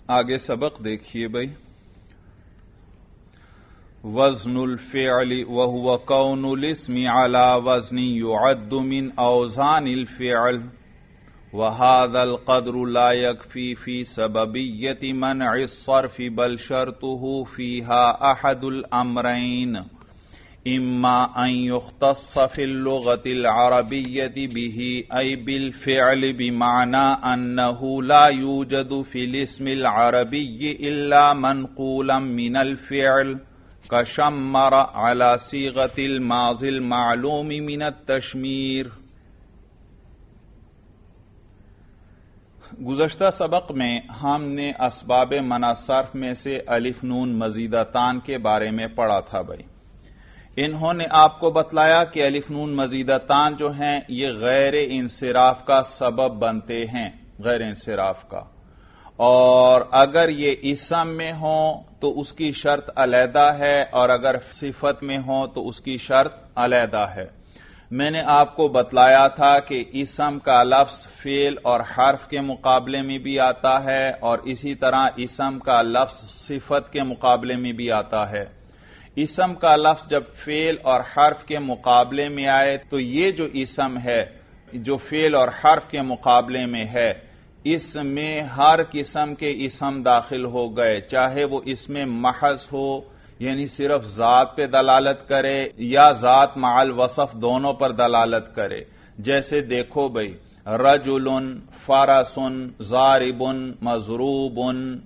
آگے سبق دیکھیے بھائی. وزن الفعل وهو كون الاسم على وزن يعد من اوزان الفعل وهذا القدر لا يكفي في سببية منع الصرف بل شرطه فيها احد الامرين اما ان يختص في اللغة العربية به اي بالفعل بمعنى انه لا يوجد في الاسم العربي الا منقولا من الفعل کشمر علی صیغۃ الماضی المعلوم من التشمیر. گزشتہ سبق میں ہم نے اسباب منع صرف میں سے الف نون مزیدتان کے بارے میں پڑھا تھا بھائی. انہوں نے آپ کو بتلایا کہ الف نون مزیدتان جو ہیں یہ غیر انصراف کا سبب بنتے ہیں، غیر انصراف کا، اور اگر یہ اسم میں ہوں تو اس کی شرط علیحدہ ہے اور اگر صفت میں ہوں تو اس کی شرط علیحدہ ہے. میں نے آپ کو بتلایا تھا کہ اسم کا لفظ فعل اور حرف کے مقابلے میں بھی آتا ہے اور اسی طرح اسم کا لفظ صفت کے مقابلے میں بھی آتا ہے. اسم کا لفظ جب فعل اور حرف کے مقابلے میں آئے تو یہ جو اسم ہے جو فعل اور حرف کے مقابلے میں ہے اس میں ہر قسم کے اسم داخل ہو گئے، چاہے وہ اس میں محض ہو یعنی صرف ذات پہ دلالت کرے یا ذات مع الوصف دونوں پر دلالت کرے. جیسے دیکھو بھئی رجل، فرس، ضارب، مضروب،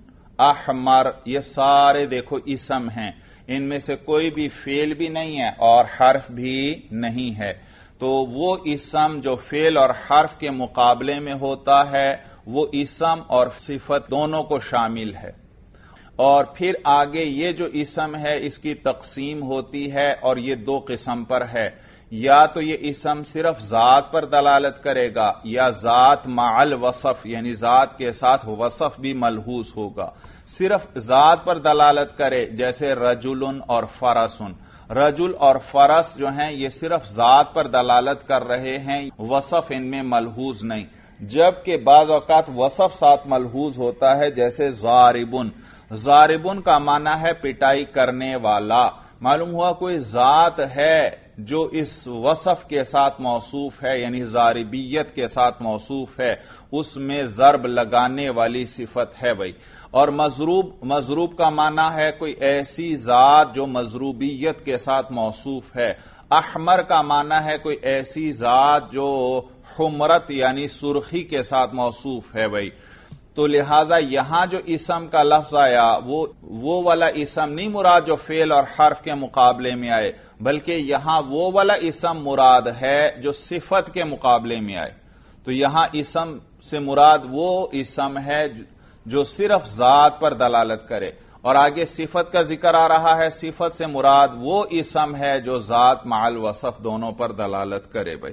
احمر، یہ سارے دیکھو اسم ہیں، ان میں سے کوئی بھی فعل بھی نہیں ہے اور حرف بھی نہیں ہے. تو وہ اسم جو فعل اور حرف کے مقابلے میں ہوتا ہے وہ اسم اور صفت دونوں کو شامل ہے. اور پھر آگے یہ جو اسم ہے اس کی تقسیم ہوتی ہے اور یہ دو قسم پر ہے، یا تو یہ اسم صرف ذات پر دلالت کرے گا یا ذات مع الوصف یعنی ذات کے ساتھ وصف بھی ملحوظ ہوگا. صرف ذات پر دلالت کرے جیسے رجل اور فرسن، رجل اور فرس جو ہیں یہ صرف ذات پر دلالت کر رہے ہیں، وصف ان میں ملحوظ نہیں. جبکہ بعض اوقات وصف ساتھ ملحوظ ہوتا ہے جیسے ضاربن، ضاربن کا معنی ہے پٹائی کرنے والا. معلوم ہوا کوئی ذات ہے جو اس وصف کے ساتھ موصوف ہے یعنی ضاربیت کے ساتھ موصوف ہے، اس میں ضرب لگانے والی صفت ہے بھائی. اور مضروب کا معنی ہے کوئی ایسی ذات جو مضروبیت کے ساتھ موصوف ہے. احمر کا معنی ہے کوئی ایسی ذات جو حمرت یعنی سرخی کے ساتھ موصوف ہے بھائی. تو لہذا یہاں جو اسم کا لفظ آیا وہ والا اسم نہیں مراد جو فعل اور حرف کے مقابلے میں آئے، بلکہ یہاں وہ والا اسم مراد ہے جو صفت کے مقابلے میں آئے. تو یہاں اسم سے مراد وہ اسم ہے جو صرف ذات پر دلالت کرے، اور آگے صفت کا ذکر آ رہا ہے، صفت سے مراد وہ اسم ہے جو ذات مع الوصف دونوں پر دلالت کرے بھائی.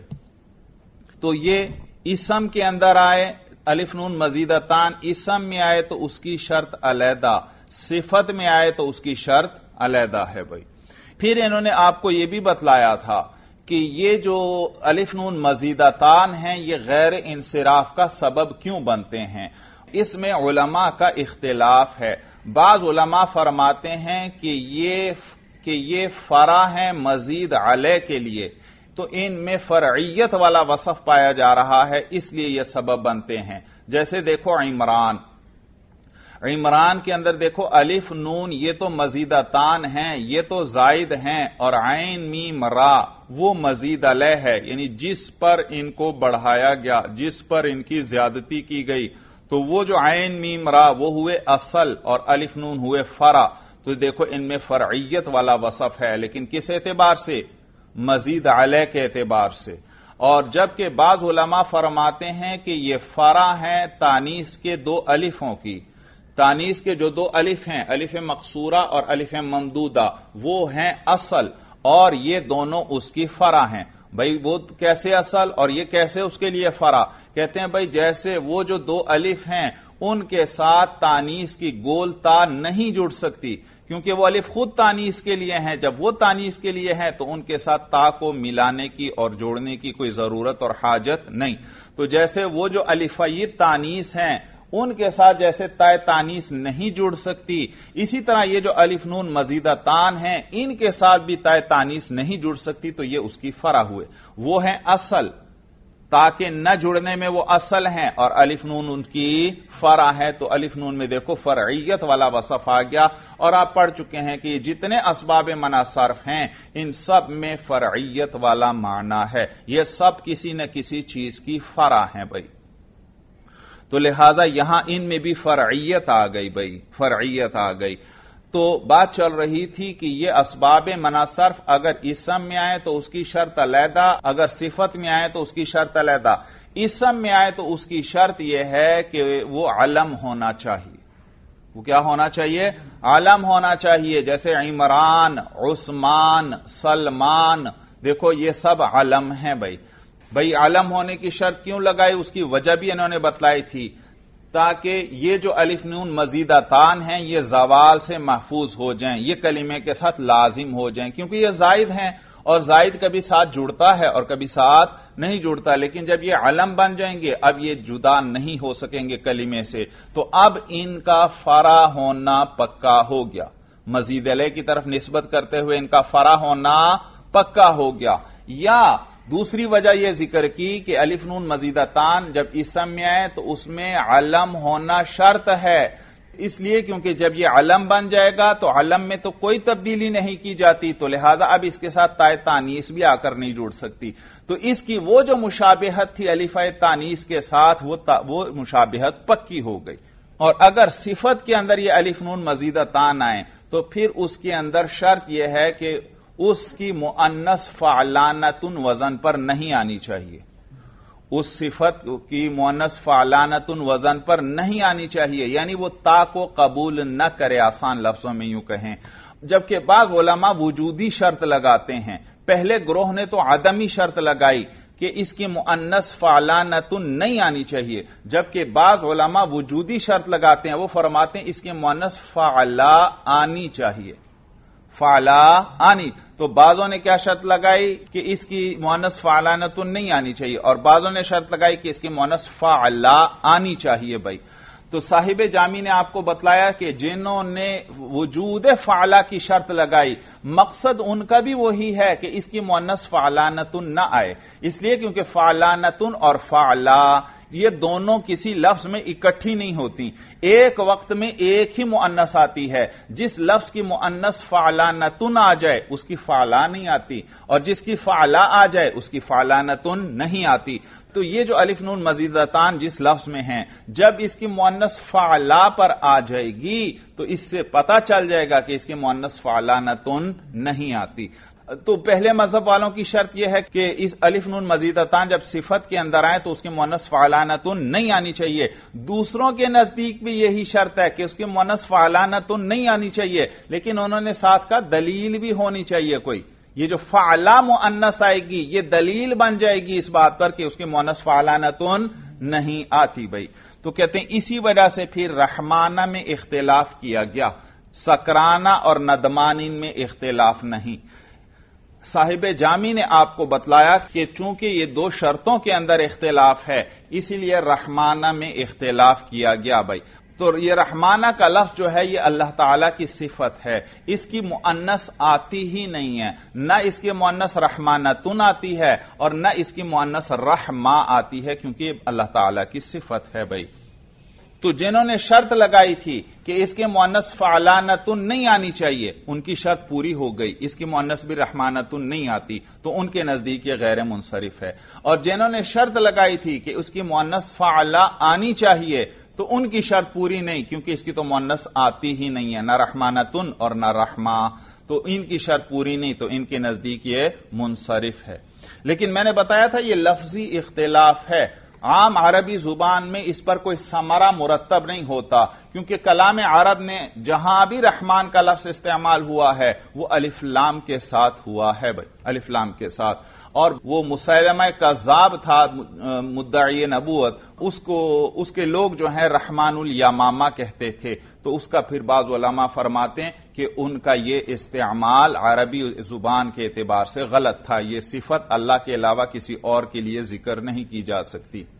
تو یہ اسم کے اندر آئے الف نون مزیدتان، اسم میں آئے تو اس کی شرط علیحدہ، صفت میں آئے تو اس کی شرط علیحدہ ہے بھائی. پھر انہوں نے آپ کو یہ بھی بتلایا تھا کہ یہ جو الف نون مزیدتان ہیں یہ غیر انصراف کا سبب کیوں بنتے ہیں. اس میں علماء کا اختلاف ہے. بعض علماء فرماتے ہیں کہ یہ فرع ہیں مزید علیہ کے لیے، تو ان میں فرعیت والا وصف پایا جا رہا ہے اس لیے یہ سبب بنتے ہیں. جیسے دیکھو عمران کے اندر دیکھو الف نون یہ تو مزیدتان ہیں، یہ تو زائد ہیں، اور عین میم را وہ مزید علیہ ہے یعنی جس پر ان کو بڑھایا گیا، جس پر ان کی زیادتی کی گئی. تو وہ جو عین میم را وہ ہوئے اصل اور الف نون ہوئے فرع. تو دیکھو ان میں فرعیت والا وصف ہے، لیکن کس اعتبار سے؟ مزید علیہ کے اعتبار سے. اور جبکہ بعض علماء فرماتے ہیں کہ یہ فرع ہیں تانیث کے دو الفوں کی. تانیث کے جو دو الف ہیں، الف مقصورہ اور الف ممدودہ، وہ ہیں اصل اور یہ دونوں اس کی فرع ہیں. بھائی وہ کیسے اصل اور یہ کیسے اس کے لیے فرع؟ کہتے ہیں بھائی جیسے وہ جو دو الف ہیں ان کے ساتھ تانیث کی گول تا نہیں جڑ سکتی، کیونکہ وہ الف خود تانیث کے لیے ہیں. جب وہ تانیث کے لیے ہیں تو ان کے ساتھ تا کو ملانے کی اور جوڑنے کی کوئی ضرورت اور حاجت نہیں. تو جیسے وہ جو الفی تانیث ہیں ان کے ساتھ جیسے تائے تانیث نہیں جڑ سکتی، اسی طرح یہ جو الف نون مزیدہ تان ہیں ان کے ساتھ بھی تائے تانیث نہیں جڑ سکتی، تو یہ اس کی فرع ہوئے، وہ ہیں اصل، تاکہ نہ جڑنے میں وہ اصل ہیں اور الف نون ان کی فرع ہے، تو الف نون میں دیکھو فرعیت والا وصف آ گیا، اور آپ پڑھ چکے ہیں کہ جتنے اسباب منع صرف ہیں ان سب میں فرعیت والا معنی ہے، یہ سب کسی نہ کسی چیز کی فرع ہیں بھائی، تو لہذا یہاں ان میں بھی فرعیت آ گئی بھائی، فرعیت آ گئی۔ تو بات چل رہی تھی کہ یہ اسباب منع صرف اگر اسم میں آئے تو اس کی شرط علیحدہ، اگر صفت میں آئے تو اس کی شرط علیحدہ، اسم میں آئے تو اس کی شرط یہ ہے کہ وہ علم ہونا چاہیے، وہ کیا ہونا چاہیے؟ علم ہونا چاہیے، جیسے عمران، عثمان، سلمان، دیکھو یہ سب علم ہیں بھائی علم ہونے کی شرط کیوں لگائی؟ اس کی وجہ بھی انہوں نے بتلائی تھی، تاکہ یہ جو الف نون مزیدہ تان ہیں یہ زوال سے محفوظ ہو جائیں، یہ کلمے کے ساتھ لازم ہو جائیں، کیونکہ یہ زائد ہیں اور زائد کبھی ساتھ جڑتا ہے اور کبھی ساتھ نہیں جڑتا، لیکن جب یہ علم بن جائیں گے اب یہ جدا نہیں ہو سکیں گے کلمے سے، تو اب ان کا فرع ہونا پکا ہو گیا، مزید علیہ کی طرف نسبت کرتے ہوئے ان کا فرع ہونا پکا ہو گیا۔ یا دوسری وجہ یہ ذکر کی کہ الف نون مزیدہ تان جب اسم میں آئے تو اس میں علم ہونا شرط ہے، اس لیے کیونکہ جب یہ علم بن جائے گا تو علم میں تو کوئی تبدیلی نہیں کی جاتی، تو لہذا اب اس کے ساتھ تائے تانیث بھی آ کر نہیں جڑ سکتی، تو اس کی وہ جو مشابہت تھی الف تانیث کے ساتھ وہ مشابہت پکی ہو گئی۔ اور اگر صفت کے اندر یہ الف نون مزیدہ تان آئے تو پھر اس کے اندر شرط یہ ہے کہ اس کی مؤنث فعلانتن وزن پر نہیں آنی چاہیے، اس صفت کی مؤنث فعلانتن وزن پر نہیں آنی چاہیے، یعنی وہ تا کو قبول نہ کرے، آسان لفظوں میں یوں کہیں، جبکہ بعض علماء وجودی شرط لگاتے ہیں، پہلے گروہ نے تو عدمی شرط لگائی کہ اس کی مؤنث فعلانتن نہیں آنی چاہیے، جبکہ بعض علماء وجودی شرط لگاتے ہیں، وہ فرماتے ہیں اس کی مؤنث فعلا آنی چاہیے، فعلا آنی، تو بعضوں نے کیا شرط لگائی کہ اس کی مؤنث فعلانتن نہیں آنی چاہیے، اور بعضوں نے شرط لگائی کہ اس کی مؤنث فعلا آنی چاہیے بھائی۔ تو صاحب جامی نے آپ کو بتلایا کہ جنہوں نے وجود فعلا کی شرط لگائی مقصد ان کا بھی وہی ہے کہ اس کی مؤنث فعلانتن نہ آئے، اس لیے کیونکہ فعلانتن اور فعلا یہ دونوں کسی لفظ میں اکٹھی نہیں ہوتی، ایک وقت میں ایک ہی مؤنث آتی ہے، جس لفظ کی مؤنث فعلانتن آ جائے اس کی فعلا نہیں آتی، اور جس کی فعلا آ جائے اس کی فعلانتن نہیں آتی، تو یہ جو الف نون مزیدتان جس لفظ میں ہیں جب اس کی مؤنث فعلا پر آ جائے گی تو اس سے پتہ چل جائے گا کہ اس کی مؤنث فعلانتن نہیں آتی۔ تو پہلے مذہب والوں کی شرط یہ ہے کہ اس الف نون مزیدتان جب صفت کے اندر آئے تو اس کی مؤنث فعلانتن نہیں آنی چاہیے، دوسروں کے نزدیک بھی یہی شرط ہے کہ اس کی مؤنث فعلانتن نہیں آنی چاہیے، لیکن انہوں نے ساتھ کا دلیل بھی ہونی چاہیے کوئی، یہ جو فعلا مؤنث آئے گی یہ دلیل بن جائے گی اس بات پر کہ اس کی مؤنث فعلانتن نہیں آتی بھائی۔ تو کہتے ہیں اسی وجہ سے پھر رحمانہ میں اختلاف کیا گیا، سکرانہ اور ندمانین میں اختلاف نہیں۔ صاحب جامی نے آپ کو بتلایا کہ چونکہ یہ دو شرطوں کے اندر اختلاف ہے اسی لیے رحمانہ میں اختلاف کیا گیا بھائی۔ تو یہ رحمانہ کا لفظ جو ہے یہ اللہ تعالیٰ کی صفت ہے، اس کی مؤنث آتی ہی نہیں ہے، نہ اس کی مؤنث رحمانتن آتی ہے اور نہ اس کی مؤنث رحمہ آتی ہے، کیونکہ یہ اللہ تعالیٰ کی صفت ہے بھائی۔ تو جنہوں نے شرط لگائی تھی کہ اس کے مؤنث فعلانتن نہیں آنی چاہیے ان کی شرط پوری ہو گئی، اس کی مؤنث بھی رحمانتن نہیں آتی، تو ان کے نزدیک یہ غیر منصرف ہے، اور جنہوں نے شرط لگائی تھی کہ اس کی مؤنث فعلا آنی چاہیے تو ان کی شرط پوری نہیں، کیونکہ اس کی تو مؤنث آتی ہی نہیں ہے، نہ رحمانتن اور نہ رحمہ، تو ان کی شرط پوری نہیں، تو ان کے نزدیک یہ منصرف ہے۔ لیکن میں نے بتایا تھا یہ لفظی اختلاف ہے، عام عربی زبان میں اس پر کوئی ثمرہ مرتب نہیں ہوتا، کیونکہ کلام عرب نے جہاں بھی رحمان کا لفظ استعمال ہوا ہے وہ الف لام کے ساتھ ہوا ہے بھائی، الف لام کے ساتھ، اور وہ مسیلمہ کذاب تھا مدعی نبوت، اس کے لوگ جو ہیں رحمان الیمامہ کہتے تھے، تو اس کا پھر بعض علماء فرماتے ہیں کہ ان کا یہ استعمال عربی زبان کے اعتبار سے غلط تھا، یہ صفت اللہ کے علاوہ کسی اور کے لیے ذکر نہیں کی جا سکتی۔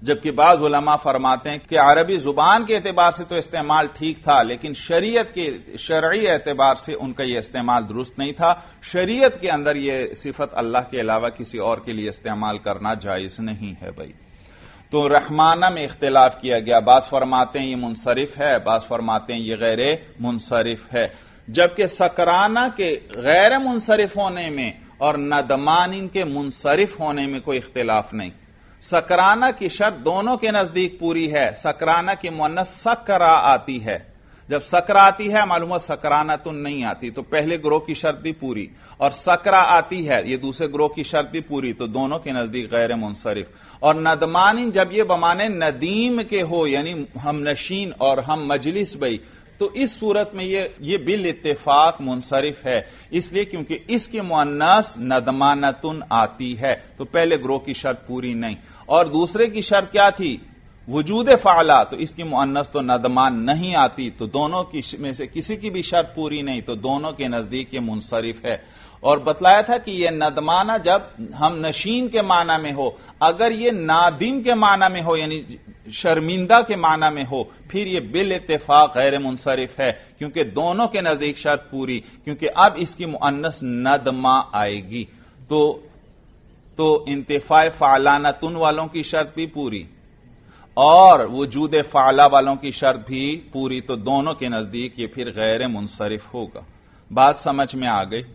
جبکہ بعض علماء فرماتے ہیں کہ عربی زبان کے اعتبار سے تو استعمال ٹھیک تھا، لیکن شریعت کے شرعی اعتبار سے ان کا یہ استعمال درست نہیں تھا. شریعت کے اندر یہ صفت اللہ کے علاوہ کسی اور کے لیے استعمال کرنا جائز نہیں ہے بھائی. تو رحمانہ میں اختلاف کیا گیا، بعض فرماتے ہیں یہ منصرف ہے، بعض فرماتے ہیں یہ غیر منصرف ہے. جبکہ سکرانہ کے غیر منصرف ہونے میں اور ندمان کے منصرف ہونے میں کوئی اختلاف نہیں. سکرانہ کی شرط دونوں کے نزدیک پوری ہے. سکرانہ کی مؤنث سکرا آتی ہے، جب سکرا آتی ہے معلوم سکرانتن نہیں آتی، تو پہلے گروہ کی شرط بھی پوری، اور سکرا آتی ہے یہ دوسرے گروہ کی شرط بھی پوری، تو دونوں کے نزدیک غیر منصرف. اور ندمان جب یہ بمانے ندیم کے ہو، یعنی ہم نشین اور ہم مجلس بھائی، تو اس صورت میں یہ بالاتفاق منصرف ہے، اس لیے کیونکہ اس کی مؤنث ندمانتن آتی ہے، تو پہلے گروہ کی شرط پوری نہیں. اور دوسرے کی شرط کیا تھی؟ وجود فعلا، تو اس کی مؤنث تو ندمان نہیں آتی، تو دونوں کی میں سے کسی کی بھی شرط پوری نہیں، تو دونوں کے نزدیک یہ منصرف ہے. اور بتلایا تھا کہ یہ ندمانہ جب ہم نشین کے معنی میں ہو، اگر یہ نادم کے معنی میں ہو یعنی شرمندہ کے معنی میں ہو، پھر یہ بالاتفاق غیر منصرف ہے، کیونکہ دونوں کے نزدیک شرط پوری، کیونکہ اب اس کی مؤنث ندمہ آئے گی. تو انتفاع فعلانتن والوں کی شرط بھی پوری اور وجود فعلا والوں کی شرط بھی پوری، تو دونوں کے نزدیک یہ پھر غیر منصرف ہوگا. بات سمجھ میں آ گئی؟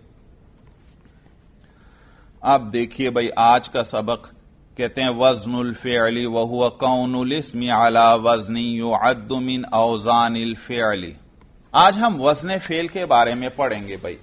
اب دیکھیے بھائی آج کا سبق کہتے ہیں وزن الفعل وهو کون الاسم علی وزن يعد من اوزان الفعل. آج ہم وزن فعل کے بارے میں پڑھیں گے بھائی.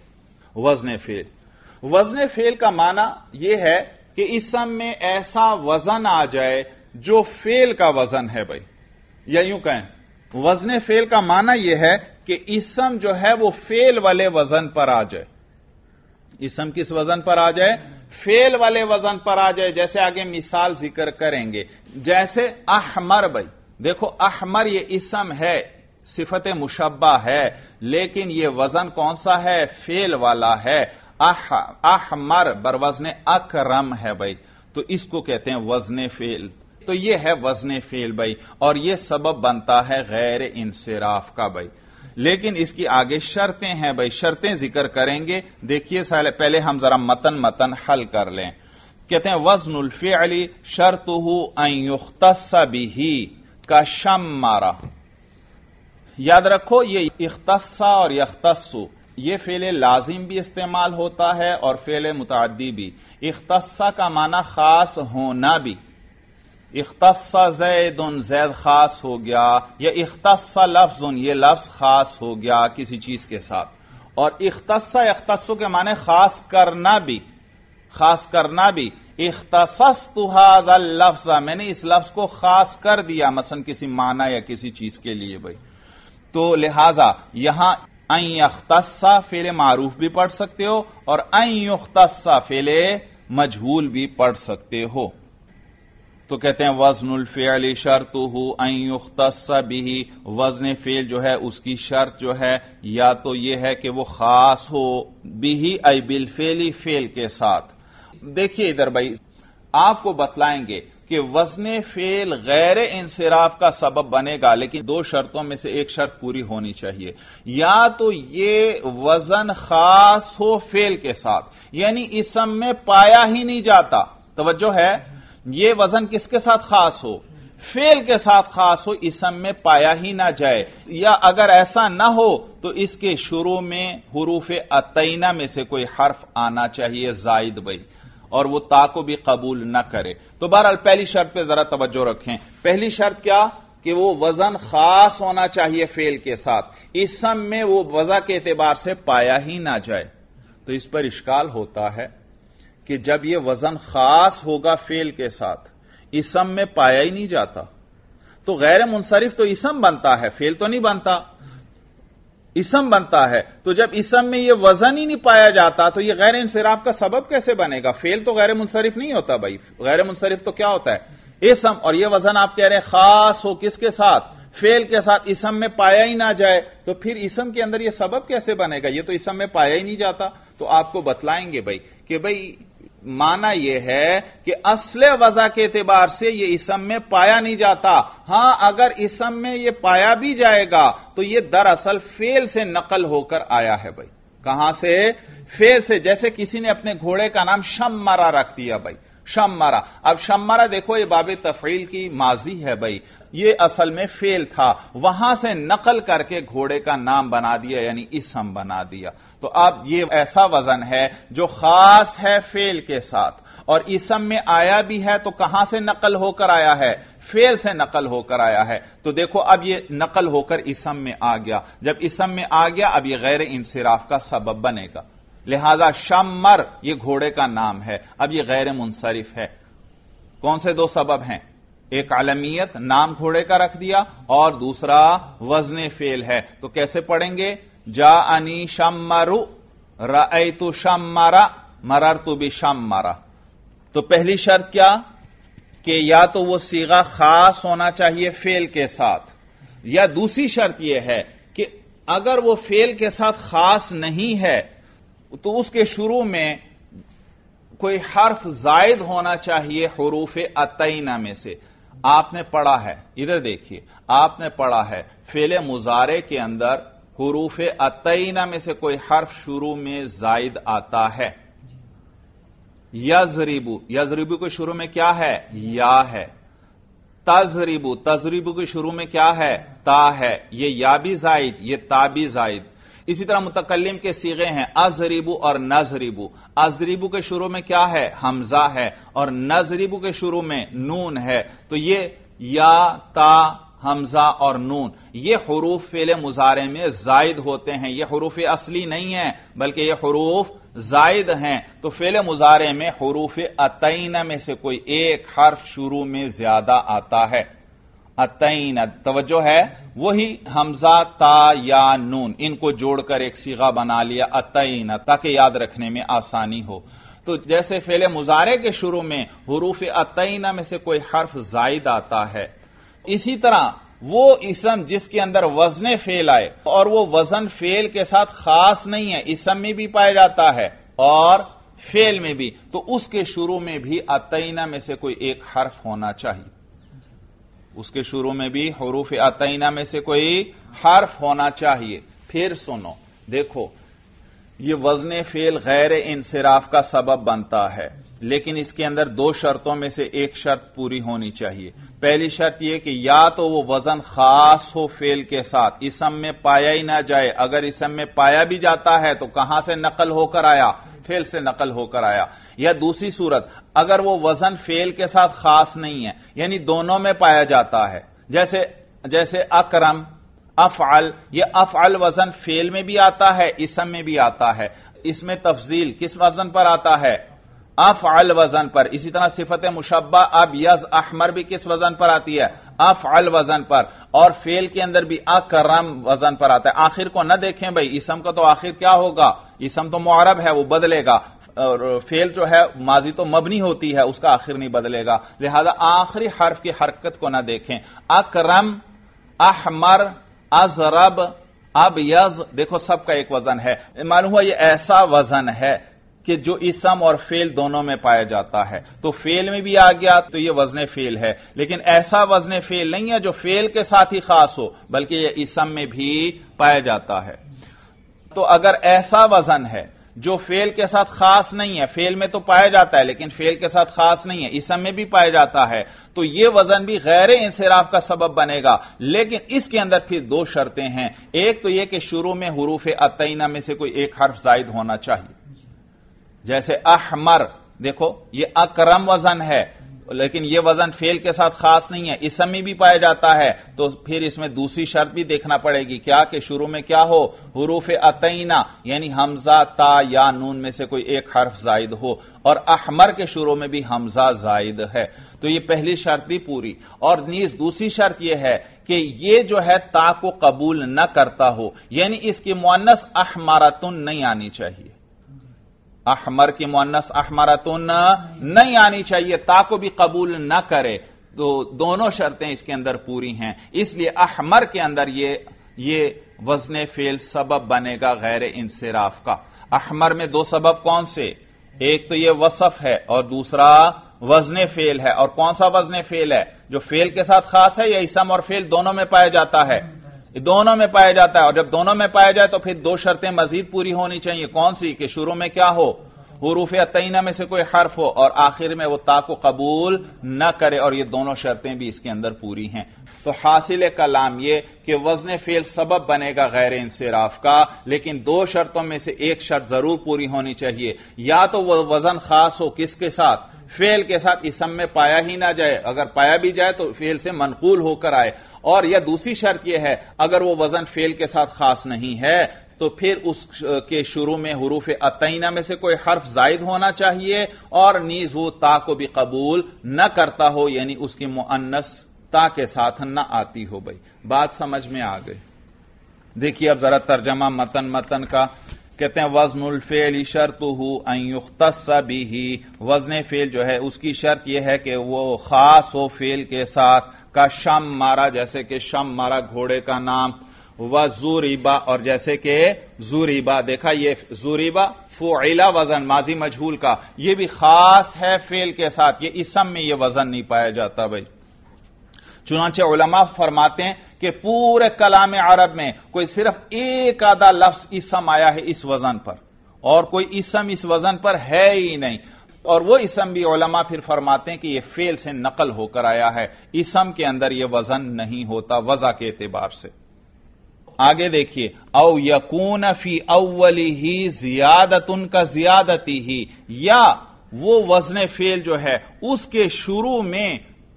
وزن فعل کا معنی یہ ہے کہ اسم میں ایسا وزن آ جائے جو فعل کا وزن ہے بھائی، یا یوں کہیں وزن فعل کا معنی یہ ہے کہ اسم جو ہے وہ فعل والے وزن پر آ جائے. اسم کس وزن پر آ جائے؟ فعل والے وزن پر آ جائے. جیسے آگے مثال ذکر کریں گے، جیسے احمر بھائی، دیکھو احمر یہ اسم ہے، صفت مشبہ ہے، لیکن یہ وزن کون سا ہے؟ فعل والا ہے. احمر بر وزن اکرم ہے بھائی، تو اس کو کہتے ہیں وزن فعل. تو یہ ہے وزن فعل بھائی، اور یہ سبب بنتا ہے غیر انصراف کا بھائی. لیکن اس کی آگے شرطیں ہیں بھائی، شرطیں ذکر کریں گے. دیکھیے پہلے ہم ذرا متن حل کر لیں. کہتے ہیں وزن الفعل شرطہ ان یختص بہ کشمر. یاد رکھو یہ اختص اور یختص یہ فعل لازم بھی استعمال ہوتا ہے اور فعل متعدی بھی. اختص کا معنی خاص ہونا بھی، اختص زید زید خاص ہو گیا، یا اختص لفظ یہ لفظ خاص ہو گیا کسی چیز کے ساتھ. اور اختص یختص کے معنی خاص کرنا بھی، خاص کرنا بھی. اختصصت ھذا اللفظ، میں نے اس لفظ کو خاص کر دیا مثلا کسی معنی یا کسی چیز کے لیے بھائی. تو لہذا یہاں ان یختص فعل معروف بھی پڑھ سکتے ہو اور ان یختص فعل مجہول بھی پڑھ سکتے ہو. تو کہتے ہیں وزن الفعل شرطہ ان یختص بہ، وزن فعل جو ہے اس کی شرط جو ہے یا تو یہ ہے کہ وہ خاص ہو بہ ای بالفعل، فعل کے ساتھ. دیکھیے ادھر بھائی آپ کو بتلائیں گے کہ وزن فعل غیر انصراف کا سبب بنے گا، لیکن دو شرطوں میں سے ایک شرط پوری ہونی چاہیے. یا تو یہ وزن خاص ہو فعل کے ساتھ، یعنی اسم میں پایا ہی نہیں جاتا. توجہ ہے، یہ وزن کس کے ساتھ خاص ہو؟ فعل کے ساتھ خاص ہو، اسم میں پایا ہی نہ جائے. یا اگر ایسا نہ ہو تو اس کے شروع میں حروف اتینہ میں سے کوئی حرف آنا چاہیے زائد بھائی، اور وہ تا کو بھی قبول نہ کرے. تو بہرحال پہلی شرط پہ ذرا توجہ رکھیں. پہلی شرط کیا؟ کہ وہ وزن خاص ہونا چاہیے فعل کے ساتھ، اسم میں وہ وضع کے اعتبار سے پایا ہی نہ جائے. تو اس پر اشکال ہوتا ہے کہ جب یہ وزن خاص ہوگا فعل کے ساتھ، اسم میں پایا ہی نہیں جاتا، تو غیر منصرف تو اسم بنتا ہے، فعل تو نہیں بنتا، اسم بنتا ہے. تو جب اسم میں یہ وزن ہی نہیں پایا جاتا تو یہ غیر انصراف کا سبب کیسے بنے گا؟ فعل تو غیر منصرف نہیں ہوتا بھائی. غیر منصرف تو کیا ہوتا ہے؟ اسم. اور یہ وزن آپ کہہ رہے ہیں خاص ہو کس کے ساتھ؟ فعل کے ساتھ، اسم میں پایا ہی نہ جائے، تو پھر اسم کے اندر یہ سبب کیسے بنے گا؟ یہ تو اسم میں پایا ہی نہیں جاتا. تو آپ کو بتلائیں گے بھائی کہ بھائی معنی یہ ہے کہ اصل وضع کے اعتبار سے یہ اسم میں پایا نہیں جاتا. ہاں اگر اسم میں یہ پایا بھی جائے گا تو یہ دراصل فعل سے نقل ہو کر آیا ہے بھائی. کہاں سے؟ فعل سے. جیسے کسی نے اپنے گھوڑے کا نام شمرا رکھ دیا بھائی، شمرا. اب شمرا دیکھو یہ باب تفعیل کی ماضی ہے بھائی، یہ اصل میں فعل تھا، وہاں سے نقل کر کے گھوڑے کا نام بنا دیا یعنی اسم بنا دیا. تو اب یہ ایسا وزن ہے جو خاص ہے فعل کے ساتھ، اور اسم میں آیا بھی ہے تو کہاں سے نقل ہو کر آیا ہے؟ فعل سے نقل ہو کر آیا ہے. تو دیکھو اب یہ نقل ہو کر اسم میں آ گیا. جب اسم میں آ گیا اب یہ غیر انصراف کا سبب بنے گا. لہذا شمر یہ گھوڑے کا نام ہے، اب یہ غیر منصرف ہے. کون سے دو سبب ہیں؟ ایک علمیت، نام گھوڑے کا رکھ دیا، اور دوسرا وزن فعل ہے. تو کیسے پڑھیں گے؟ جاءنی شمر، رأیت شمر، مررت بشمر. تو پہلی شرط کیا کہ یا تو وہ صیغہ خاص ہونا چاہیے فعل کے ساتھ، یا دوسری شرط یہ ہے کہ اگر وہ فعل کے ساتھ خاص نہیں ہے تو اس کے شروع میں کوئی حرف زائد ہونا چاہیے حروف عطینہ میں سے. آپ نے پڑھا ہے، ادھر دیکھیے، آپ نے پڑھا ہے فعل مضارع کے اندر حروف عطینہ میں سے کوئی حرف شروع میں زائد آتا ہے. یضربو، یضربو کے شروع میں کیا ہے؟ یا ہے. تضربو، تضربو کے شروع میں کیا ہے؟ تا ہے. یہ یا بھی زائد، یہ تا بھی زائد. اسی طرح متکلم کے صیغے ہیں اضربو اور نضربو. اضربو کے شروع میں کیا ہے؟ حمزہ ہے، اور نضربو کے شروع میں نون ہے. تو یہ یا، تا، حمزہ اور نون یہ حروف فعل مضارع میں زائد ہوتے ہیں. یہ حروف اصلی نہیں ہیں بلکہ یہ حروف زائد ہیں. تو فعل مضارع میں حروف عطینہ میں سے کوئی ایک حرف شروع میں زیادہ آتا ہے. عطینہ توجہ ہے، وہی حمزہ، تا یا نون، ان کو جوڑ کر ایک صیغہ بنا لیا عطینہ تاکہ یاد رکھنے میں آسانی ہو. تو جیسے فعل مضارع کے شروع میں حروف عطینہ میں سے کوئی حرف زائد آتا ہے، اسی طرح وہ اسم جس کے اندر وزن فعل آئے اور وہ وزن فعل کے ساتھ خاص نہیں ہے، اسم میں بھی پایا جاتا ہے اور فعل میں بھی، تو اس کے شروع میں بھی عطینہ میں سے کوئی ایک حرف ہونا چاہیے. اس کے شروع میں بھی حروف عطینہ میں سے کوئی حرف ہونا چاہیے. پھر سنو، دیکھو یہ وزن فعل غیر انصراف کا سبب بنتا ہے، لیکن اس کے اندر دو شرطوں میں سے ایک شرط پوری ہونی چاہیے. پہلی شرط یہ کہ یا تو وہ وزن خاص ہو فعل کے ساتھ، اسم میں پایا ہی نہ جائے. اگر اسم میں پایا بھی جاتا ہے تو کہاں سے نقل ہو کر آیا؟ فعل سے نقل ہو کر آیا. یا دوسری صورت اگر وہ وزن فعل کے ساتھ خاص نہیں ہے، یعنی دونوں میں پایا جاتا ہے، جیسے اکرم، افعل. یہ افعل وزن فعل میں بھی آتا ہے، اسم میں بھی آتا ہے. اس میں تفضیل کس وزن پر آتا ہے؟ افعل وزن پر. اسی طرح صفت مشبہ ابیض احمر بھی کس وزن پر آتی ہے؟ افعل وزن پر. اور فعل کے اندر بھی اکرم وزن پر آتا ہے. آخر کو نہ دیکھیں بھائی، اسم کا تو آخر کیا ہوگا؟ اسم تو معرب ہے، وہ بدلے گا، اور فعل جو ہے ماضی تو مبنی ہوتی ہے، اس کا آخر نہیں بدلے گا. لہذا آخری حرف کی حرکت کو نہ دیکھیں. اکرم، احمر، ازرب، ابیض، دیکھو سب کا ایک وزن ہے. معلوم ہوا یہ ایسا وزن ہے کہ جو اسم اور فعل دونوں میں پایا جاتا ہے. تو فعل میں بھی آ گیا تو یہ وزن فعل ہے، لیکن ایسا وزن فعل نہیں ہے جو فعل کے ساتھ ہی خاص ہو، بلکہ یہ اسم میں بھی پایا جاتا ہے. تو اگر ایسا وزن ہے جو فعل کے ساتھ خاص نہیں ہے، فعل میں تو پایا جاتا ہے لیکن فعل کے ساتھ خاص نہیں ہے، اسم میں بھی پایا جاتا ہے، تو یہ وزن بھی غیر انصراف کا سبب بنے گا. لیکن اس کے اندر پھر دو شرطیں ہیں. ایک تو یہ کہ شروع میں حروف عطینہ میں سے کوئی ایک حرف زائد ہونا چاہیے. جیسے احمر، دیکھو یہ اکرم وزن ہے لیکن یہ وزن فعل کے ساتھ خاص نہیں ہے، اسم میں بھی پایا جاتا ہے. تو پھر اس میں دوسری شرط بھی دیکھنا پڑے گی، کیا کہ شروع میں کیا ہو؟ حروف عطینہ یعنی حمزہ، تا یا نون میں سے کوئی ایک حرف زائد ہو. اور احمر کے شروع میں بھی حمزہ زائد ہے. تو یہ پہلی شرط بھی پوری. اور نیز دوسری شرط یہ ہے کہ یہ جو ہے تا کو قبول نہ کرتا ہو، یعنی اس کی مؤنث احمرتن نہیں آنی چاہیے. احمر کی مؤنث احمرتن نہیں آنی چاہیے، تا کو بھی قبول نہ کرے. تو دونوں شرطیں اس کے اندر پوری ہیں، اس لیے احمر کے اندر یہ وزن فعل سبب بنے گا غیر انصراف کا. احمر میں دو سبب کون سے؟ ایک تو یہ وصف ہے اور دوسرا وزن فعل ہے. اور کون سا وزن فعل ہے؟ جو فعل کے ساتھ خاص ہے یا اسم اور فعل دونوں میں پایا جاتا ہے؟ دونوں میں پایا جاتا ہے. اور جب دونوں میں پایا جائے تو پھر دو شرطیں مزید پوری ہونی چاہیے. کون سی؟ کہ شروع میں کیا ہو؟ حروف عطینہ میں سے کوئی حرف ہو اور آخر میں وہ تا کو قبول نہ کرے. اور یہ دونوں شرطیں بھی اس کے اندر پوری ہیں. تو حاصل کلام یہ کہ وزن فعل سبب بنے گا غیر انصراف کا، لیکن دو شرطوں میں سے ایک شرط ضرور پوری ہونی چاہیے. یا تو وہ وزن خاص ہو کس کے ساتھ؟ فعل کے ساتھ، اسم میں پایا ہی نہ جائے، اگر پایا بھی جائے تو فعل سے منقول ہو کر آئے. اور یا دوسری شرط یہ ہے اگر وہ وزن فعل کے ساتھ خاص نہیں ہے تو پھر اس کے شروع میں حروف عطینہ میں سے کوئی حرف زائد ہونا چاہیے اور نیز وہ تا کو بھی قبول نہ کرتا ہو، یعنی اس کی مؤنث تا کے ساتھ نہ آتی ہو. بھائی بات سمجھ میں آ گئی؟ دیکھیے اب ذرا ترجمہ متن کا. کہتے ہیں وزن الفعل شرطہ ان یختص بہ، وزن فعل جو ہے اس کی شرط یہ ہے کہ وہ خاص ہو فعل کے ساتھ. کا شم مارا، جیسے کہ شم مارا گھوڑے کا نام. وزوریبا، اور جیسے کہ زوریبا، دیکھا یہ زوریبا فعلا وزن ماضی مجہول کا، یہ بھی خاص ہے فعل کے ساتھ، یہ اسم میں یہ وزن نہیں پایا جاتا. بھائی چنانچہ علماء فرماتے ہیں کہ پورے کلام عرب میں کوئی صرف ایک آدھا لفظ اسم آیا ہے اس وزن پر، اور کوئی اسم اس وزن پر ہے ہی نہیں. اور وہ اسم بھی علماء پھر فرماتے ہیں کہ یہ فعل سے نقل ہو کر آیا ہے، اسم کے اندر یہ وزن نہیں ہوتا وضع کے اعتبار سے. آگے دیکھیے او یکون فی اولہ زیادۃ کا زیادتہ، یا وہ وزن فعل جو ہے اس کے شروع میں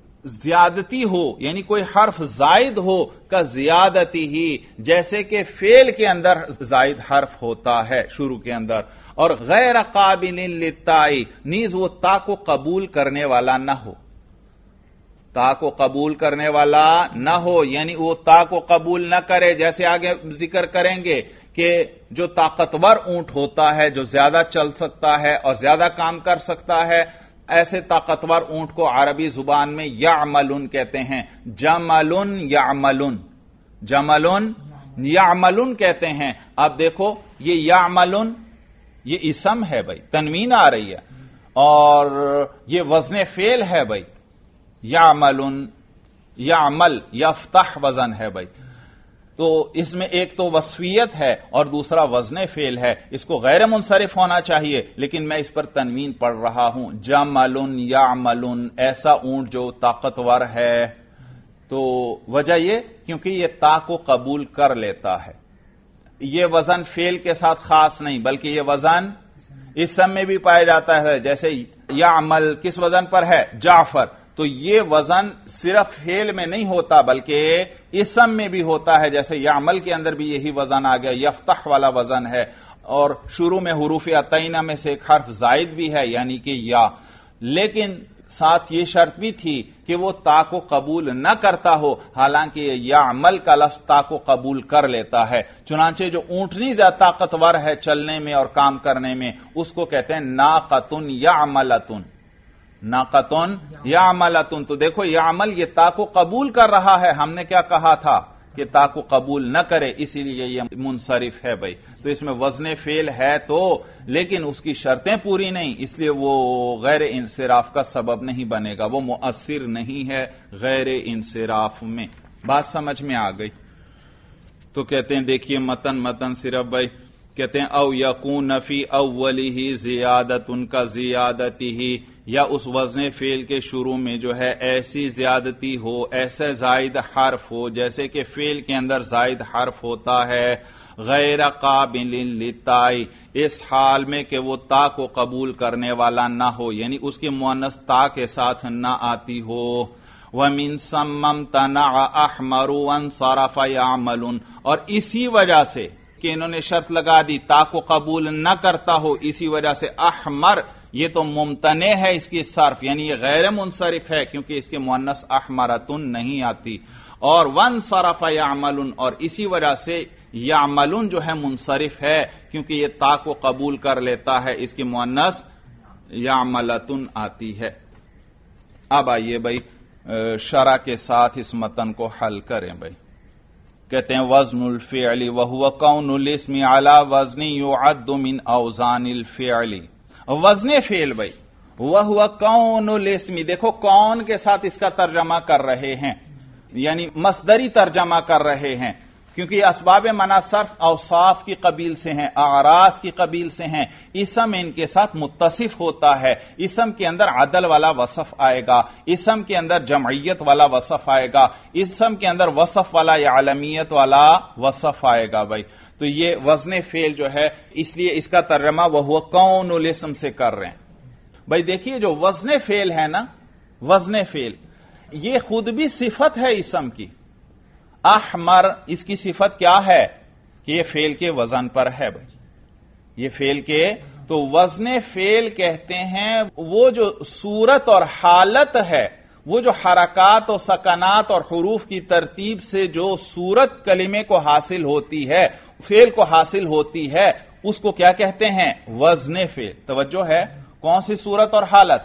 زیادتی ہو، یعنی کوئی حرف زائد ہو کا زیادتی ہی، جیسے کہ فعل کے اندر زائد حرف ہوتا ہے شروع کے اندر. اور غیر قابل للتائی، نیز وہ تا کو قبول کرنے والا نہ ہو، تا کو قبول کرنے والا نہ ہو، یعنی وہ تا کو قبول نہ کرے. جیسے آگے ذکر کریں گے کہ جو طاقتور اونٹ ہوتا ہے، جو زیادہ چل سکتا ہے اور زیادہ کام کر سکتا ہے، ایسے طاقتور اونٹ کو عربی زبان میں یعملن کہتے ہیں. جملن یعملن، جملن یعملن کہتے ہیں. اب دیکھو یہ یعملن یہ اسم ہے بھائی، تنوین آ رہی ہے، اور یہ وزن فعل ہے بھائی. یعملن، یعمل یفتح وزن ہے بھائی. تو اس میں ایک تو وصفیت ہے اور دوسرا وزن فعل ہے، اس کو غیر منصرف ہونا چاہیے، لیکن میں اس پر تنوین پڑھ رہا ہوں. جملن یعملن، ایسا اونٹ جو طاقتور ہے. تو وجہ یہ کیونکہ یہ تا کو قبول کر لیتا ہے. یہ وزن فعل کے ساتھ خاص نہیں بلکہ یہ وزن اسم میں بھی پایا جاتا ہے. جیسے یعمل کس وزن پر ہے؟ جعفر. تو یہ وزن صرف فعل میں نہیں ہوتا بلکہ اسم میں بھی ہوتا ہے. جیسے یعمل کے اندر بھی یہی وزن آ گیا، یفتح والا وزن ہے، اور شروع میں حروف عطینہ میں سے ایک حرف زائد بھی ہے یعنی کہ یا. لیکن ساتھ یہ شرط بھی تھی کہ وہ تا کو قبول نہ کرتا ہو، حالانکہ یعمل کا لفظ تا کو قبول کر لیتا ہے. چنانچہ جو اونٹنی زیادہ طاقتور ہے چلنے میں اور کام کرنے میں، اس کو کہتے ہیں ناقۃ یعملۃ، ناقۃ یعملۃ. تو دیکھو یعمل یہ تا کو قبول کر رہا ہے، ہم نے کیا کہا تھا کہ تا کو قبول نہ کرے، اسی لیے یہ منصرف ہے بھائی. تو اس میں وزن فعل ہے تو، لیکن اس کی شرطیں پوری نہیں، اس لیے وہ غیر انصراف کا سبب نہیں بنے گا، وہ مؤثر نہیں ہے غیر انصراف میں. بات سمجھ میں آ گئی؟ تو کہتے ہیں دیکھیے متن صرف بھائی کہتے ہیں او یکون فی اولہ زیادۃ کا زیادتہ، یا اس وزن فعل کے شروع میں جو ہے ایسی زیادتی ہو، ایسے زائد حرف ہو جیسے کہ فعل کے اندر زائد حرف ہوتا ہے. غیر قابل للتائی، اس حال میں کہ وہ تا کو قبول کرنے والا نہ ہو، یعنی اس کی مؤنث تا کے ساتھ نہ آتی ہو. وَمِن ثَمَّ امْتَنَعَ أَحْمَرُ وَانصَرَفَ يَعْمَلٌ، اور اسی وجہ سے کہ انہوں نے شرط لگا دی تا کو قبول نہ کرتا ہو، اسی وجہ سے احمر یہ تو ممتنع ہے اس کی صرف، یعنی یہ غیر منصرف ہے کیونکہ اس کے مؤنث احمرتن نہیں آتی. اور وانصرف یعملن، اور اسی وجہ سے یعملن جو ہے منصرف ہے کیونکہ یہ تا کو قبول کر لیتا ہے، اس کی مؤنث یعملتن آتی ہے. اب آئیے بھائی شرح کے ساتھ اس متن کو حل کریں بھائی. کہتے ہیں وزن الفعل وهو كون الاسم على وزن يعد من اوزان الفعل. وزن فعل بھائی وہ ہوا کون الاسمی، دیکھو کون کے ساتھ اس کا ترجمہ کر رہے ہیں، یعنی مصدری ترجمہ کر رہے ہیں، کیونکہ اسباب منع صرف اوصاف کی قبیل سے ہیں، اعراض کی قبیل سے ہیں، اسم ان کے ساتھ متصف ہوتا ہے، اسم کے اندر عدل والا وصف آئے گا، اسم کے اندر جمعیت والا وصف آئے گا، اسم کے اندر وصف والا یا عالمیت والا وصف آئے گا بھائی. تو یہ وزن فعل جو ہے اس لیے اس کا ترجمہ وہ کون الاسم سے کر رہے ہیں. بھائی دیکھیے جو وزن فعل ہے نا، وزن فعل یہ خود بھی صفت ہے اسم کی. احمر اس کی صفت کیا ہے کہ یہ فعل کے وزن پر ہے بھائی، یہ فعل کے، تو وزن فعل کہتے ہیں وہ جو صورت اور حالت ہے، وہ جو حرکات و سکنات اور حروف کی ترتیب سے جو صورت کلمے کو حاصل ہوتی ہے، فعل کو حاصل ہوتی ہے، اس کو کیا کہتے ہیں؟ وزن فعل. توجہ ہے، کون سی صورت اور حالت؟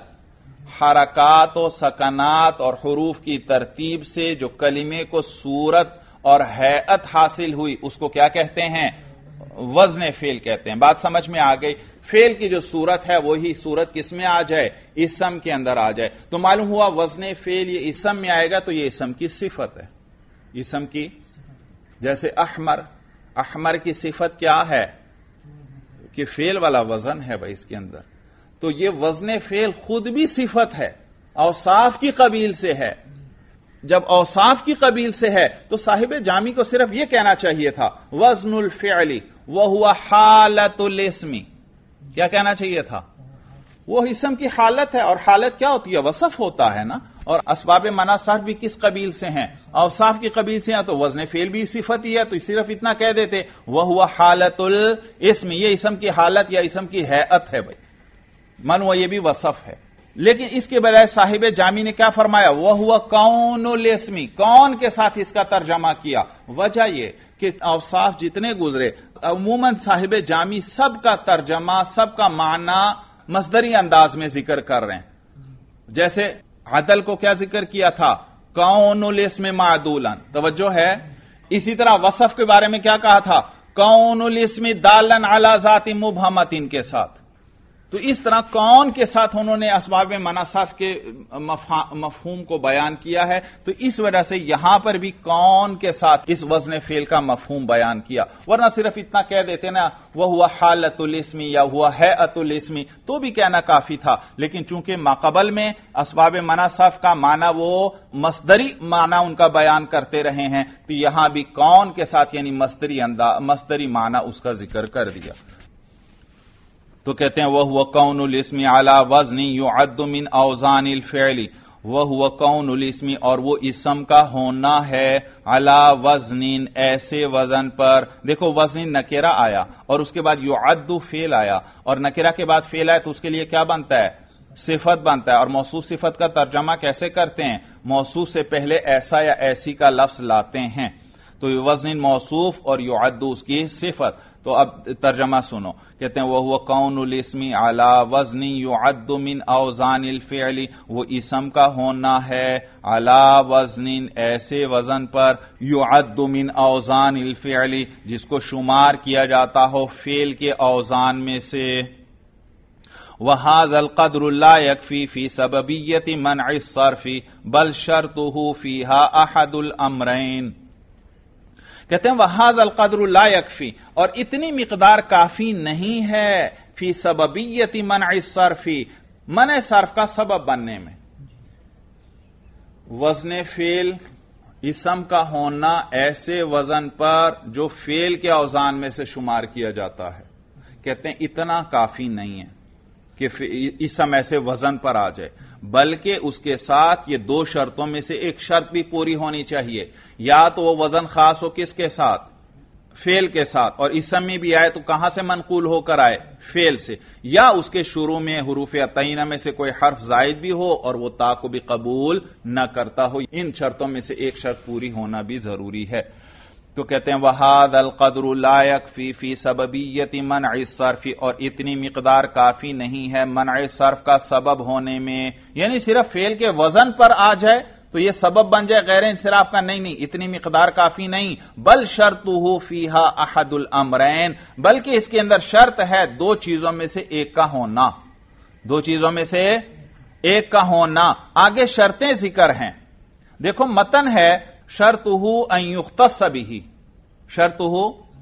حرکات و سکنات اور حروف کی ترتیب سے جو کلمے کو صورت اور ہیئت حاصل ہوئی، اس کو کیا کہتے ہیں؟ وزن فعل کہتے ہیں. بات سمجھ میں آ گئی؟ فعل کی جو صورت ہے وہی صورت کس میں آ جائے؟ اسم کے اندر آ جائے. تو معلوم ہوا وزن فعل یہ اسم میں آئے گا تو یہ اسم کی صفت ہے، اسم کی. جیسے احمر، احمر کی صفت کیا ہے؟ کہ فعل والا وزن ہے بھائی اس کے اندر. تو یہ وزن فعل خود بھی صفت ہے، اوصاف کی قبیل سے ہے. جب اوصاف کی قبیل سے ہے تو صاحب جامی کو صرف یہ کہنا چاہیے تھا وزن الفعل وہو حالت الاسم. کیا کہنا چاہیے تھا؟ وہ اسم کی حالت ہے، اور حالت کیا ہوتی ہے؟ وصف ہوتا ہے نا. اور اسباب منع صرف بھی کس قبیل سے ہیں؟ اوصاف کی قبیل سے ہیں. تو وزن فعل بھی صفت ہی ہے، تو صرف اتنا کہہ دیتے وہو حالت الاسم، یہ اسم کی حالت یا اسم کی ہیئت ہے بھائی، من وہ یہ بھی وصف ہے. لیکن اس کے بجائے صاحب جامی نے کیا فرمایا؟ وہو کون الاسم، کون کے ساتھ اس کا ترجمہ کیا. وجہ یہ کہ اوصاف جتنے گزرے عموماً صاحب جامی سب کا ترجمہ، سب کا معنی مصدری انداز میں ذکر کر رہے ہیں. جیسے عدل کو کیا ذکر کیا تھا؟ کون الاسم معدولا. توجہ ہے. اسی طرح وصف کے بارے میں کیا کہا تھا؟ کون الاسم دالا علی ذات مبہمۃ کے ساتھ. تو اس طرح کون کے ساتھ انہوں نے اسباب منع صرف کے مفہوم کو بیان کیا ہے. تو اس وجہ سے یہاں پر بھی کون کے ساتھ اس وزن فعل کا مفہوم بیان کیا. ورنہ صرف اتنا کہہ دیتے نا وہ ہوا حالت الاسم یا ہوا ہیئت الاسم تو بھی کہنا کافی تھا. لیکن چونکہ ماقبل میں اسباب منع صرف کا معنی وہ مصدری معنی ان کا بیان کرتے رہے ہیں، تو یہاں بھی کون کے ساتھ یعنی مصدری معنی اس کا ذکر کر دیا. تو کہتے ہیں وہ کون الاسم علی وزن یعد من اوزان الفعل، وہ کون الاسم، اور وہ اسم کا ہونا ہے علی وزن، ایسے وزن پر. دیکھو وزن نکرہ آیا اور اس کے بعد یعد فعل آیا، اور نکرہ کے بعد فعل آیا تو اس کے لیے کیا بنتا ہے؟ صفت بنتا ہے. اور موصوف صفت کا ترجمہ کیسے کرتے ہیں؟ موصوف سے پہلے ایسا یا ایسی کا لفظ لاتے ہیں. تو وزن موصوف اور یعد اس کی صفت. تو اب ترجمہ سنو. کہتے ہیں وہ کون الاسم علی وزن یعد من اوزان الفعل، وہ اسم کا ہونا ہے علی وزن، ایسے وزن پر، یعد من اوزان الفعل، جس کو شمار کیا جاتا ہو فعل کے اوزان میں سے. وَهَذَا الْقَدْرُ لَا يَكْفِي فِي سَبَبِيَّةِ مَنْعِ الصَّرْفِ بَلْ شَرْطُهُ فِيهَا أَحَدُ الْأَمْرَيْنِ. کہتے ہیں وَهَذَا الْقَدْرُ لَا يَكْفِي، اور اتنی مقدار کافی نہیں ہے فی سببیت منع الصرف، منع صرف کا سبب بننے میں. وزن فعل اسم کا ہونا ایسے وزن پر جو فعل کے اوزان میں سے شمار کیا جاتا ہے. کہتے ہیں اتنا کافی نہیں ہے کہ اسم ایسے وزن پر آ جائے، بلکہ اس کے ساتھ یہ دو شرطوں میں سے ایک شرط بھی پوری ہونی چاہیے. یا تو وہ وزن خاص ہو کس کے ساتھ؟ فعل کے ساتھ، اور اسم میں بھی آئے تو کہاں سے منقول ہو کر آئے؟ فعل سے. یا اس کے شروع میں حروف عطینہ میں سے کوئی حرف زائد بھی ہو اور وہ تا کو بھی قبول نہ کرتا ہو. ان شرطوں میں سے ایک شرط پوری ہونا بھی ضروری ہے. تو کہتے ہیں وَهَذَا الْقَدْرُ لَا يَكْفِي فِي سَبَبِيَّةِ مَنْعِ الصَّرْفِ، اور اتنی مقدار کافی نہیں ہے منع صرف کا سبب ہونے میں. یعنی صرف فعل کے وزن پر آ جائے تو یہ سبب بن جائے غیر انصراف کا. نہیں، اتنی مقدار کافی نہیں. بل شرطہ فیہا احد الامرین، بلکہ اس کے اندر شرط ہے دو چیزوں میں سے ایک کا ہونا. دو چیزوں میں سے ایک کا ہونا. آگے شرطیں ذکر ہیں. دیکھو متن ہے شرطہ ان یختص بہ. شرطہ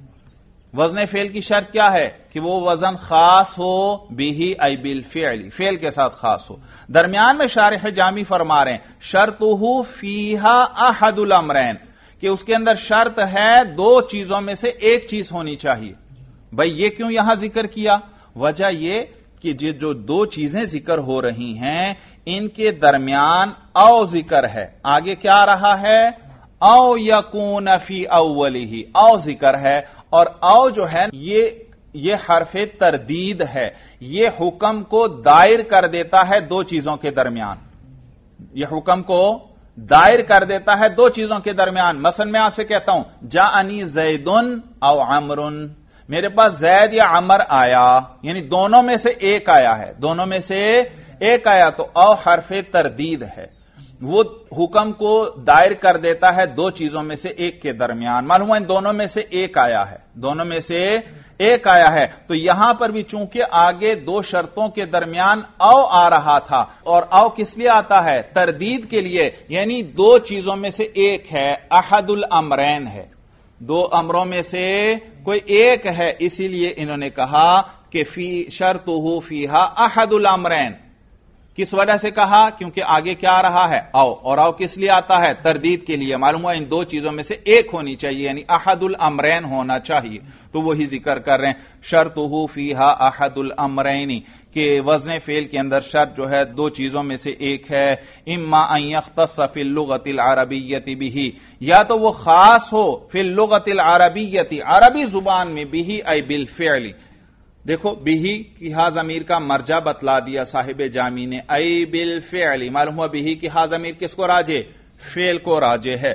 وزن فعل کی شرط کیا ہے کہ وہ وزن خاص ہو بہ ای بالفعل، فعل کے ساتھ خاص ہو. درمیان میں شارح جامی فرما رہے ہیں شرطہ فیہا احد الامرین، کہ اس کے اندر شرط ہے دو چیزوں میں سے ایک چیز ہونی چاہیے. بھئی یہ کیوں یہاں ذکر کیا؟ وجہ یہ کہ جو دو چیزیں ذکر ہو رہی ہیں ان کے درمیان او ذکر ہے. آگے کیا رہا ہے؟ او یکون فی اولہ، او ذکر ہے. اور او جو ہے یہ حرف تردید ہے، یہ حکم کو دائر کر دیتا ہے دو چیزوں کے درمیان. یہ حکم کو دائر کر دیتا ہے دو چیزوں کے درمیان. مثلا میں آپ سے کہتا ہوں جاءنی زیدن او عمرن، میرے پاس زید یا عمر آیا، یعنی دونوں میں سے ایک آیا ہے، دونوں میں سے ایک آیا. تو او حرف تردید ہے، وہ حکم کو دائر کر دیتا ہے دو چیزوں میں سے ایک کے درمیان. معلوم ہے ان دونوں میں سے ایک آیا ہے، دونوں میں سے ایک آیا ہے. تو یہاں پر بھی چونکہ آگے دو شرطوں کے درمیان او آ رہا تھا، اور او کس لیے آتا ہے؟ تردید کے لیے، یعنی دو چیزوں میں سے ایک ہے، احد الامرین ہے، دو امروں میں سے کوئی ایک ہے. اسی لیے انہوں نے کہا کہ فی شرطہ فیہا احد الامرین. کس وجہ سے کہا؟ کیونکہ آگے کیا آ رہا ہے؟ او. اور او کس لیے آتا ہے؟ تردید کے لیے. معلوم ہوا ان دو چیزوں میں سے ایک ہونی چاہیے، یعنی احد الامرین ہونا چاہیے. تو وہی ذکر کر رہے ہیں شرطہ فیہا احد الامرین، کہ وزن فعل کے اندر شرط جو ہے دو چیزوں میں سے ایک ہے. اما ان یختص فی اللغۃ العربیۃ بہ، یا تو وہ خاص ہو فی اللغۃ العربیۃ، عربی زبان میں، بہ ای بالفعل. دیکھو بہی کی ہا ضمیر کا مرجع بتلا دیا صاحب جامی نے، ای بالفعل. معلوم ہوا بہی کی ہا ضمیر کس کو راجع؟ فعل کو راجع ہے.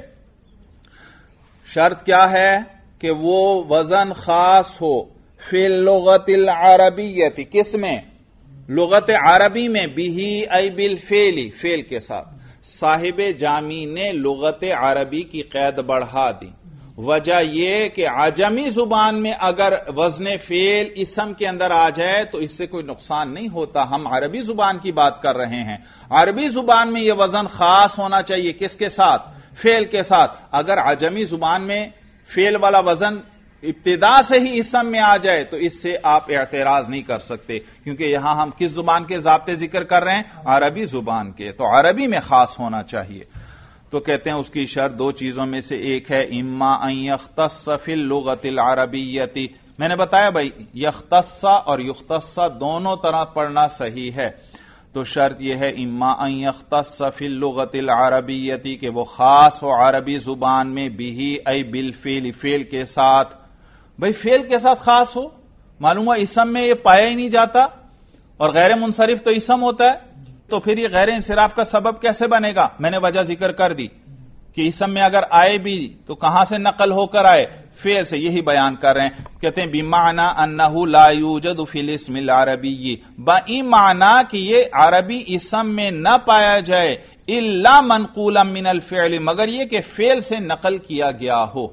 شرط کیا ہے؟ کہ وہ وزن خاص ہو فی اللغۃ العربیۃ. کس میں؟ لغت عربی میں. بہی ای بالفعل، فعل کے ساتھ. صاحب جامی نے لغت عربی کی قید بڑھا دی. وجہ یہ کہ عجمی زبان میں اگر وزن فعل اسم کے اندر آ جائے تو اس سے کوئی نقصان نہیں ہوتا. ہم عربی زبان کی بات کر رہے ہیں. عربی زبان میں یہ وزن خاص ہونا چاہیے. کس کے ساتھ؟ فعل کے ساتھ. اگر عجمی زبان میں فعل والا وزن ابتدا سے ہی اسم میں آ جائے تو اس سے آپ اعتراض نہیں کر سکتے، کیونکہ یہاں ہم کس زبان کے ضابطے ذکر کر رہے ہیں؟ عربی زبان کے. تو عربی میں خاص ہونا چاہیے. تو کہتے ہیں اس کی شرط دو چیزوں میں سے ایک ہے، اما ان یختص فی اللغۃ العربیۃ. میں نے بتایا بھائی یختص اور یختص دونوں طرح پڑھنا صحیح ہے. تو شرط یہ ہے اما ان یختص فی اللغۃ العربیۃ، کہ وہ خاص ہو عربی زبان میں، بہ ای بالفعل، فعل کے ساتھ. بھائی فعل کے ساتھ خاص ہو، معلوم ہوا اسم میں یہ پایا ہی نہیں جاتا، اور غیر منصرف تو اسم ہوتا ہے. تو پھر یہ غیر انصراف کا سبب کیسے بنے گا؟ میں نے وجہ ذکر کر دی کہ اسم میں اگر آئے بھی تو کہاں سے نقل ہو کر آئے؟ فعل سے. یہی بیان کر رہے ہیں. کہتے ہیں بمعنی انہ لا یوجد فی الاسم العربی، بئی معنی کہ یہ عربی اسم میں نہ پایا جائے، الا منقولا من الفعل، مگر یہ کہ فعل سے نقل کیا گیا ہو.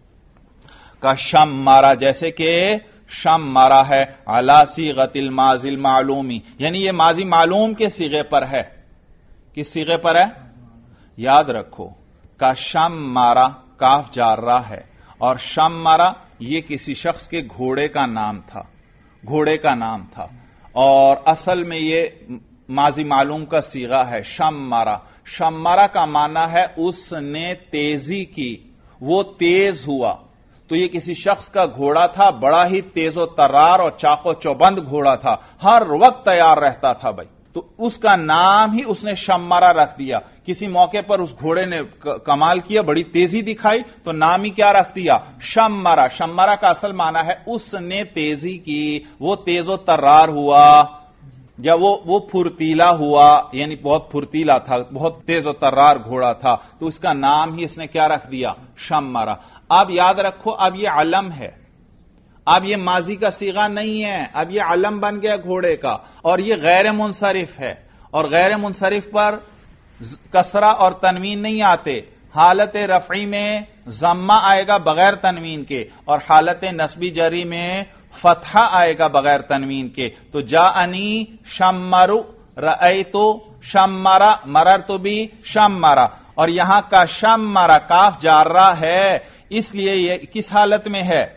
کا شمارا، جیسے کہ شم مارا ہے، علی صیغۃ الماضی المعلومی، یعنی یہ ماضی معلوم کے صیغے پر ہے. کس صیغے پر ہے؟ یاد رکھو کا شم مارا کاف جارہ ہے، اور شم مارا یہ کسی شخص کے گھوڑے کا نام تھا، گھوڑے کا نام تھا، اور اصل میں یہ ماضی معلوم کا صیغہ ہے. شم مارا، شم مارا کا معنی ہے اس نے تیزی کی، وہ تیز ہوا. تو یہ کسی شخص کا گھوڑا تھا، بڑا ہی تیز و ترار اور چاق و چوبند گھوڑا تھا، ہر وقت تیار رہتا تھا بھائی. تو اس کا نام ہی اس نے شمارا رکھ دیا. کسی موقع پر اس گھوڑے نے کمال کیا، بڑی تیزی دکھائی، تو نام ہی کیا رکھ دیا؟ شمارا. شمارا کا اصل معنی ہے اس نے تیزی کی، وہ تیز و ترار ہوا، یا وہ پھرتیلا ہوا، یعنی بہت پھرتیلا تھا، بہت تیز و ترار گھوڑا تھا. تو اس کا نام ہی اس نے کیا رکھ دیا؟ شمارا. اب یاد رکھو اب یہ علم ہے، اب یہ ماضی کا صیغہ نہیں ہے، اب یہ علم بن گیا گھوڑے کا، اور یہ غیر منصرف ہے. اور غیر منصرف پر کسرہ اور تنوین نہیں آتے. حالت رفعی میں ضمہ آئے گا بغیر تنوین کے، اور حالت نصبی جری میں فتحہ آئے گا بغیر تنوین کے. تو جاءنی شمرو رأیتو شمرا مررتو بی شمرا. اور یہاں کا شمرا کاف جارہ ہے، اس لیے یہ کس حالت میں ہے؟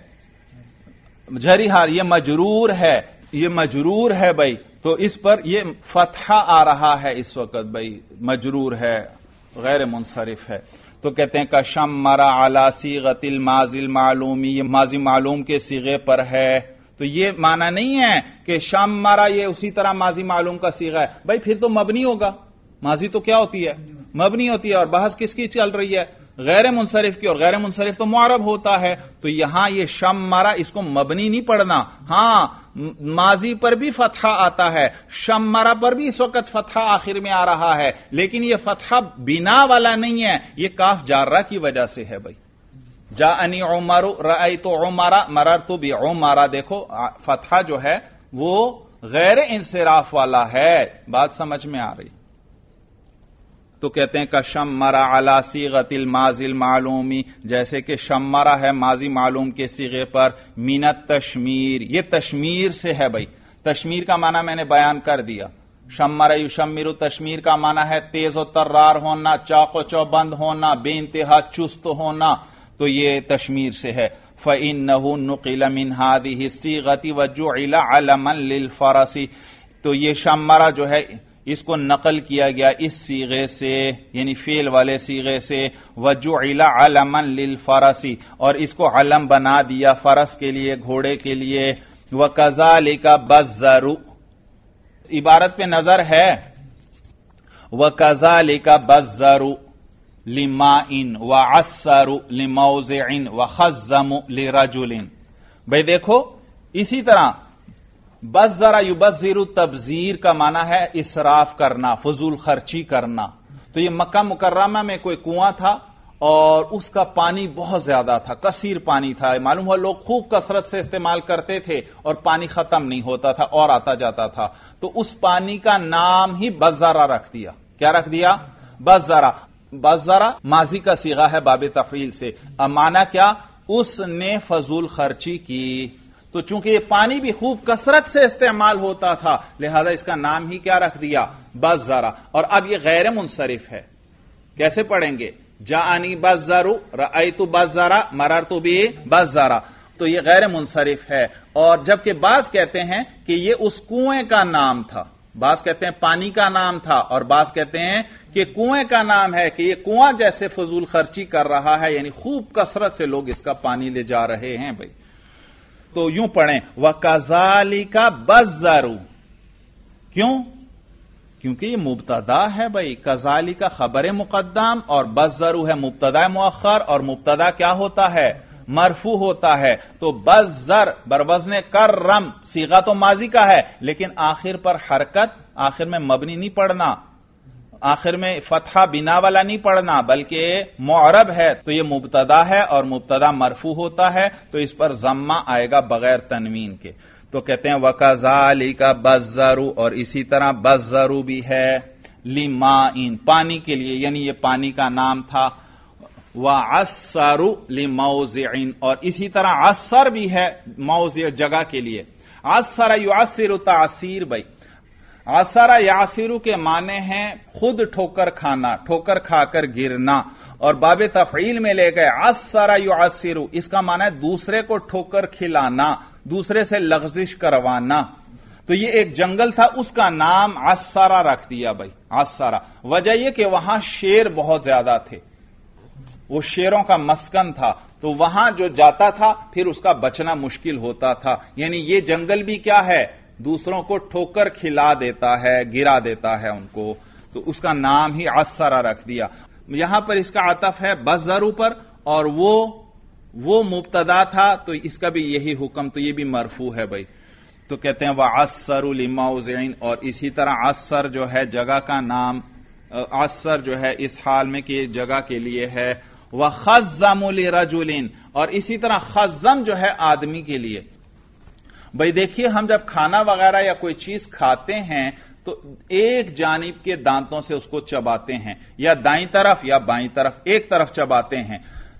جری حال. یہ مجرور ہے، یہ مجرور ہے بھائی، تو اس پر یہ فتحہ آ رہا ہے اس وقت بھائی، مجرور ہے، غیر منصرف ہے. تو کہتے ہیں کہ شمرا علی صیغۃ الماضی المعلوم، یہ ماضی معلوم کے صیغے پر ہے. تو یہ معنی نہیں ہے کہ شمرا یہ اسی طرح ماضی معلوم کا صیغہ ہے بھائی، پھر تو مبنی ہوگا. ماضی تو کیا ہوتی ہے؟ مبنی ہوتی ہے. اور بحث کس کی چل رہی ہے؟ غیر منصرف کی، اور غیر منصرف تو معرب ہوتا ہے. تو یہاں یہ شمرا اس کو مبنی نہیں پڑھنا. ہاں ماضی پر بھی فتحہ آتا ہے، شمرا پر بھی اس وقت فتحہ آخر میں آ رہا ہے، لیکن یہ فتحہ بنا والا نہیں ہے، یہ کاف جارہ کی وجہ سے ہے بھائی. جاءنی عمر رأیت عمر مررت بعمر. دیکھو فتحہ جو ہے وہ غیر انصراف والا ہے. بات سمجھ میں آ رہی؟ تو کہتے ہیں کہ شمرا علی صیغۃ الماضی المعلومی، جیسے کہ شمرا ہے ماضی معلوم کے صیغے پر، من التشمیر، یہ تشمیر سے ہے بھائی. تشمیر کا معنی میں نے بیان کر دیا. شمرا یشمر، تشمیر کا معنی ہے تیز و ترار ہونا، چاق و چوبند ہونا، بے انتہا چست ہونا. تو یہ تشمیر سے ہے. فَإِنَّهُ نُقِلَ مِنْ هَذِهِ الصِّيغَةِ وَجُعِلَ عَلَمًا لِلْفَرَسِ. تو یہ شمرا جو ہے اس کو نقل کیا گیا اس صیغے سے، یعنی فعل والے صیغے سے. وَجُعِلَ عَلَمًا لِلْفَرَسِ، اور اس کو علم بنا دیا فرس کے لیے، گھوڑے کے لیے. وَكَذَلِكَ بَزَّرُ، عبارت پہ نظر ہے. وَكَذَلِكَ بَزَّرُ لِمَاءٍ وَعَسَّرُ لِمَوْضِعٍ وَخَزَّمُ لِرَجُلٍ. بھئی دیکھو اسی طرح بزرا یبزر، تبذیر کا معنی ہے اسراف کرنا، فضول خرچی کرنا. تو یہ مکہ مکرمہ میں کوئی کنواں تھا اور اس کا پانی بہت زیادہ تھا، کثیر پانی تھا. معلوم ہوا لوگ خوب کثرت سے استعمال کرتے تھے اور پانی ختم نہیں ہوتا تھا اور آتا جاتا تھا. تو اس پانی کا نام ہی بزرا رکھ دیا. کیا رکھ دیا؟ بزرا. بزرا ماضی کا صیغہ ہے باب تفعیل سے. اب معنی کیا؟ اس نے فضول خرچی کی. تو چونکہ یہ پانی بھی خوب کثرت سے استعمال ہوتا تھا، لہذا اس کا نام ہی کیا رکھ دیا؟ بزرا. اور اب یہ غیر منصرف ہے. کیسے پڑھیں گے؟ جاءنی بزرو رأیت بزرا مررت بزرا. تو یہ غیر منصرف ہے. اور جبکہ بعض کہتے ہیں کہ یہ اس کنویں کا نام تھا، بعض کہتے ہیں پانی کا نام تھا، اور بعض کہتے ہیں کہ کنویں کا نام ہے، کہ یہ کنواں جیسے فضول خرچی کر رہا ہے، یعنی خوب کثرت سے لوگ اس کا پانی لے جا رہے ہیں بھائی. تو یوں پڑھیں وَكَذَلِكَ بَزَّرُ. کیوں؟ کیونکہ یہ مبتدا ہے بھائی. کذالک خبر مقدم اور بزرو ہے مبتدا مؤخر، اور مبتدا کیا ہوتا ہے؟ مرفوع ہوتا ہے. تو بزر بروزن کرم، صیغہ تو ماضی کا ہے لیکن آخر پر حرکت، آخر میں مبنی نہیں پڑھنا، آخر میں فتحہ بنا والا نہیں پڑھنا، بلکہ معرب ہے. تو یہ مبتدا ہے اور مبتدا مرفوع ہوتا ہے، تو اس پر ضمہ آئے گا بغیر تنوین کے. تو کہتے ہیں وَكَذَلِكَ بَزَّرُ، اور اسی طرح بزرو بھی ہے لِمَاءٍ، پانی کے لیے، یعنی یہ پانی کا نام تھا. وَعَسَّرُ لِمَوْضِعٍ، اور اسی طرح عصر بھی ہے موضع، جگہ کے لیے. عصر یعصر تعصیر بھائی. عصر یعصر کے معنی ہیں خود ٹھوکر کھانا، ٹھوکر کھا کر گرنا. اور باب تفعیل میں لے گئے عصر یعصر، اس کا معنی ہے دوسرے کو ٹھوکر کھلانا، دوسرے سے لغزش کروانا. تو یہ ایک جنگل تھا، اس کا نام عصرہ رکھ دیا بھائی، عصرہ. وجہ یہ کہ وہاں شیر بہت زیادہ تھے، وہ شیروں کا مسکن تھا، تو وہاں جو جاتا تھا پھر اس کا بچنا مشکل ہوتا تھا. یعنی یہ جنگل بھی کیا ہے؟ دوسروں کو ٹھوکر کھلا دیتا ہے، گرا دیتا ہے ان کو. تو اس کا نام ہی عصرہ رکھ دیا. یہاں پر اس کا عطف ہے بزرو پر، اور وہ مبتدا تھا، تو اس کا بھی یہی حکم، تو یہ بھی مرفوع ہے بھائی. تو کہتے ہیں وَعَسَّرُ لِمَوْضِعٍ، اور اسی طرح عصر جو ہے جگہ کا نام، عصر جو ہے اس حال میں کہ جگہ کے لیے ہے. وَخَزَّمُ لِرَجُلٍ، اور اسی طرح خزم جو ہے آدمی کے لیے. بھئی دیکھیے ہم جب کھانا وغیرہ یا کوئی چیز کھاتے ہیں تو ایک جانب کے دانتوں سے اس کو چباتے ہیں، یا دائیں طرف یا بائیں طرف، ایک طرف چباتے ہیں.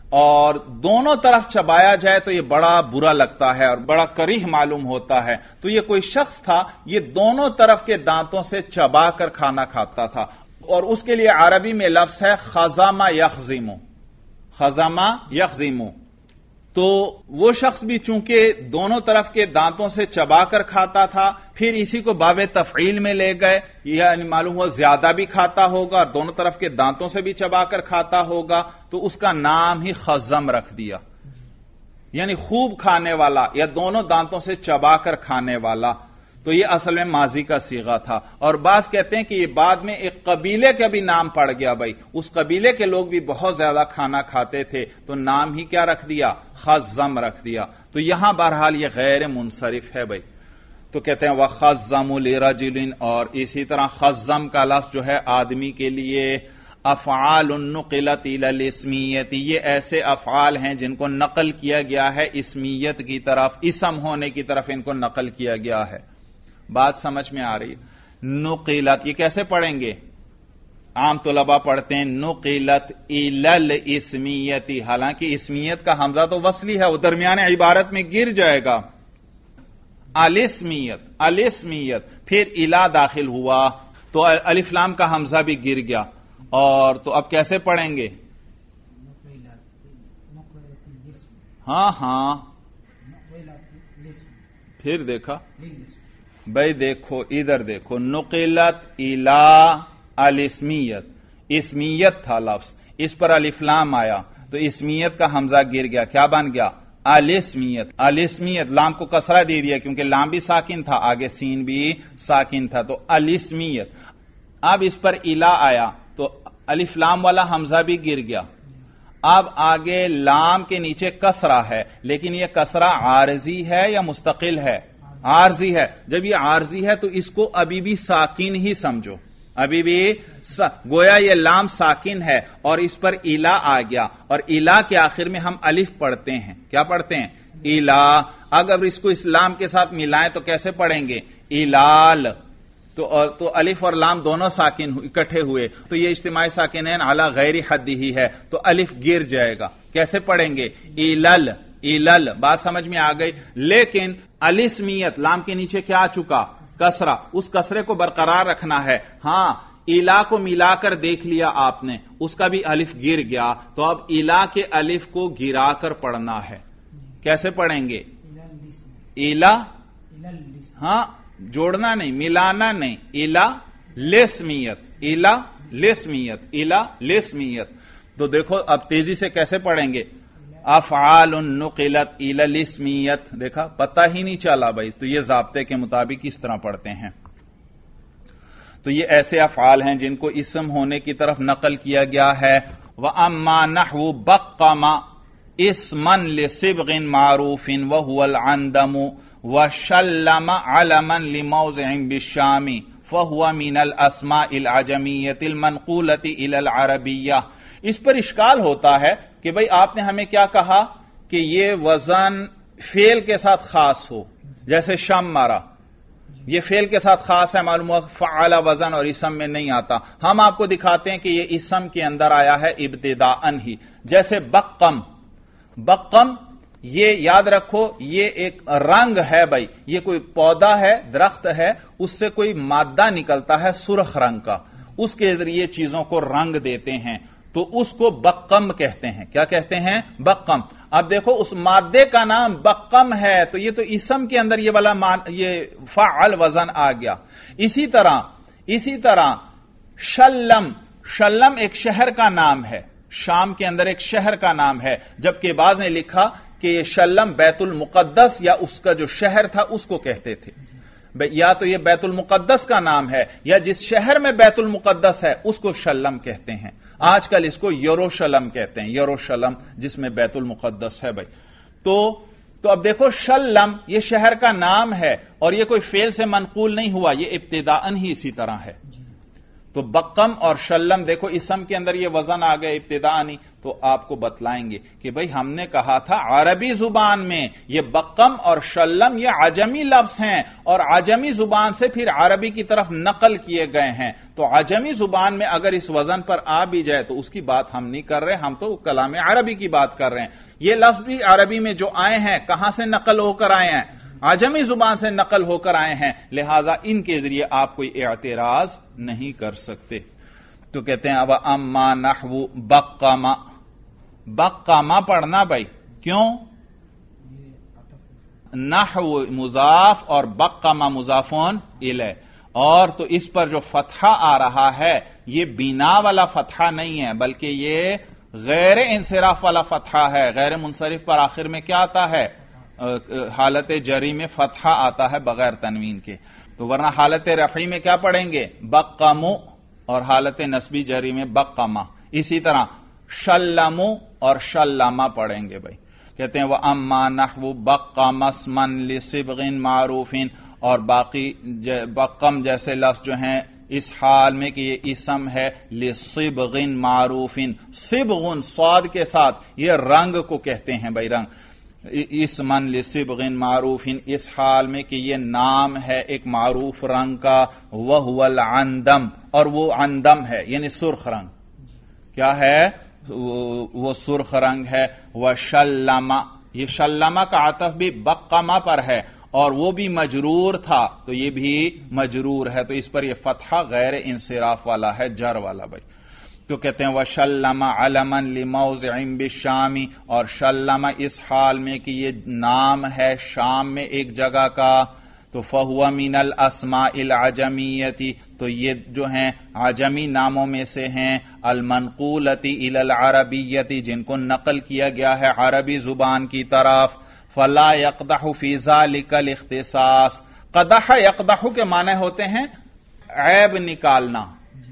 اور دونوں طرف چبایا جائے تو یہ بڑا برا لگتا ہے اور بڑا کریہ معلوم ہوتا ہے. تو یہ کوئی شخص تھا، یہ دونوں طرف کے دانتوں سے چبا کر کھانا کھاتا تھا، اور اس کے لیے عربی میں لفظ ہے خزم یخزم. خزم یخزم. تو وہ شخص بھی چونکہ دونوں طرف کے دانتوں سے چبا کر کھاتا تھا، پھر اسی کو باب تفعیل میں لے گئے، یعنی معلوم ہوا زیادہ بھی کھاتا ہوگا، دونوں طرف کے دانتوں سے بھی چبا کر کھاتا ہوگا، تو اس کا نام ہی خزم رکھ دیا، یعنی خوب کھانے والا یا دونوں دانتوں سے چبا کر کھانے والا. تو یہ اصل میں ماضی کا صیغہ تھا. اور بعض کہتے ہیں کہ یہ بعد میں ایک قبیلے کا بھی نام پڑ گیا، بھائی اس قبیلے کے لوگ بھی بہت زیادہ کھانا کھاتے تھے، تو نام ہی کیا رکھ دیا؟ خزم رکھ دیا. تو یہاں بہرحال یہ غیر منصرف ہے بھائی. تو کہتے ہیں وَخَزَّمُ لِرَجُلٍ، اور اسی طرح خزم کا لفظ جو ہے آدمی کے لیے افعال نقلت الی الاسمیت، یہ ایسے افعال ہیں جن کو نقل کیا گیا ہے اسمیت کی طرف، اسم ہونے کی طرف ان کو نقل کیا گیا ہے. بات سمجھ میں آ رہی ہے؟ نقلت یہ کیسے پڑھیں گے؟ عام طلباء پڑھتے ہیں نقلت الی الاسمیت، حالانکہ اسمیت کا حمزہ تو وصلی ہے، وہ درمیان عبارت میں گر جائے گا. الاسمیت، الاسمیت، پھر الی داخل ہوا تو الف لام کا حمزہ بھی گر گیا. اور تو اب کیسے پڑھیں گے؟ ہاں پھر دیکھا بھائی، دیکھو ادھر دیکھو، نقلت الی الاسمیت، اسمیت تھا لفظ، اس پر الف لام آیا تو اسمیت کا حمزہ گر گیا، کیا بن گیا؟ الاسمیت. الاسمیت، لام کو کسرہ دے دیا کیونکہ لام بھی ساکن تھا، آگے سین بھی ساکن تھا، تو الاسمیت. اب اس پر الی آیا تو الف لام والا حمزہ بھی گر گیا. اب آگے لام کے نیچے کسرہ ہے، لیکن یہ کسرہ عارضی ہے یا مستقل ہے؟ عارضی ہے. جب یہ عارضی ہے تو اس کو ابھی بھی ساکن ہی سمجھو، ابھی بھی گویا یہ لام ساکن ہے اور اس پر الا آ گیا، اور الا کے آخر میں ہم الف پڑھتے ہیں. کیا پڑھتے ہیں؟ الا. اگر اس کو اس لام کے ساتھ ملائیں تو کیسے پڑھیں گے؟ الال. تو الف اور لام دونوں ساکن اکٹھے ہوئے تو یہ اجتماعی ساکنین علی غیر حد ہی ہے، تو الف گر جائے گا. کیسے پڑھیں گے؟ الل. الل. بات سمجھ میں آ گئی. لیکن الاسمیت، لام کے نیچے کیا آ چکا؟ کسرہ. اس کسرے کو برقرار رکھنا ہے. ہاں الا کو ملا کر دیکھ لیا آپ نے، اس کا بھی الف گر گیا، تو اب الا کے الف کو گرا کر پڑھنا ہے. کیسے پڑھیں گے؟ الا. ہاں جوڑنا نہیں، ملانا نہیں. الا لسمیت، الا لسمیت، الا لسمیت. تو دیکھو اب تیزی سے کیسے پڑھیں گے؟ افعال نقلت الی الاسمیت. دیکھا، پتہ ہی نہیں چلا بھائی. تو یہ ضابطے کے مطابق اس طرح پڑھتے ہیں. تو یہ ایسے افعال ہیں جن کو اسم ہونے کی طرف نقل کیا گیا ہے. وَأَمَّا نَحْوُ بَقَّمَ اسْمًا لِصِبْغٍ مَعْرُوفٍ وَهُوَ الْعَنْدَمُ وَشَلَّمَ عَلَمًا لِمَوْضِعٍ بِالشَّامِ فَهُوَ مِنَ الْأَسْمَاءِ الْعَجَمِيَّةِ الْمَنْقُولَةِ إِلَى الْعَرَبِيَّةِ. اس پر اشکال ہوتا ہے کہ بھئی آپ نے ہمیں کیا کہا کہ یہ وزن فعل کے ساتھ خاص ہو، جیسے شمرا، یہ فعل کے ساتھ خاص ہے، معلوم ہوا فعل وزن اور اسم میں نہیں آتا. ہم آپ کو دکھاتے ہیں کہ یہ اسم کے اندر آیا ہے ابتداءً ہی. جیسے بقم، بقم یہ یاد رکھو یہ ایک رنگ ہے بھائی، یہ کوئی پودا ہے، درخت ہے، اس سے کوئی مادہ نکلتا ہے سرخ رنگ کا، اس کے ذریعے چیزوں کو رنگ دیتے ہیں، تو اس کو بقم کہتے ہیں. کیا کہتے ہیں؟ بقم. اب دیکھو اس مادے کا نام بقم ہے تو یہ تو اسم کے اندر یہ والا یہ فعل وزن آ گیا. اسی طرح شلم، شلم ایک شہر کا نام ہے، شام کے اندر ایک شہر کا نام ہے، جبکہ بعض نے لکھا کہ یہ شلم بیت المقدس یا اس کا جو شہر تھا اس کو کہتے تھے. یا تو یہ بیت المقدس کا نام ہے یا جس شہر میں بیت المقدس ہے اس کو شلم کہتے ہیں. آج کل اس کو یروشلم کہتے ہیں، یروشلم جس میں بیت المقدس ہے بھائی. تو اب دیکھو شلم یہ شہر کا نام ہے اور یہ کوئی فعل سے منقول نہیں ہوا، یہ ابتداءً ہی اسی طرح ہے. تو بقم اور شلم دیکھو اسم کے اندر یہ وزن آ گئے ابتداءنی، تو آپ کو بتلائیں گے کہ بھئی ہم نے کہا تھا عربی زبان میں یہ بقم اور شلم یہ عجمی لفظ ہیں اور عجمی زبان سے پھر عربی کی طرف نقل کیے گئے ہیں، تو عجمی زبان میں اگر اس وزن پر آ بھی جائے تو اس کی بات ہم نہیں کر رہے، ہم تو کلام عربی کی بات کر رہے ہیں۔ یہ لفظ بھی عربی میں جو آئے ہیں کہاں سے نقل ہو کر آئے ہیں؟ عجمی زبان سے نقل ہو کر آئے ہیں، لہذا ان کے ذریعے آپ کوئی اعتراض نہیں کر سکتے۔ تو کہتے ہیں اب اما نحو بقما، بقما پڑھنا بھائی، کیوں؟ نحو مضاف اور بقما مضافون الیہ، اور تو اس پر جو فتحہ آ رہا ہے یہ بنا والا فتحہ نہیں ہے بلکہ یہ غیر انصراف والا فتحہ ہے۔ غیر منصرف پر آخر میں کیا آتا ہے؟ حالت جری میں فتحہ آتا ہے بغیر تنوین کے، تو ورنہ حالت رفعی میں کیا پڑھیں گے؟ بقمو، اور حالت نصبی جری میں بقما۔ اسی طرح شلمو اور شلما پڑھیں گے بھائی۔ کہتے ہیں وَأَمَّا نَحْوُ بَقَّمَ اسْمًا لِصِبْغٍ مَعْرُوفٍ، اور باقی بقم جیسے لفظ جو ہیں اس حال میں کہ یہ اسم ہے لِصِبْغٍ مَعْرُوفٍ، صبغ صاد کے ساتھ، یہ رنگ کو کہتے ہیں بھائی، رنگ، اسمن لصبغ معروف، اس حال میں کہ یہ نام ہے ایک معروف رنگ کا، وہو العندم، اور وہ عندم ہے یعنی سرخ رنگ، کیا ہے؟ وہ سرخ رنگ ہے۔ وشلما، یہ شلما کا عطف بھی بقما پر ہے اور وہ بھی مجرور تھا تو یہ بھی مجرور ہے، تو اس پر یہ فتحہ غیر انصراف والا ہے، جر والا بھائی۔ تو کہتے ہیں وَشَلَّمَ عَلَمًا لِمَوْضِعٍ بِالشَّامِ، اور شلم اس حال میں کہ یہ نام ہے شام میں ایک جگہ کا، تو فَهُوَ مِنَ الْأَسْمَاءِ الْعَجَمِيَّةِ، تو یہ جو ہیں عجمی ناموں میں سے ہیں، الْمَنْقُولَةِ إِلَى الْعَرَبِيَّةِ، جن کو نقل کیا گیا ہے عربی زبان کی طرف۔ فَلَا يَقْدَحُ فِي ذَلِكَ الْاخْتِصَاص، قدح یقدح کے معنی ہوتے ہیں عیب نکالنا،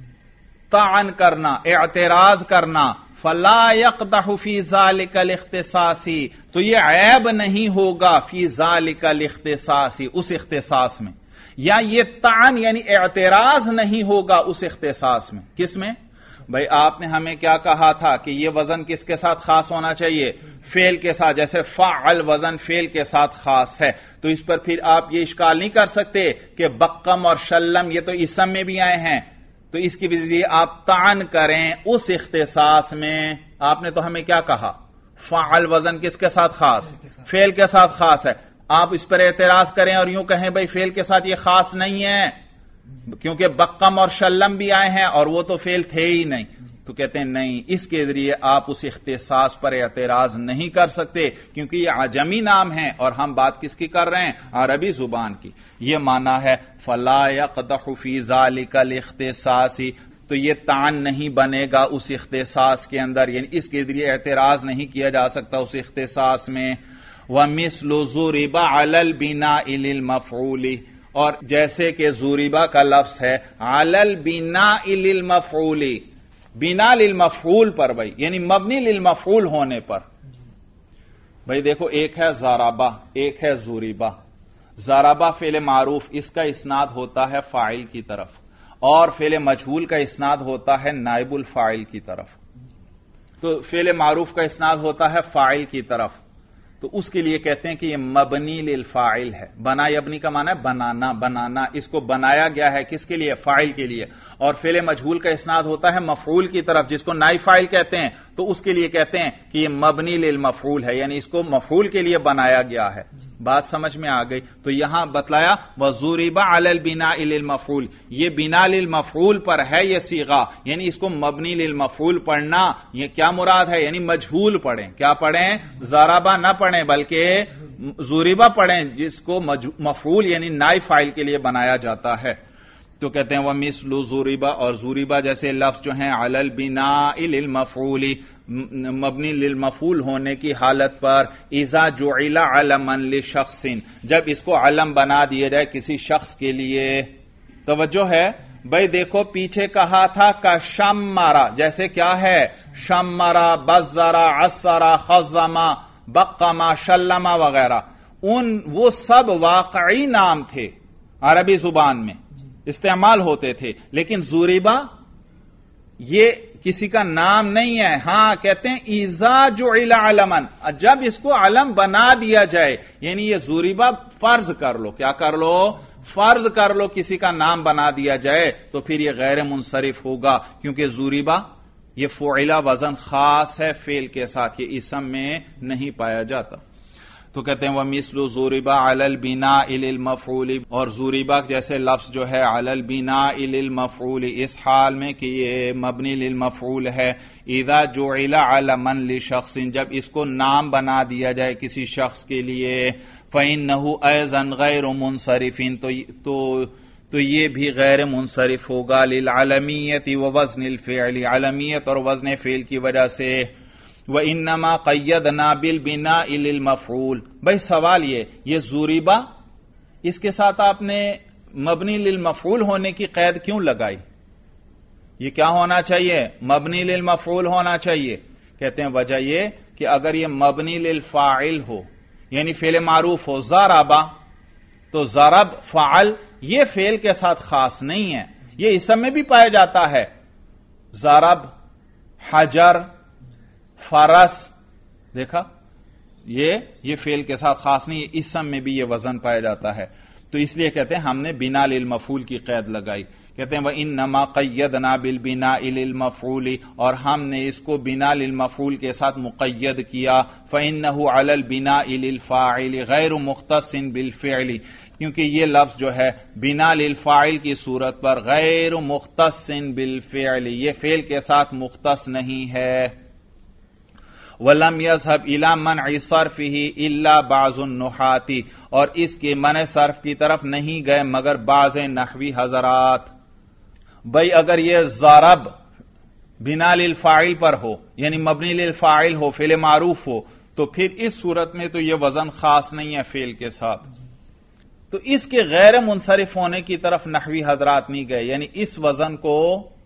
طعن کرنا، اعتراض کرنا۔ فلا يقدح فی ذلک الاختصاص، تو یہ عیب نہیں ہوگا فی ذلک الاختصاص، اس اختصاص میں، یا یہ طعن یعنی اعتراض نہیں ہوگا اس اختصاص میں۔ کس میں؟ بھائی آپ نے ہمیں کیا کہا تھا کہ یہ وزن کس کے ساتھ خاص ہونا چاہیے؟ فعل کے ساتھ، جیسے فعل وزن فعل کے ساتھ خاص ہے، تو اس پر پھر آپ یہ اشکال نہیں کر سکتے کہ بقم اور شلم یہ تو اسم میں بھی آئے ہیں، تو اس کی وجہ سے آپ طعن کریں اس اختصاص میں۔ آپ نے تو ہمیں کیا کہا؟ فعل وزن کس کے ساتھ خاص؟ فعل کے ساتھ خاص ہے، آپ اس پر اعتراض کریں اور یوں کہیں بھائی فعل کے ساتھ یہ خاص نہیں ہے کیونکہ بقم اور شلم بھی آئے ہیں اور وہ تو فعل تھے ہی نہیں، تو کہتے ہیں نہیں، اس کے ذریعے آپ اس اختصاص پر اعتراض نہیں کر سکتے کیونکہ یہ عجمی نام ہے اور ہم بات کس کی کر رہے ہیں؟ عربی زبان کی۔ یہ معنی ہے فلا يقدح فی ذلک الاختصاص، تو یہ طعن نہیں بنے گا اس اختصاص کے اندر، یعنی اس کے ذریعے اعتراض نہیں کیا جا سکتا اس اختصاص میں۔ وَمِثْلُ ضُرِبَ عَلَى الْبِنَاءِ لِلْمَفْعُولِ، اور جیسے کہ ضُرِبَ کا لفظ ہے عَلَى الْبِنَاءِ لِلْمَفْعُولِ، بنا للمفعول پر بھائی، یعنی مبنی للمفعول ہونے پر۔ بھائی دیکھو ایک ہے ضربہ، ایک ہے ضربہ۔ ضربہ فعل معروف، اس کا اسناد ہوتا ہے فاعل کی طرف، اور فعل مجہول کا اسناد ہوتا ہے نائب الفاعل کی طرف۔ تو فعل معروف کا اسناد ہوتا ہے فاعل کی طرف، تو اس کے لیے کہتے ہیں کہ یہ مبنی للفاعل ہے۔ بنا یبنی کا معنی ہے بنانا، بنانا، اس کو بنایا گیا ہے کس کے لیے؟ فاعل کے لیے۔ اور فعل مجہول کا اسناد ہوتا ہے مفعول کی طرف جس کو نائب فاعل کہتے ہیں، تو اس کے لیے کہتے ہیں کہ یہ مبنی للمفعول ہے، یعنی اس کو مفعول کے لیے بنایا گیا ہے۔ بات سمجھ میں آ گئی؟ تو یہاں بتلایا وَضُرِبَ عَلَى الْبِنَاءِ لِلْمَفْعُولِ، یہ بنا للمفعول پر ہے یہ صیغہ، یعنی اس کو مبنی للمفعول پڑھنا، یہ کیا مراد ہے؟ یعنی مجہول پڑھیں، کیا پڑھیں؟ ضربہ نہ پڑھیں بلکہ ضربہ پڑھیں جس کو مفعول یعنی نائب فاعل کے لیے بنایا جاتا ہے۔ تو کہتے ہیں وَمِثْلُ ضُرِبَ، اور ضربہ جیسے لفظ جو ہیں عَلَى الْبِنَاءِ لِلْمَفْعُولِ، مبنی للمفعول ہونے کی حالت پر، اذا جعل علما لشخص، جب اس کو علم بنا دیا جائے کسی شخص کے لیے۔ توجہ ہے بھائی، دیکھو پیچھے کہا تھا کا شمرا، جیسے کیا ہے؟ شمرا، بزرا، عصرا، خزما، بقما، شلما وغیرہ، وہ سب واقعی نام تھے عربی زبان میں، استعمال ہوتے تھے، لیکن زوریبا یہ کسی کا نام نہیں ہے. ہاں کہتے ہیں اذا جعل علما، جب اس کو علم بنا دیا جائے، یعنی یہ زوریبا فرض کر لو، کیا کر لو؟ فرض کر لو کسی کا نام بنا دیا جائے تو پھر یہ غیر منصرف ہوگا، کیونکہ زوریبا یہ فعلا وزن خاص ہے فعل کے ساتھ، یہ اسم میں نہیں پایا جاتا. تو کہتے ہیں وَمِثْلُ ضُرِبَ عَلَى الْبِنَاءِ لِلْمَفْعُولِ، اور ضُرِبَ جیسے لفظ جو ہے عَلَى الْبِنَاءِ لِلْمَفْعُولِ، اس حال میں کہ یہ مبنی للمفعول ہے. اذا جعل علما لشخص، جب اس کو نام بنا دیا جائے کسی شخص کے لیے، فإنه أيضا غیر منصرف، تو یہ بھی غیر منصرف ہوگا للعلمیت ووزن الفعل، علمیت اور وزن فعل کی وجہ سے. وَإِنَّمَا قَيَّدْنَا بِالْبِنَاءِ لِلْمَفْعُولِ، بھائی سوال یہ زوریبا اس کے ساتھ آپ نے مبنی للمفعول ہونے کی قید کیوں لگائی؟ یہ کیا ہونا چاہیے؟ مبنی للمفعول ہونا چاہیے. کہتے ہیں وجہ یہ کہ اگر یہ مبنی للفاعل ہو، یعنی فعل معروف ہو، ضربا، تو ضرب فعل یہ فعل کے ساتھ خاص نہیں ہے، یہ اسم میں بھی پایا جاتا ہے. ضرب، حجر، فرس، دیکھا یہ فعل کے ساتھ خاص نہیں ہے، اسم میں بھی یہ وزن پایا جاتا ہے. تو اس لیے کہتے ہیں ہم نے بنا للمفعول کی قید لگائی. کہتے ہیں وَإِنَّمَا قَيَّدْنَا بِالْبِنَاءِ لِلْمَفْعُولِ، اور ہم نے اس کو بنا للمفعول کے ساتھ مقید کیا. فَإِنَّهُ عَلَى الْبِنَاءِ لِلْفَاعِلِ غَيْرُ مُخْتَصٍ بِالْفِعْلِ، کیونکہ یہ لفظ جو ہے بنا للفاعل کی صورت پر غیر مختص بالفعل، یہ فعل کے ساتھ مختص نہیں ہے. وَلَمْ يَذْهَبْ إِلَى مَنْعِ صَرْفِهِ إِلَّا بَعْضُ النُّحَاةِ، اور اس کے منع صرف کی طرف نہیں گئے مگر بعض نحوی حضرات. بھئی اگر یہ ضرب بنا للفاعل پر ہو، یعنی مبنی للفاعل ہو، فعل معروف ہو، تو پھر اس صورت میں تو یہ وزن خاص نہیں ہے فعل کے ساتھ. تو اس کے غیر منصرف ہونے کی طرف نحوی حضرات نہیں گئے، یعنی اس وزن کو،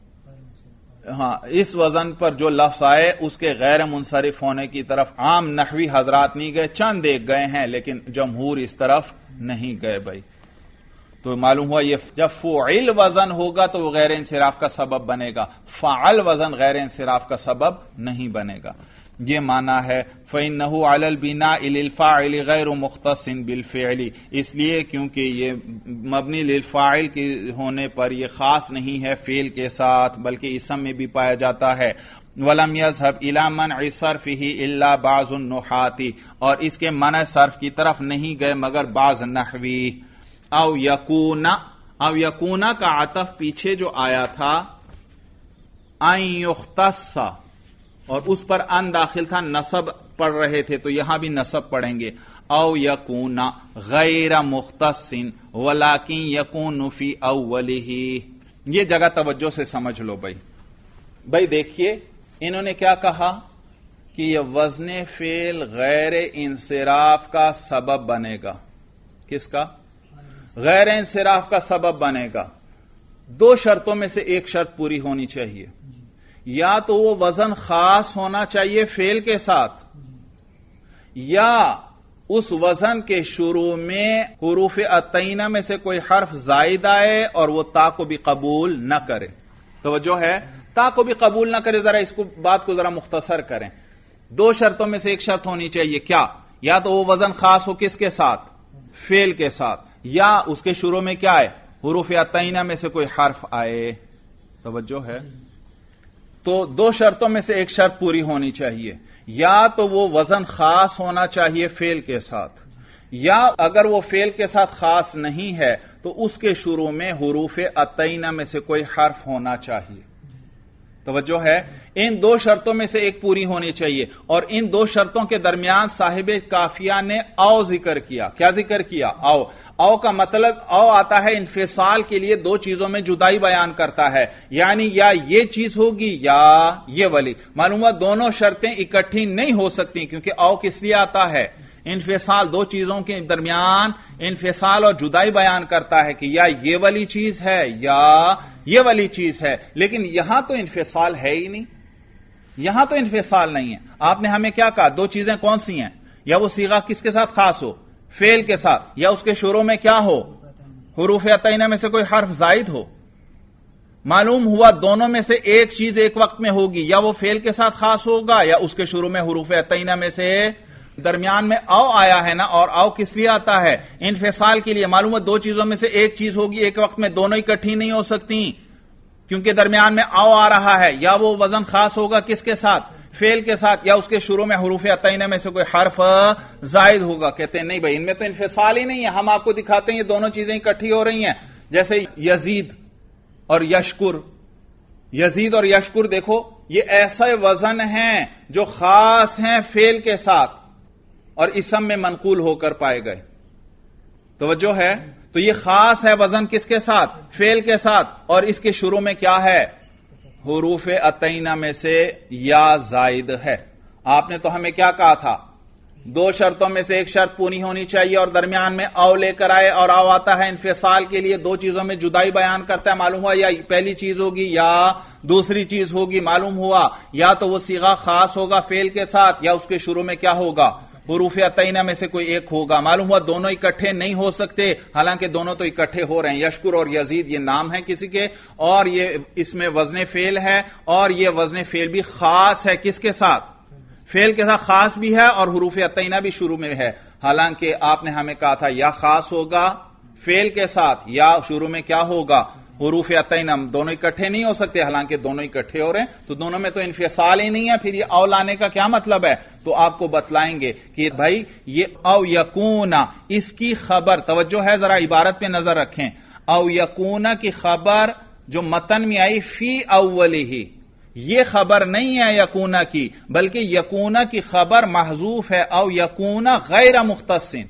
ہاں اس وزن پر جو لفظ آئے اس کے غیر منصرف ہونے کی طرف عام نحوی حضرات نہیں گئے. چند ایک گئے ہیں لیکن جمہور اس طرف نہیں گئے. بھائی تو معلوم ہوا یہ جب فعل وزن ہوگا تو وہ غیر انصراف کا سبب بنے گا، فعل وزن غیر انصراف کا سبب نہیں بنے گا. یہ معنی ہے فَإِنَّهُ عَلَى الْبِنَاءِ لِلْفَاعِلِ غَيْرُ مُخْتَصٍ بِالْفِعْلِ، اس لیے کیونکہ یہ مبنی للفاعل کے ہونے پر یہ خاص نہیں ہے فعل کے ساتھ بلکہ اسم میں بھی پایا جاتا ہے. وَلَمْ يَذْهَبْ إِلَى مَنْعِ صَرْفِهِ إِلَّا بَعْضُ النُّحَاةِ، اور اس کے منع صرف کی طرف نہیں گئے مگر بعض نحوی. او یکونا کا عطف پیچھے جو آیا تھا ان یختص، اور اس پر ان داخل تھا، نصب پڑھ رہے تھے تو یہاں بھی نصب پڑھیں گے. او یکونا غیر مختص ولکن یکون فی اولہ، یہ جگہ توجہ سے سمجھ لو. بھائی دیکھیے انہوں نے کیا کہا کہ یہ وزن فعل غیر انصراف کا سبب بنے گا. کس کا؟ غیر انصراف کا سبب بنے گا. دو شرطوں میں سے ایک شرط پوری ہونی چاہیے، یا تو وہ وزن خاص ہونا چاہیے فعل کے ساتھ، یا اس وزن کے شروع میں حروف عطینہ میں سے کوئی حرف زائد آئے اور وہ تا کو بھی قبول نہ کرے. توجہ ہے، تا کو بھی قبول نہ کرے. ذرا اس کو بات کو ذرا مختصر کریں. دو شرطوں میں سے ایک شرط ہونی چاہیے، کیا؟ یا تو وہ وزن خاص ہو کس کے ساتھ؟ فعل کے ساتھ، یا اس کے شروع میں کیا آئے؟ حروف عطینہ میں سے کوئی حرف آئے. توجہ ہے. تو دو شرطوں میں سے ایک شرط پوری ہونی چاہیے، یا تو وہ وزن خاص ہونا چاہیے فعل کے ساتھ، یا اگر وہ فعل کے ساتھ خاص نہیں ہے تو اس کے شروع میں حروف عطینہ میں سے کوئی حرف ہونا چاہیے. توجہ ہے. ان دو شرطوں میں سے ایک پوری ہونی چاہیے، اور ان دو شرطوں کے درمیان صاحب کافیہ نے او ذکر کیا. کیا ذکر کیا؟ او. او کا مطلب، او آتا ہے انفصال کے لیے، دو چیزوں میں جدائی بیان کرتا ہے، یعنی یا یہ چیز ہوگی یا یہ والی. معلوم ہوا دونوں شرطیں اکٹھی نہیں ہو سکتی، کیونکہ او کس لیے آتا ہے؟ انفصال، دو چیزوں کے درمیان انفصال اور جدائی بیان کرتا ہے کہ یا یہ والی چیز ہے یا یہ والی چیز ہے. لیکن یہاں تو انفصال ہے ہی نہیں، یہاں تو انفصال نہیں ہے. آپ نے ہمیں کیا کہا؟ دو چیزیں کون سی ہیں؟ یا وہ صیغہ کس کے ساتھ خاص ہو؟ فعل کے ساتھ، یا اس کے شروع میں کیا ہو؟ حروف عطینہ میں سے کوئی حرف زائد ہو. معلوم ہوا دونوں میں سے ایک چیز ایک وقت میں ہوگی، یا وہ فعل کے ساتھ خاص ہوگا یا اس کے شروع میں حروف عطینہ میں سے درمیان میں او آیا ہے نا، اور او کس لیے آتا ہے؟ انفصال کے لیے. معلوم ہے دو چیزوں میں سے ایک چیز ہوگی ایک وقت میں، دونوں اکٹھی نہیں ہو سکتی کیونکہ درمیان میں او آ رہا ہے. یا وہ وزن خاص ہوگا کس کے ساتھ؟ فعل کے ساتھ، یا اس کے شروع میں حروف عطینہ میں سے کوئی حرف زائد ہوگا. کہتے ہیں نہیں بھائی، ان میں تو انفصال ہی نہیں ہے. ہم آپ کو دکھاتے ہیں یہ دونوں چیزیں اکٹھی ہو رہی ہیں. جیسے یزید اور یشکر. یزید اور یشکر دیکھو، یہ ایسے وزن ہیں جو خاص ہیں فعل کے ساتھ اور اسم میں منقول ہو کر پائے گئے. توجہ ہے؟ تو یہ خاص ہے وزن کس کے ساتھ؟ فعل کے ساتھ. اور اس کے شروع میں کیا ہے؟ حروف عطینہ میں سے یا زائد ہے. آپ نے تو ہمیں کیا کہا تھا؟ دو شرطوں میں سے ایک شرط پوری ہونی چاہیے اور درمیان میں او لے کر آئے، اور او آتا ہے انفصال کے لیے. دو چیزوں میں جدائی بیان کرتا ہے. معلوم ہوا یا پہلی چیز ہوگی یا دوسری چیز ہوگی. معلوم ہوا یا تو وہ صیغہ خاص ہوگا فعل کے ساتھ یا اس کے شروع میں کیا ہوگا؟ حروف عطینہ میں سے کوئی ایک ہوگا. معلوم ہوا دونوں اکٹھے نہیں ہو سکتے، حالانکہ دونوں تو اکٹھے ہو رہے ہیں. یشکر اور یزید یہ نام ہے کسی کے، اور یہ اس میں وزن فعل ہے، اور یہ وزن فعل بھی خاص ہے کس کے ساتھ؟ فعل کے ساتھ خاص بھی ہے اور حروف عطینہ بھی شروع میں ہے. حالانکہ آپ نے ہمیں کہا تھا یا خاص ہوگا فعل کے ساتھ یا شروع میں کیا ہوگا؟ حروف عطینہ. دونوں اکٹھے نہیں ہو سکتے، حالانکہ دونوں اکٹھے ہو رہے ہیں. تو دونوں میں تو انفصال ہی نہیں ہے. پھر یہ او لانے کا کیا مطلب ہے؟ تو آپ کو بتلائیں گے کہ بھائی یہ او یکون، اس کی خبر، توجہ ہے ذرا عبارت پہ نظر رکھیں. او یکون کی خبر جو متن میں آئی فی اولہ، یہ خبر نہیں ہے یکونا کی، بلکہ یکونا کی خبر محذوف ہے. او یکونا غیر مختصن.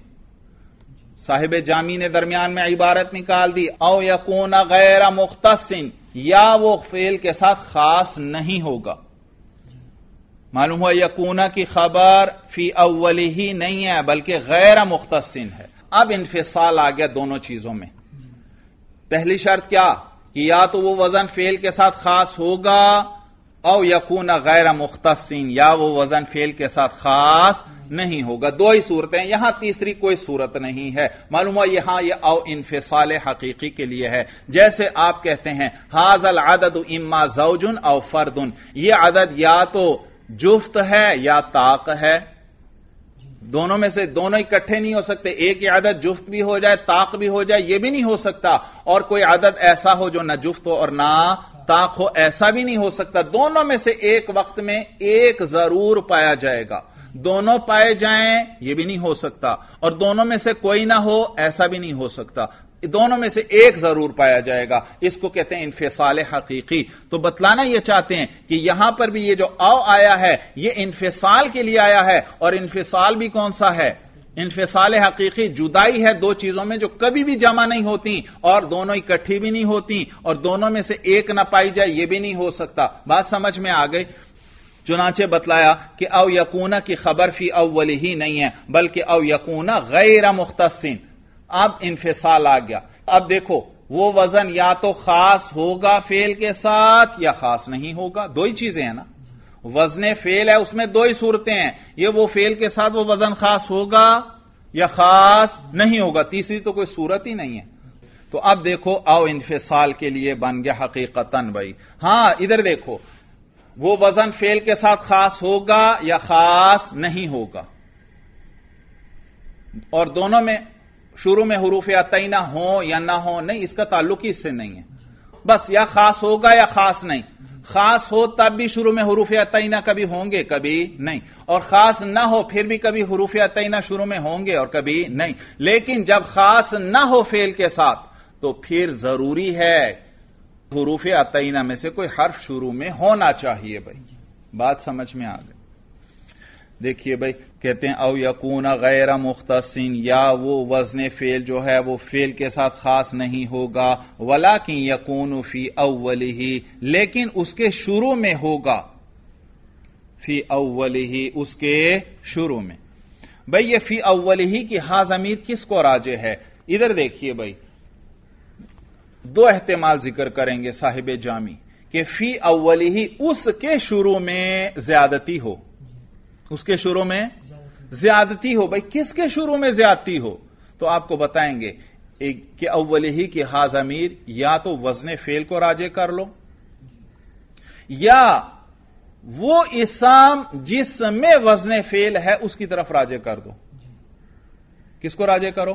صاحب جامی نے درمیان میں عبارت نکال دی، او یکونا غیر مختصن، یا وہ فعل کے ساتھ خاص نہیں ہوگا. معلوم ہوا یکونا کی خبر فی اولی ہی نہیں ہے بلکہ غیر مختصن ہے. اب انفصال آ گیا دونوں چیزوں میں. پہلی شرط کیا؟ کہ یا تو وہ وزن فعل کے ساتھ خاص ہوگا، او یکون غیر مختصین، یا وہ وزن فعل کے ساتھ خاص نہیں ہوگا. دو ہی صورتیں، یہاں تیسری کوئی صورت نہیں ہے. معلوم ہوا یہاں یہ او انفصال حقیقی کے لیے ہے. جیسے آپ کہتے ہیں ھذا العدد اما زوج او فرد، یہ عدد یا تو جفت ہے یا طاق ہے. دونوں میں سے دونوں اکٹھے نہیں ہو سکتے. ایک ہی عدد جفت بھی ہو جائے طاق بھی ہو جائے، یہ بھی نہیں ہو سکتا. اور کوئی عدد ایسا ہو جو نہ جفت ہو اور نہ طاق ہو، ایسا بھی نہیں ہو سکتا. دونوں میں سے ایک وقت میں ایک ضرور پایا جائے گا. دونوں پائے جائیں یہ بھی نہیں ہو سکتا، اور دونوں میں سے کوئی نہ ہو ایسا بھی نہیں ہو سکتا. دونوں میں سے ایک ضرور پایا جائے گا. اس کو کہتے ہیں انفصال حقیقی. تو بتلانا یہ چاہتے ہیں کہ یہاں پر بھی یہ جو او آیا ہے یہ انفصال کے لیے آیا ہے، اور انفصال بھی کون سا ہے؟ انفصال حقیقی. جدائی ہے دو چیزوں میں جو کبھی بھی جمع نہیں ہوتی اور دونوں اکٹھی بھی نہیں ہوتی، اور دونوں میں سے ایک نہ پائی جائے یہ بھی نہیں ہو سکتا. بات سمجھ میں آ گئی؟ چنانچہ بتلایا کہ او یکونا کی خبر فی اولی ہی نہیں ہے بلکہ او یکونا غیر مختصین. اب انفصال آ گیا. اب دیکھو وہ وزن یا تو خاص ہوگا فعل کے ساتھ یا خاص نہیں ہوگا. دو ہی چیزیں ہیں نا. وزن فعل ہے، اس میں دو ہی صورتیں ہیں. یہ وہ فعل کے ساتھ وہ وزن خاص ہوگا یا خاص نہیں ہوگا. تیسری تو کوئی صورت ہی نہیں ہے. تو اب دیکھو او انفصال کے لیے بن گیا حقیقتاً بھائی. ہاں ادھر دیکھو وہ وزن فعل کے ساتھ خاص ہوگا یا خاص نہیں ہوگا، اور دونوں میں شروع میں حروف عطینہ ہوں یا نہ ہوں، نہیں، اس کا تعلق ہی اس سے نہیں ہے. بس یا خاص ہوگا یا خاص نہیں. خاص ہو تب بھی شروع میں حروف عطینہ کبھی ہوں گے کبھی نہیں، اور خاص نہ ہو پھر بھی کبھی حروف عطینہ شروع میں ہوں گے اور کبھی نہیں. لیکن جب خاص نہ ہو فعل کے ساتھ تو پھر ضروری ہے حروف عطینہ میں سے کوئی حرف شروع میں ہونا چاہیے. بھائی بات سمجھ میں آ گئی؟ دیکھیے بھائی کہتے ہیں او یکون غیر مختصین، یا وہ وزن فعل جو ہے وہ فعل کے ساتھ خاص نہیں ہوگا، ولیکن یکون فی اولہ، لیکن اس کے شروع میں ہوگا. فی اولہ، اس کے شروع میں. بھئی یہ فی اولہ کی ہا ضمیر کس کو راجع ہے؟ ادھر دیکھیے بھئی دو احتمال ذکر کریں گے صاحب جامی کہ فی اولہ اس کے شروع میں زیادتی ہو. اس کے شروع میں زیادتی ہو. بھئی کس کے شروع میں زیادتی ہو؟ تو آپ کو بتائیں گے کہ اولی کی ہا ضمیر یا تو وزن فعل کو راجع کر لو یا وہ اسم جس میں وزن فعل ہے اس کی طرف راجع کر دو. کس کو راجع کرو؟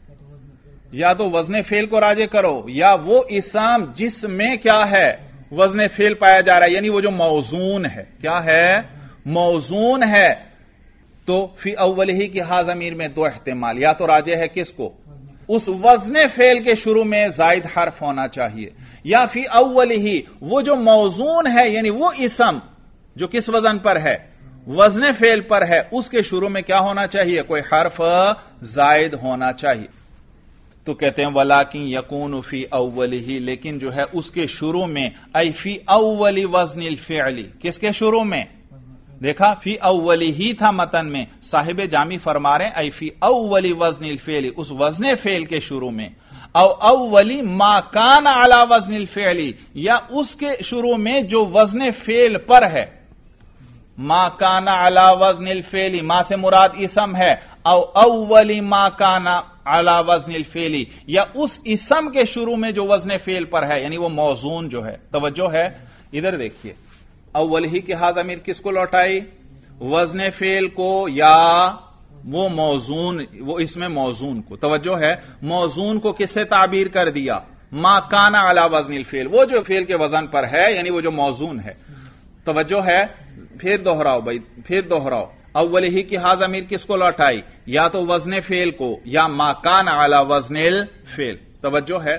یا تو وزن فعل کو راجع کرو یا وہ اسم جس میں کیا ہے وزن فعل پایا جا رہا ہے، یعنی وہ جو موزون ہے. کیا ہے؟ موزون ہے. تو فی اولی کی ہا ضمیر میں دو احتمال، یا تو راجع ہے کس کو؟ اس وزن فعل کے شروع میں زائد حرف ہونا چاہیے، یا فی اولی وہ جو موزون ہے یعنی وہ اسم جو کس وزن پر ہے؟ وزن فعل پر ہے، اس کے شروع میں کیا ہونا چاہیے؟ کوئی حرف زائد ہونا چاہیے. تو کہتے ہیں ولیکن یکون فی اولی، لیکن جو ہے اس کے شروع میں ای فی اولی وزن الفعل، کس کے شروع میں؟ دیکھا فی اولی ہی تھا متن میں، صاحب جامی فرما رہے ہیں ای فی اولی وزن الفعل، اس وزن فعل کے شروع میں، او اولی ما کان علی وزن الفعل، یا اس کے شروع میں جو وزن فعل پر ہے. ما کان علی وزن الفعل، ما سے مراد اسم ہے، او اولی ما کان علی وزن الفعل، یا اس اسم کے شروع میں جو وزن فعل پر ہے یعنی وہ موزون جو ہے. توجہ ہے؟ ادھر دیکھیے اول ہی کی ہا ضمیر کس کو لوٹائی؟ وزن فعل کو یا وہ موزون، وہ اس میں موزون کو. توجہ ہے؟ موزون کو کس سے تعبیر کر دیا؟ ما کان علی وزن الفعل، وہ جو فعل کے وزن پر ہے یعنی وہ جو موزون ہے. توجہ ہے؟ پھر دوہراؤ بھائی، پھر دوہراؤ. اول ہی کی ہا ضمیر کس کو لوٹائی؟ یا تو وزن فعل کو یا ما کان علی وزن الفعل. توجہ ہے؟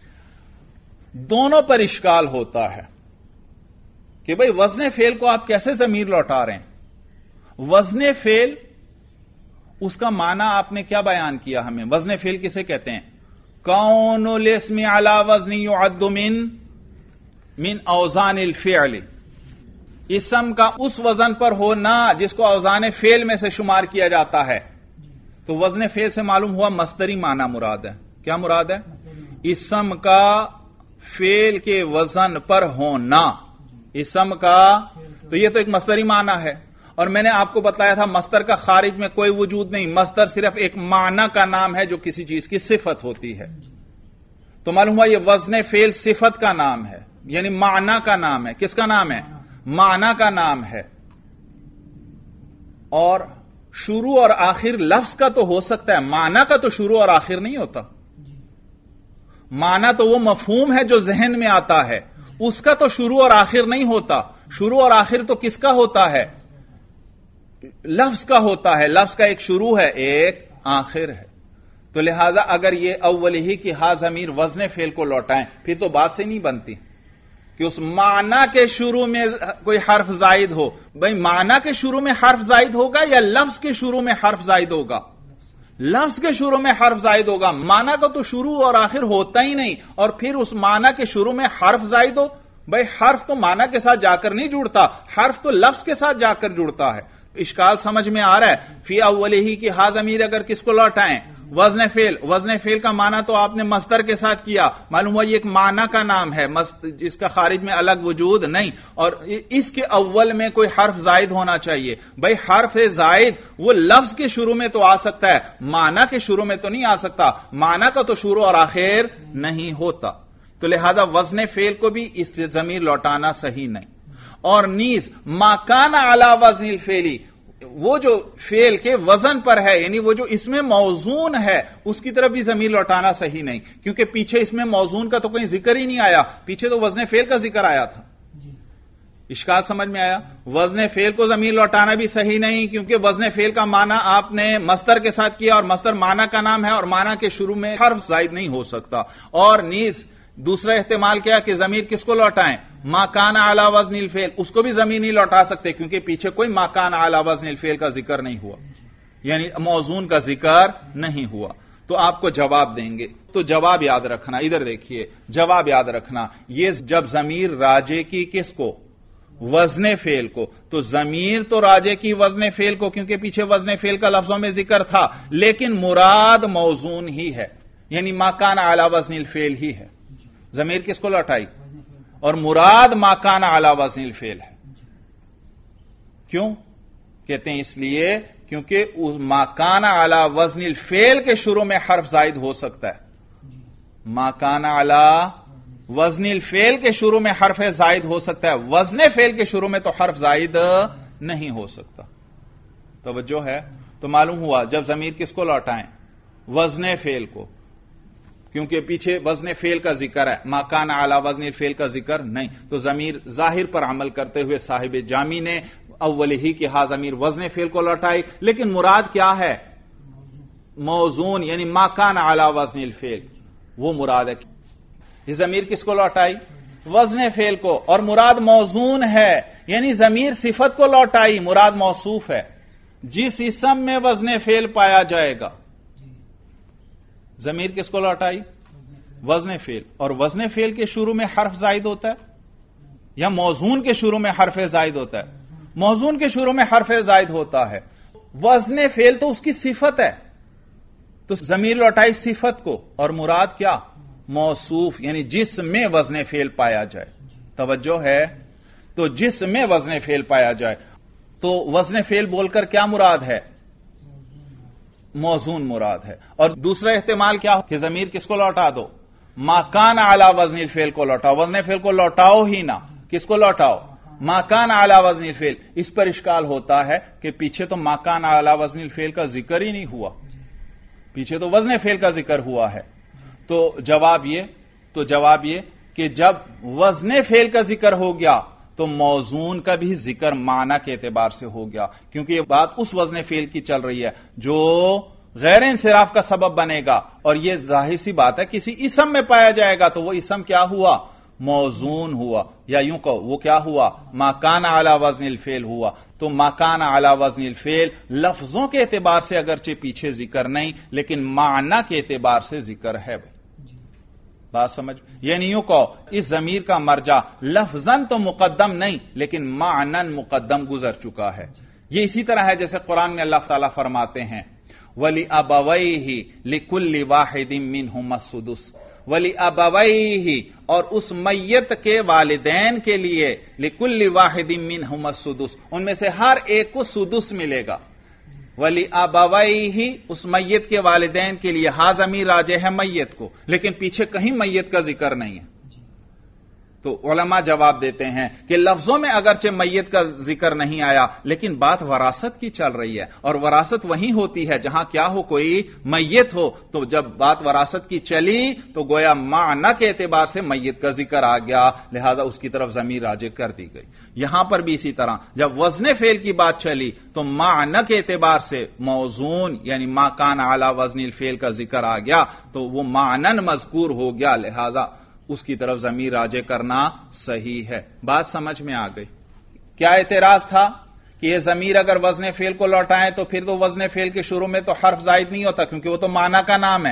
دونوں پر اشکال ہوتا ہے کہ بھئی وزن فعل کو آپ کیسے ضمیر لوٹا رہے ہیں؟ وزن فعل اس کا معنی آپ نے کیا بیان کیا ہمیں؟ وزن فعل کسے کہتے ہیں؟ کون الاسم علی وزن یعد من اوزان الفعل، اسم کا اس وزن پر ہونا جس کو اوزان فعل میں سے شمار کیا جاتا ہے. تو وزن فعل سے معلوم ہوا مصدری معنی مراد ہے. کیا مراد ہے؟ اسم کا فعل کے وزن پر ہونا. اسم کا تو یہ تو ایک مصدری معنی ہے، اور میں نے آپ کو بتایا تھا مصدر کا خارج میں کوئی وجود نہیں، مصدر صرف ایک معنی کا نام ہے جو کسی چیز کی صفت ہوتی ہے. تو معلوم ہوا یہ وزن فعل صفت کا نام ہے، یعنی معنی کا نام ہے. کس کا نام ہے؟ معنی کا نام ہے. اور شروع اور آخر لفظ کا تو ہو سکتا ہے، معنی کا تو شروع اور آخر نہیں ہوتا. معنی تو وہ مفہوم ہے جو ذہن میں آتا ہے، اس کا تو شروع اور آخر نہیں ہوتا. شروع اور آخر تو کس کا ہوتا ہے؟ لفظ کا ہوتا ہے. لفظ کا ایک شروع ہے ایک آخر ہے. تو لہذا اگر یہ اول ہی کی ہا ضمیر وزن فعل کو لوٹائیں پھر تو بات سے نہیں بنتی کہ اس معنی کے شروع میں کوئی حرف زائد ہو. بھئی معنی کے شروع میں حرف زائد ہوگا یا لفظ کے شروع میں حرف زائد ہوگا؟ لفظ کے شروع میں حرف زائد ہوگا. معنی کا تو شروع اور آخر ہوتا ہی نہیں، اور پھر اس معنی کے شروع میں حرف زائد ہو. بھئی حرف تو معنی کے ساتھ جا کر نہیں جڑتا، حرف تو لفظ کے ساتھ جا کر جڑتا ہے. اشکال سمجھ میں آ رہا ہے؟ فی اولی کی ہا ضمیر اگر کس کو لوٹائیں؟ وزن فعل. وزن فعل کا معنی تو آپ نے مصدر کے ساتھ کیا، معلوم ہوا یہ ایک معنی کا نام ہے جس کا خارج میں الگ وجود نہیں، اور اس کے اول میں کوئی حرف زائد ہونا چاہیے. بھائی حرف زائد وہ لفظ کے شروع میں تو آ سکتا ہے، معنی کے شروع میں تو نہیں آ سکتا. معنی کا تو شروع اور آخر نہیں ہوتا. تو لہذا وزن فعل کو بھی اس سے ضمیر لوٹانا صحیح نہیں. اور نیز ما کان علی وزن الفعل، وہ جو فعل کے وزن پر ہے یعنی وہ جو اس میں موزون ہے اس کی طرف بھی ضمیر لوٹانا صحیح نہیں، کیونکہ پیچھے اس میں موزون کا تو کوئی ذکر ہی نہیں آیا، پیچھے تو وزن فعل کا ذکر آیا تھا. اشکال سمجھ میں آیا؟ وزن فعل کو ضمیر لوٹانا بھی صحیح نہیں، کیونکہ وزن فعل کا معنی آپ نے مصدر کے ساتھ کیا، اور مصدر معنی کا نام ہے، اور معنی کے شروع میں حرف زائد نہیں ہو سکتا. اور نیز دوسرا احتمال کیا کہ ضمیر کس کو لوٹائیں؟ ما کان علی وزن الفعل، اس کو بھی ضمیر نہیں لوٹا سکتے کیونکہ پیچھے کوئی ما کان علی وزن الفعل کا ذکر نہیں ہوا، یعنی موزون کا ذکر نہیں ہوا. تو آپ کو جواب دیں گے. تو جواب یاد رکھنا، ادھر دیکھیے جواب یاد رکھنا. یہ جب ضمیر راجع کی کس کو؟ وزن فعل کو. تو ضمیر تو راجع کی وزن فعل کو کیونکہ پیچھے وزن فعل کا لفظوں میں ذکر تھا، لیکن مراد موزون ہی ہے، یعنی ما کان علی وزن الفعل ہی ہے. ضمیر کس کو لوٹائی؟ اور مراد ما کان علی وزن الفعل ہے. کیوں کہتے ہیں؟ اس لیے کیونکہ ما کان علی وزن الفعل کے شروع میں حرف زائد ہو سکتا ہے. ما کان علی وزن الفعل کے شروع میں حرف زائد ہو سکتا ہے، وزن فعل کے شروع میں تو حرف زائد نہیں ہو سکتا. توجہ ہے؟ تو معلوم ہوا جب ضمیر کس کو لوٹائیں؟ وزن فعل کو، کیونکہ پیچھے وزن فعل کا ذکر ہے، ما کان علی وزن الفعل کا ذکر نہیں، تو ضمیر ظاہر پر عمل کرتے ہوئے صاحب جامی نے اول ہی کی ہا ضمیر وزن فعل کو لوٹائی، لیکن مراد کیا ہے؟ موزون، یعنی ما کان علی وزن الفعل، وہ مراد ہے. یہ ضمیر کس کو لوٹائی؟ وزن فعل کو، اور مراد موزون ہے، یعنی ضمیر صفت کو لوٹائی، مراد موصوف ہے. جس اسم میں وزن فعل پایا جائے گا، ضمیر کس کو لوٹائی؟ وزن فعل. اور وزن فعل کے شروع میں حرف زائد ہوتا ہے یا موزون کے شروع میں حرف زائد ہوتا ہے؟ موزون کے شروع میں حرف زائد ہوتا ہے. وزن فعل تو اس کی صفت ہے، تو ضمیر لوٹائی صفت کو، اور مراد کیا؟ موصوف، یعنی جس میں وزن فعل پایا جائے. توجہ ہے؟ تو جس میں وزن فعل پایا جائے، تو وزن فعل بول کر کیا مراد ہے؟ موزون مراد ہے. اور دوسرا احتمال کیا ہو کہ ضمیر کس کو لوٹا دو؟ ما کان علی وزن الفعل کو لوٹاؤ. وزن فعل کو لوٹاؤ ہی نہ، کس کو لوٹاؤ؟ ما کان علی وزن الفعل. اس پر اشکال ہوتا ہے کہ پیچھے تو ما کان علی وزن الفعل کا ذکر ہی نہیں ہوا، پیچھے تو وزن فعل کا ذکر ہوا ہے. تو جواب یہ کہ جب وزن فعل کا ذکر ہو گیا تو موزون کا بھی ذکر معنی کے اعتبار سے ہو گیا، کیونکہ یہ بات اس وزن فعل کی چل رہی ہے جو غیر انصراف کا سبب بنے گا، اور یہ ظاہر سی بات ہے کسی اسم میں پایا جائے گا تو وہ اسم کیا ہوا؟ موزون ہوا، یا یوں کہو وہ کیا ہوا؟ ما کان علی وزن الفعل ہوا. تو ما کان علی وزن الفعل لفظوں کے اعتبار سے اگرچہ پیچھے ذکر نہیں، لیکن معنی کے اعتبار سے ذکر ہے. بات سمجھ؟ یعنی یوں کہو اس ضمیر کا مرجع لفظاً تو مقدم نہیں، لیکن معنن مقدم گزر چکا ہے. یہ اسی طرح ہے جیسے قرآن میں اللہ تعالیٰ فرماتے ہیں وَلِأَبَوَيْهِ لِكُلِّ وَاحِدٍ مِّنْهُمَا السُّدُسُ. وَلِأَبَوَيْهِ، اور اس میت کے والدین کے لیے، لِكُلِّ وَاحِدٍ مِّنْهُمَا السُّدُسُ، ان میں سے ہر ایک کو سدس ملے گا. وَلِأَبَوَيْهِ، اس میت کے والدین کے لیے، ہا ضمیر راجع ہے میت کو، لیکن پیچھے کہیں میت کا ذکر نہیں ہے. تو علماء جواب دیتے ہیں کہ لفظوں میں اگرچہ میت کا ذکر نہیں آیا، لیکن بات وراثت کی چل رہی ہے، اور وراثت وہیں ہوتی ہے جہاں کیا ہو؟ کوئی میت ہو. تو جب بات وراثت کی چلی تو گویا معنی کے اعتبار سے میت کا ذکر آ گیا، لہذا اس کی طرف ضمیر راجع کر دی گئی. یہاں پر بھی اسی طرح جب وزن فعل کی بات چلی تو معنی کے اعتبار سے موزون، یعنی ما کان علی وزن الفعل کا ذکر آ گیا تو وہ معنن مذکور ہو گیا، لہذا اس کی طرف ضمیر راجع کرنا صحیح ہے. بات سمجھ میں آ گئی؟ کیا اعتراض تھا کہ یہ ضمیر اگر وزن فعل کو لوٹائیں تو پھر تو وزن فعل کے شروع میں تو حرف زائد نہیں ہوتا، کیونکہ وہ تو معنی کا نام ہے،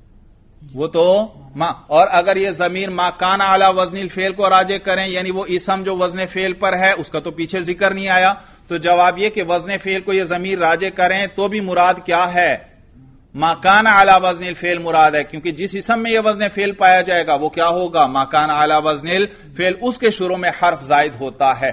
وہ تو اور اگر یہ ضمیر ما کان علی وزن الفعل کو راجع کریں، یعنی وہ اسم جو وزن فعل پر ہے اس کا تو پیچھے ذکر نہیں آیا، تو جواب یہ کہ وزن فعل کو یہ ضمیر راجع کریں تو بھی مراد کیا ہے؟ ما کان علی وزن الفعل مراد ہے، کیونکہ جس اسم میں یہ وزن فعل پایا جائے گا وہ کیا ہوگا؟ ما کان علی وزن الفعل، اس کے شروع میں حرف زائد ہوتا ہے.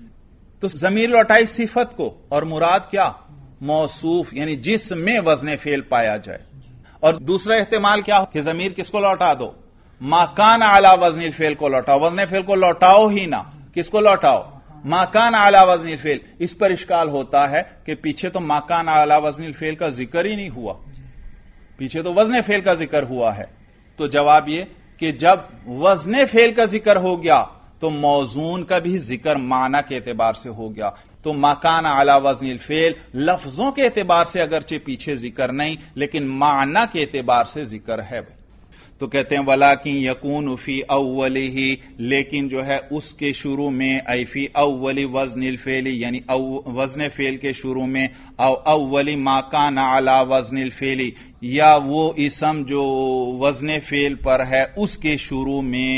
تو ضمیر لوٹائی صفت کو، اور مراد کیا؟ موصوف، یعنی جس میں وزن فعل پایا جائے. اور دوسرا احتمال کیا ہو کہ ضمیر کس کو لوٹا دو؟ ما کان علی وزن الفعل کو لوٹاؤ. وزن فعل کو لوٹاؤ ہی نہ، کس کو لوٹاؤ؟ ما کان علی وزن الفعل. اس پر اشکال ہوتا ہے کہ پیچھے تو ما کان علی وزن الفعل کا ذکر ہی نہیں ہوا، پیچھے تو وزن فعل کا ذکر ہوا ہے. تو جواب یہ کہ جب وزن فعل کا ذکر ہو گیا تو موزون کا بھی ذکر معنی کے اعتبار سے ہو گیا. تو ما کان علی وزن الفعل لفظوں کے اعتبار سے اگرچہ پیچھے ذکر نہیں، لیکن معنی کے اعتبار سے ذکر ہے. تو کہتے ہیں وَلَٰكِن يَكُونُ فِي أَوَّلِهِ، لیکن جو ہے اس کے شروع میں، اَيْ فِي أَوَّلِ وزن الفعل، یعنی وزن فعل کے شروع میں، او اول ما کان علی وزن الفعل، یا وہ اسم جو وزن فعل پر ہے اس کے شروع میں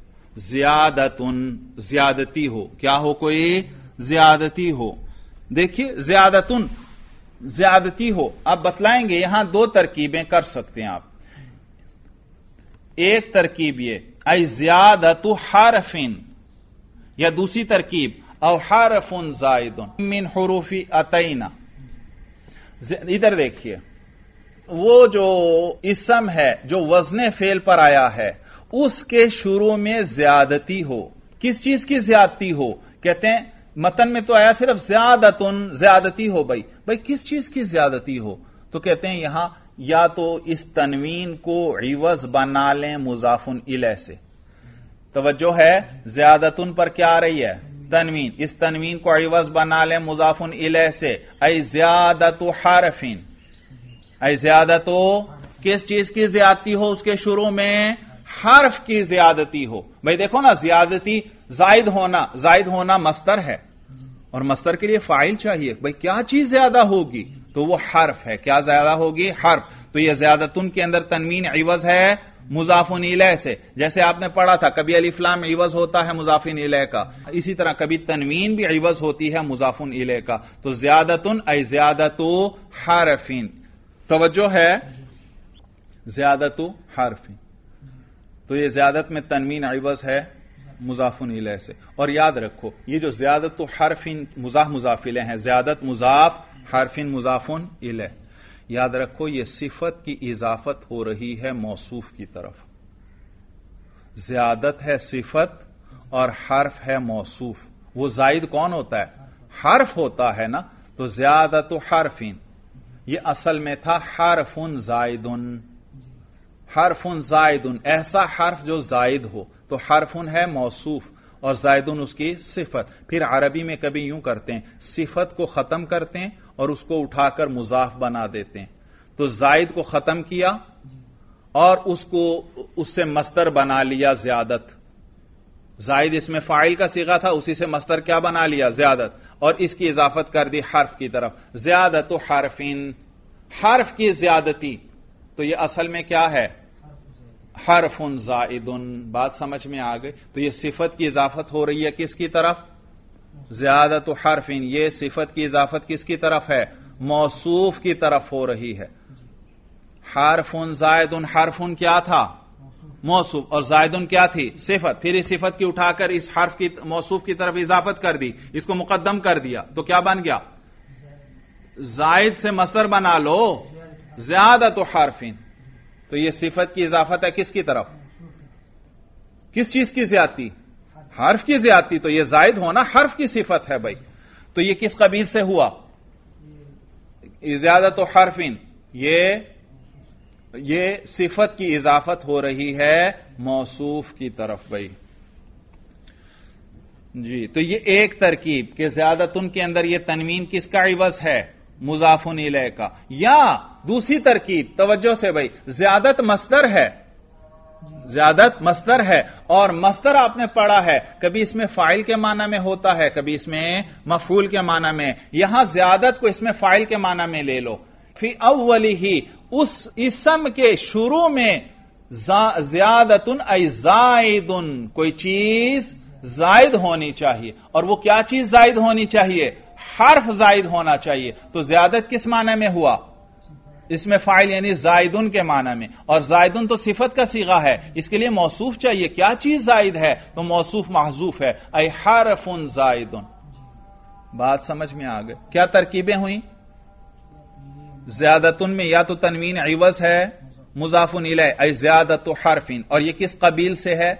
زیادتی ہو. کیا ہو؟ کوئی زیادتی ہو. دیکھیے زیادتی ہو. آپ بتلائیں گے یہاں دو ترکیبیں کر سکتے ہیں آپ. ایک ترکیب یہ ای زیادت حرف، یا دوسری ترکیب او حرف زائد من حروف اتینا. ادھر دیکھیے وہ جو اسم ہے جو وزن فعل پر آیا ہے اس کے شروع میں زیادتی ہو. کس چیز کی زیادتی ہو؟ کہتے ہیں متن میں تو آیا صرف زیادتن، زیادتی ہو. بھائی کس چیز کی زیادتی ہو؟ تو کہتے ہیں یہاں یا تو اس تنوین کو عوض بنا لیں مضاف الیہ سے. توجہ ہے، زیادتن پر کیا آ رہی ہے؟ تنوین. اس تنوین کو عوض بنا لیں مضاف الیہ سے. ای زیادت حرفین، ای زیادت کس چیز کی زیادتی ہو؟ اس کے شروع میں حرف کی زیادتی ہو. بھائی دیکھو نا، زیادتی زائد ہونا مصدر ہے اور مصدر کے لیے فاعل چاہیے. بھئی کیا چیز زیادہ ہوگی؟ تو وہ حرف ہے. کیا زیادہ ہوگی؟ حرف. تو یہ زیادتن کے اندر تنوین عوض ہے مضاف الیہ سے. جیسے آپ نے پڑھا تھا کبھی الف لام عوض ہوتا ہے مضاف الیہ کا، اسی طرح کبھی تنوین بھی عوض ہوتی ہے مضاف الیہ کا. تو زیادتن ای زیادت حرفین. توجہ ہے، زیادت حرفین. تو یہ زیادت میں تنوین عوض ہے مضاف الیہ سے. اور یاد رکھو یہ جو زیادت حرفین مضاف الیہ ہیں، زیادت مضاف، حرفین مضاف الیہ، یاد رکھو یہ صفت کی اضافت ہو رہی ہے موصوف کی طرف. زیادت ہے صفت اور حرف ہے موصوف. وہ زائد کون ہوتا ہے؟ حرف ہوتا ہے نا. تو زیادت حرفین یہ اصل میں تھا حرف زائدن. حرف زائدن، ایسا حرف جو زائد ہو. تو حرف ہے موصوف اور زائدن اس کی صفت. پھر عربی میں کبھی یوں کرتے ہیں، صفت کو ختم کرتے ہیں اور اس کو اٹھا کر مضاف بنا دیتے ہیں. تو زائد کو ختم کیا اور اس سے مصدر بنا لیا زیادت. زائد اس میں فاعل کا صیغہ تھا، اسی سے مصدر کیا بنا لیا؟ زیادت. اور اس کی اضافت کر دی حرف کی طرف. زیادت حرفین، حرف کی زیادتی. تو یہ اصل میں کیا ہے؟ حرف زائدن. بات سمجھ میں آ گئی؟ تو یہ صفت کی اضافت ہو رہی ہے کس کی طرف؟ زیادت حرفین. یہ صفت کی اضافت کس کی طرف ہے؟ موصوف کی طرف ہو رہی ہے. حرف زائدن، حرف کیا تھا؟ موصوف. اور زائدن کیا تھی؟ صفت. پھر اس صفت کی اٹھا کر اس حرف کی موصوف کی طرف اضافت کر دی، اس کو مقدم کر دیا. تو کیا بن گیا؟ زائد سے مصدر بنا لو زیادت حرفین. تو یہ صفت کی اضافت ہے کس کی طرف؟ کس چیز کی زیادتی؟ حرف کی زیادتی. تو یہ زائد ہونا حرف کی صفت ہے. بھائی تو یہ کس قبیل سے ہوا؟ زیادت حرفین. یہ صفت کی اضافت ہو رہی ہے موصوف کی طرف. بھائی جی، تو یہ ایک ترکیب کہ زیادتن کے اندر یہ تنوین کس کا عوض ہے؟ مضاف الیہ کا. یا دوسری ترکیب، توجہ سے بھائی، زیادت مصدر ہے، زیادت مصدر ہے اور مصدر آپ نے پڑھا ہے کبھی اس میں فاعل کے معنی میں ہوتا ہے، کبھی اس میں مفعول کے معنی میں. یہاں زیادت کو اس میں فاعل کے معنی میں لے لو. فی اولی، اس اسم کے شروع میں زیادتن ای زائدن، کوئی چیز زائد ہونی چاہیے. اور وہ کیا چیز زائد ہونی چاہیے؟ حرف زائد ہونا چاہیے. تو زیادت کس معنی میں ہوا؟ اس میں فاعل یعنی زائدن کے معنی میں. اور زائدن تو صفت کا صیغہ ہے، اس کے لیے موصوف چاہیے. کیا چیز زائد ہے؟ تو موصوف محذوف ہے. ای حرف زائدن. بات سمجھ میں آ گئی؟ کیا ترکیبیں ہوئیں؟ زیادتن میں یا تو تنوین عوض ہے مضاف الیہ ای زیادت حرفین، اور یہ کس قبیل سے ہے؟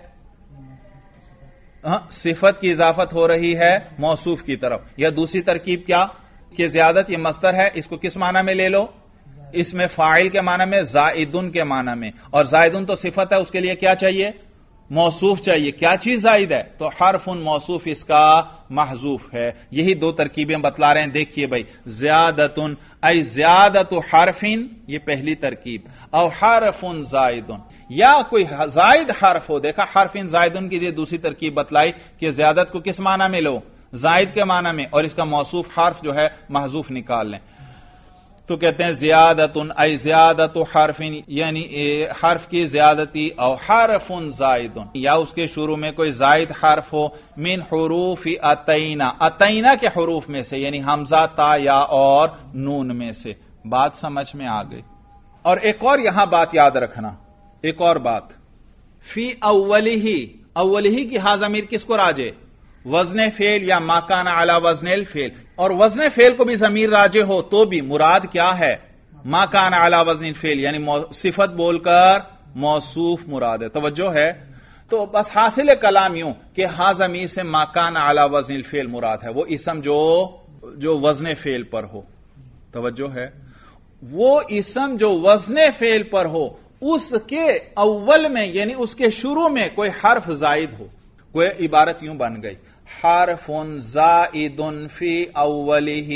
صفت کی اضافت ہو رہی ہے موصوف کی طرف. یا دوسری ترکیب کیا کہ زیادت یہ مصدر ہے، اس کو کس معنی میں لے لو؟ اس میں فاعل کے معنی میں، زائدن کے معنی میں. اور زائدن تو صفت ہے، اس کے لیے کیا چاہیے؟ موصوف چاہیے. کیا چیز زائد ہے؟ تو حرف موصوف اس کا محذوف ہے. یہی دو ترکیبیں بتلا رہے ہیں. دیکھیے بھائی، زیادتن ای زیادت حرفین، یہ پہلی ترکیب. او حرف زائدن، یا کوئی زائد حرف ہو. دیکھا حرفین زائدن کی یہ دوسری ترکیب بتلائی کہ زیادت کو کس معنی میں لو؟ زائد کے معنی میں، اور اس کا موصوف حرف جو ہے محذوف نکال لیں. تو کہتے ہیں زیادتن ای زیادت حرفین، یعنی حرف کی زیادتی. او حرف زائدن، یا اس کے شروع میں کوئی زائد حرف ہو. من حروف اتینا، اتینا کے حروف میں سے، یعنی حمزہ، تا، یا اور نون میں سے. بات سمجھ میں آ گئی؟ اور ایک اور یہاں بات یاد رکھنا، ایک اور بات، فی اولی کی ہا ضمیر کس کو راجے؟ وزن فعل یا ماکان علی وزن الفعل. اور وزن فعل کو بھی ضمیر راجے ہو تو بھی مراد کیا ہے؟ ما کان علی وزن الفعل، یعنی صفت بول کر موصوف مراد ہے. توجہ ہے؟ تو بس حاصل کلام یوں کہ ہا ضمیر سے ما کان علی وزن الفعل مراد ہے، وہ اسم جو وزن فعل پر ہو. توجہ ہے؟ وہ اسم جو وزن فعل پر ہو اس کے اول میں یعنی اس کے شروع میں کوئی حرف زائد ہو. کوئی عبارت یوں بن گئی حرف زائد فی اولہ،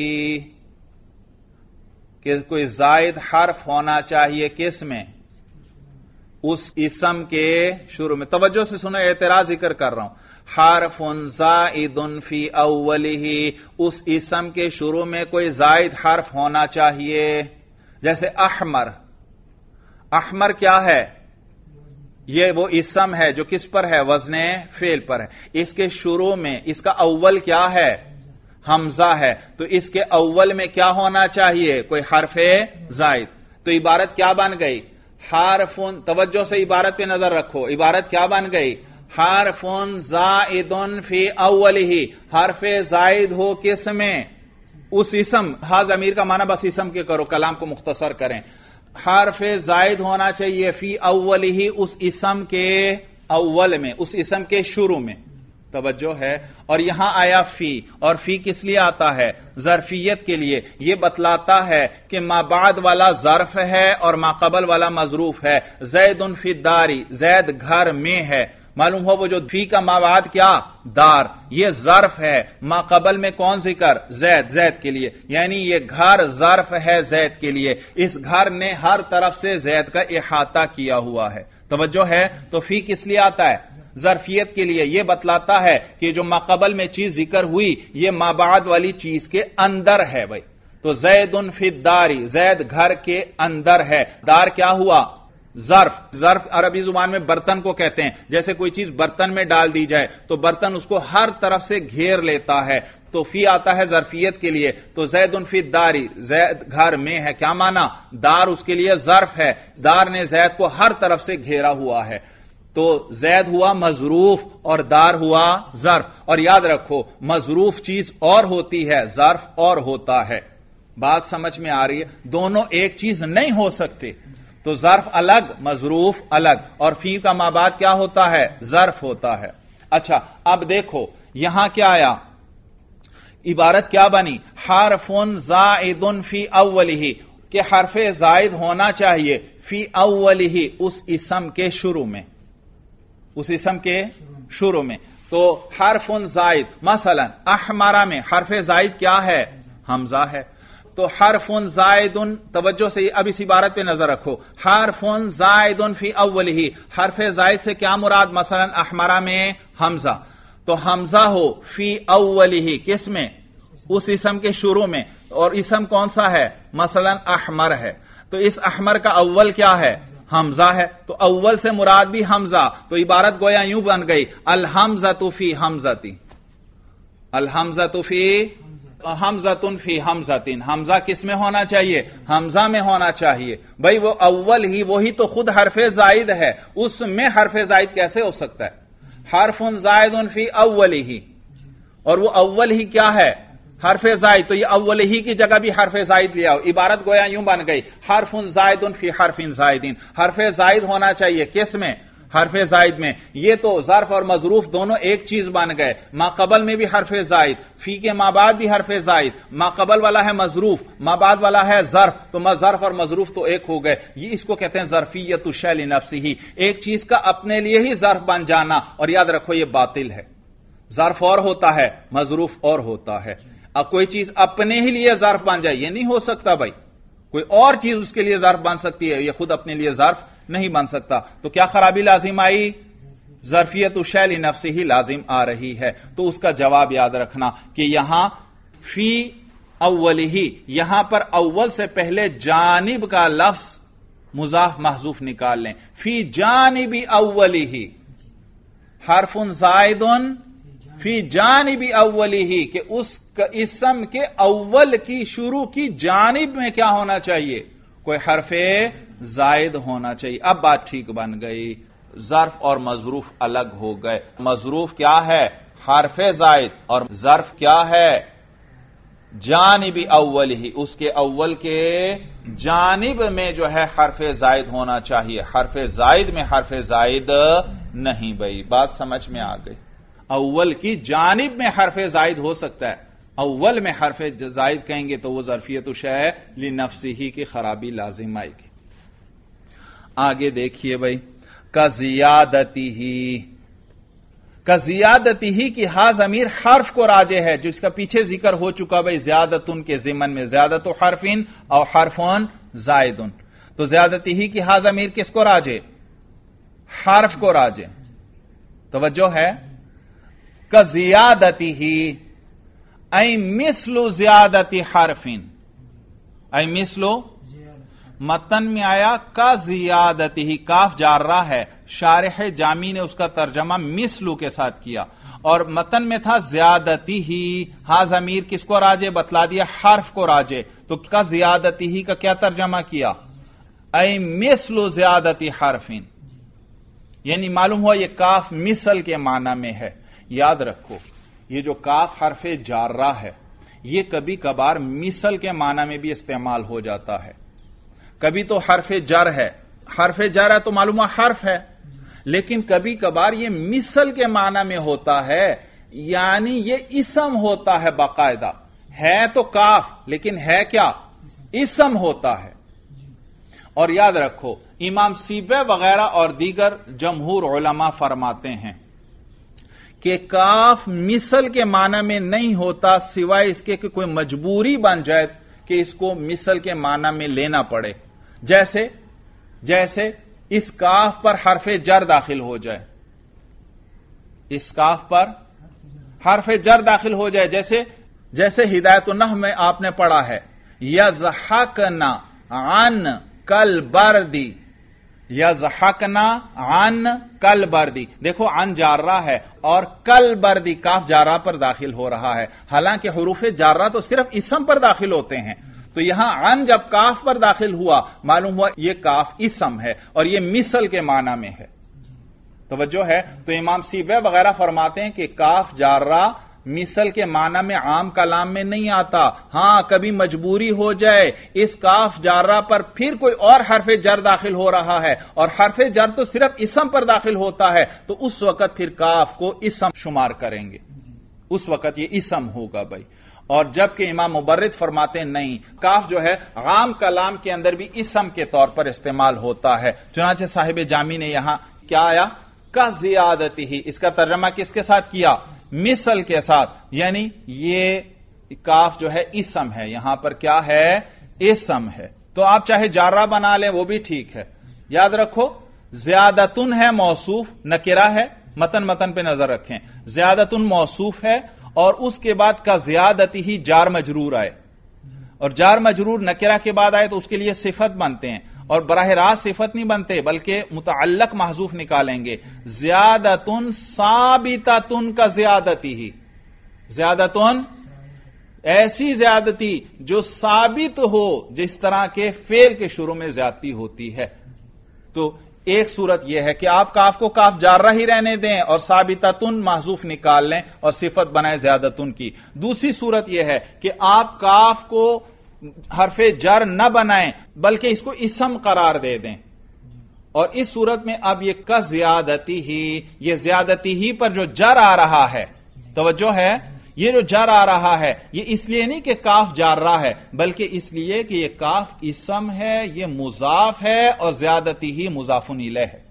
کہ کوئی زائد حرف ہونا چاہیے کس میں؟ اس اسم کے شروع میں. توجہ سے سنو، اعتراض ذکر کر رہا ہوں. حرف زائد فی اولہ، اس اسم کے شروع میں کوئی زائد حرف ہونا چاہیے. جیسے احمر، احمر کیا ہے؟ یہ وہ اسم ہے جو کس پر ہے؟ وزن فعل پر ہے. اس کے شروع میں اس کا اول کیا ہے؟ حمزہ ہے. تو اس کے اول میں کیا ہونا چاہیے؟ کوئی حرف زائد. تو عبارت کیا بن گئی؟ حرف، توجہ سے عبارت پہ نظر رکھو، عبارت کیا بن گئی؟ حرف زائد فی اولہ، حرف زائد ہو کس میں؟ اس اسم. ہا ضمیر کا معنی بس اسم کے کرو، کلام کو مختصر کریں. حرف زائد ہونا چاہیے فی اولہ، اس اسم کے اول میں، اس اسم کے شروع میں. توجہ ہے؟ اور یہاں آیا فی، اور فی کس لیے آتا ہے؟ ظرفیت کے لیے. یہ بتلاتا ہے کہ ما بعد والا ظرف ہے اور ما قبل والا مظروف ہے. زید فی الدار، زید گھر میں ہے. معلوم ہو وہ جو فی کا ما بعد کیا؟ دار. یہ ظرف ہے. ما قبل میں کون ذکر؟ زید، زید کے لیے. یعنی یہ گھر ظرف ہے زید کے لیے. اس گھر نے ہر طرف سے زید کا احاطہ کیا ہوا ہے. توجہ ہے؟ تو فی کس لیے آتا ہے؟ ظرفیت کے لیے. یہ بتلاتا ہے کہ جو ما قبل میں چیز ذکر ہوئی یہ ما بعد والی چیز کے اندر ہے. بھائی تو زید فی الدار، زید گھر کے اندر ہے. دار کیا ہوا؟ ظرف. ظرف عربی زبان میں برتن کو کہتے ہیں. جیسے کوئی چیز برتن میں ڈال دی جائے تو برتن اس کو ہر طرف سے گھیر لیتا ہے. تو فی آتا ہے ظرفیت کے لیے. تو زید فی الدار، زید گھر میں ہے. کیا معنی؟ دار اس کے لیے ظرف ہے. دار نے زید کو ہر طرف سے گھیرا ہوا ہے. تو زید ہوا مظروف اور دار ہوا ظرف. اور یاد رکھو مظروف چیز اور ہوتی ہے، ظرف اور ہوتا ہے. بات سمجھ میں آ رہی ہے؟ دونوں ایک چیز نہیں ہو سکتے. تو ظرف الگ، مظروف الگ. اور فی کا ما بعد کیا ہوتا ہے؟ ظرف ہوتا ہے. اچھا اب دیکھو یہاں کیا آیا؟ عبارت کیا بنی؟ حرف زائد فی اولہ، کہ حرف زائد ہونا چاہیے فی اولہ، اس اسم کے شروع میں، اس اسم کے شروع میں. تو حرف زائد مثلا احمرہ میں حرف زائد کیا ہے؟ حمزہ ہے. تو حرف زائد، توجہ سے اب اس عبارت پہ نظر رکھو. حرف زائد فی اولہ، حرف زائد سے کیا مراد؟ مثلا احمرہ میں حمزہ. تو حمزہ ہو فی اولہ، کس میں؟ اس اسم کے شروع میں. اور اسم کون سا ہے؟ مثلا احمر ہے. تو اس احمر کا اول کیا ہے؟ حمزہ ہے. تو اول سے مراد بھی حمزہ. تو عبارت گویا یوں بن گئی الحمزۃ فی حمزۃ، الحمزۃ فی حمزۃ فی حمزۃ. حمزہ کس میں ہونا چاہیے؟ حمزہ میں ہونا چاہیے. بھائی وہ اول ہی، وہی تو خود حرف زائد ہے، اس میں حرف زائد کیسے ہو سکتا ہے؟ حرف زائد فی اولہ، اور وہ اول ہی کیا ہے؟ حرف زائد. تو یہ اول ہی کی جگہ بھی حرف زائد لیا ہو. عبارت گویا یوں بن گئی حرف زائد فی حرف زائد. حرف زائد ہونا چاہیے کس میں؟ حرف زائد میں. یہ تو ظرف اور مظروف دونوں ایک چیز بن گئے. ما قبل میں بھی حرف زائد، فی کے ما بعد بھی حرف زائد. ما قبل والا ہے مظروف، ما بعد والا ہے ظرف. تو ظرف اور مظروف تو ایک ہو گئے. یہ اس کو کہتے ہیں ظرفیت الشیء لنفسہ، ایک چیز کا اپنے لیے ہی ظرف بن جانا. اور یاد رکھو یہ باطل ہے. ظرف اور ہوتا ہے، مظروف اور ہوتا ہے. اب کوئی چیز اپنے ہی لیے ظرف بن جائے یہ نہیں ہو سکتا. بھائی کوئی اور چیز اس کے لیے ظرف بن سکتی ہے، یہ خود اپنے لیے ظرف نہیں بن سکتا. تو کیا خرابی لازم آئی؟ ظرفیت الشیء لنفسہ ہی لازم آ رہی ہے. تو اس کا جواب یاد رکھنا کہ یہاں فی اولہ، یہاں پر اول سے پہلے جانب کا لفظ مضاف محذوف نکال لیں. فی جانب اولہ، حرف زائد فی جانب اولہ، کہ اس اسم کے اول کی شروع کی جانب میں کیا ہونا چاہیے؟ کوئی حرف زائد ہونا چاہیے. اب بات ٹھیک بن گئی. ظرف اور مظروف الگ ہو گئے. مظروف کیا ہے؟ حرف زائد. اور ظرف کیا ہے؟ جانب اول ہی، اس کے اول کے جانب میں جو ہے حرف زائد ہونا چاہیے، حرف زائد میں حرف زائد نہیں بھائی، بات سمجھ میں آ گئی۔ اول کی جانب میں حرف زائد ہو سکتا ہے، اول میں حرف زائد کہیں گے تو وہ ظرفیت شے لنفسہ کی خرابی لازم آئے گی۔ آگے دیکھیے بھائی، کا زیادتی ہی کی ہا ضمیر حرف کو راجع ہے، جو اس کا پیچھے ذکر ہو چکا بھائی زیادتن کے ضمن میں، زیادت حرفین اور حرفون زائدن، تو زیادتی ہی کی ہا ضمیر کس کو راجع؟ حرف کو راجع۔ توجہ ہے، کا زیادتی ہی ای مثل زیادتی حرفین، ای مثل متن میں آیا کا زیادتی ہی، کاف جارہ ہے، شارح جامی نے اس کا ترجمہ مثلو کے ساتھ کیا، اور متن میں تھا زیادتی ہی، ہا ضمیر کس کو راجع بتلا دیا؟ حرف کو راجع، تو کا زیادتی ہی کا کیا ترجمہ کیا؟ اے مثل زیادتی حرفین، یعنی معلوم ہوا یہ کاف مثل کے معنی میں ہے۔ یاد رکھو یہ جو کاف حرف جارہ ہے یہ کبھی کبھار مثل کے معنی میں بھی استعمال ہو جاتا ہے، کبھی تو حرف جر ہے، حرف جر ہے تو معلوم ہے حرف ہے، لیکن کبھی کبھار یہ مثل کے معنی میں ہوتا ہے، یعنی یہ اسم ہوتا ہے باقاعدہ، ہے تو کاف لیکن ہے کیا؟ اسم ہوتا ہے۔ اور یاد رکھو امام سیبوی وغیرہ اور دیگر جمہور علماء فرماتے ہیں کہ کاف مثل کے معنی میں نہیں ہوتا سوائے اس کے کہ کوئی مجبوری بن جائے کہ اس کو مثل کے معنی میں لینا پڑے، جیسے اس کاف پر حرف جر داخل ہو جائے، اس کاف پر حرف جر داخل ہو جائے، جیسے ہدایت النحو میں آپ نے پڑھا ہے یضحکنا عن کل بردی، یضحکنا عن کل بردی، دیکھو عن جارہ ہے اور کل بردی کاف جارہ پر داخل ہو رہا ہے، حالانکہ حروف جارہ تو صرف اسم پر داخل ہوتے ہیں، تو یہاں عن جب کاف پر داخل ہوا معلوم ہوا یہ کاف اسم ہے اور یہ مثل کے معنی میں ہے۔ توجہ ہے، تو امام سیبوی وغیرہ فرماتے ہیں کہ کاف جارہ مثل کے معنی میں عام کلام میں نہیں آتا، ہاں کبھی مجبوری ہو جائے اس کاف جارہ پر پھر کوئی اور حرف جر داخل ہو رہا ہے اور حرف جر تو صرف اسم پر داخل ہوتا ہے، تو اس وقت پھر کاف کو اسم شمار کریں گے، اس وقت یہ اسم ہوگا بھائی۔ اور جبکہ امام مبرد فرماتے ہیں نہیں، کاف جو ہے عام کلام کے اندر بھی اسم کے طور پر استعمال ہوتا ہے، چنانچہ صاحب جامی نے یہاں کیا آیا؟ کا زیادتی ہی، اس کا ترجمہ کس کے ساتھ کیا؟ مثل کے ساتھ، یعنی یہ کاف جو ہے اسم ہے، یہاں پر کیا ہے؟ اسم ہے، تو آپ چاہے جارہ بنا لیں وہ بھی ٹھیک ہے۔ یاد رکھو زیادتن ہے موصوف، نکرہ ہے، متن پہ نظر رکھیں، زیادتن موصوف ہے اور اس کے بعد کا زیادتی ہی جار مجرور آئے، اور جار مجرور نکرہ کے بعد آئے تو اس کے لیے صفت بنتے ہیں، اور براہ راست صفت نہیں بنتے بلکہ متعلق محذوف نکالیں گے۔ زیادتن ثابتتن کا زیادتی ہی، زیادتن ایسی زیادتی جو ثابت ہو جس طرح کے فعل کے شروع میں زیادتی ہوتی ہے۔ تو ایک صورت یہ ہے کہ آپ کاف کو کاف جارہ ہی رہنے دیں اور ثابتتن محذوف نکال لیں اور صفت بنائیں زیادتن کی۔ دوسری صورت یہ ہے کہ آپ کاف کو حرف جر نہ بنائیں بلکہ اس کو اسم قرار دے دیں، اور اس صورت میں اب یہ کا زیادتی ہی، یہ زیادتی ہی پر جو جر آ رہا ہے، توجہ ہے، یہ جو جر آ رہا ہے یہ اس لیے نہیں کہ کاف جارہ ہے بلکہ اس لیے کہ یہ کاف اسم ہے، یہ مضاف ہے اور زیادتی ہی مضاف الیہ ہے۔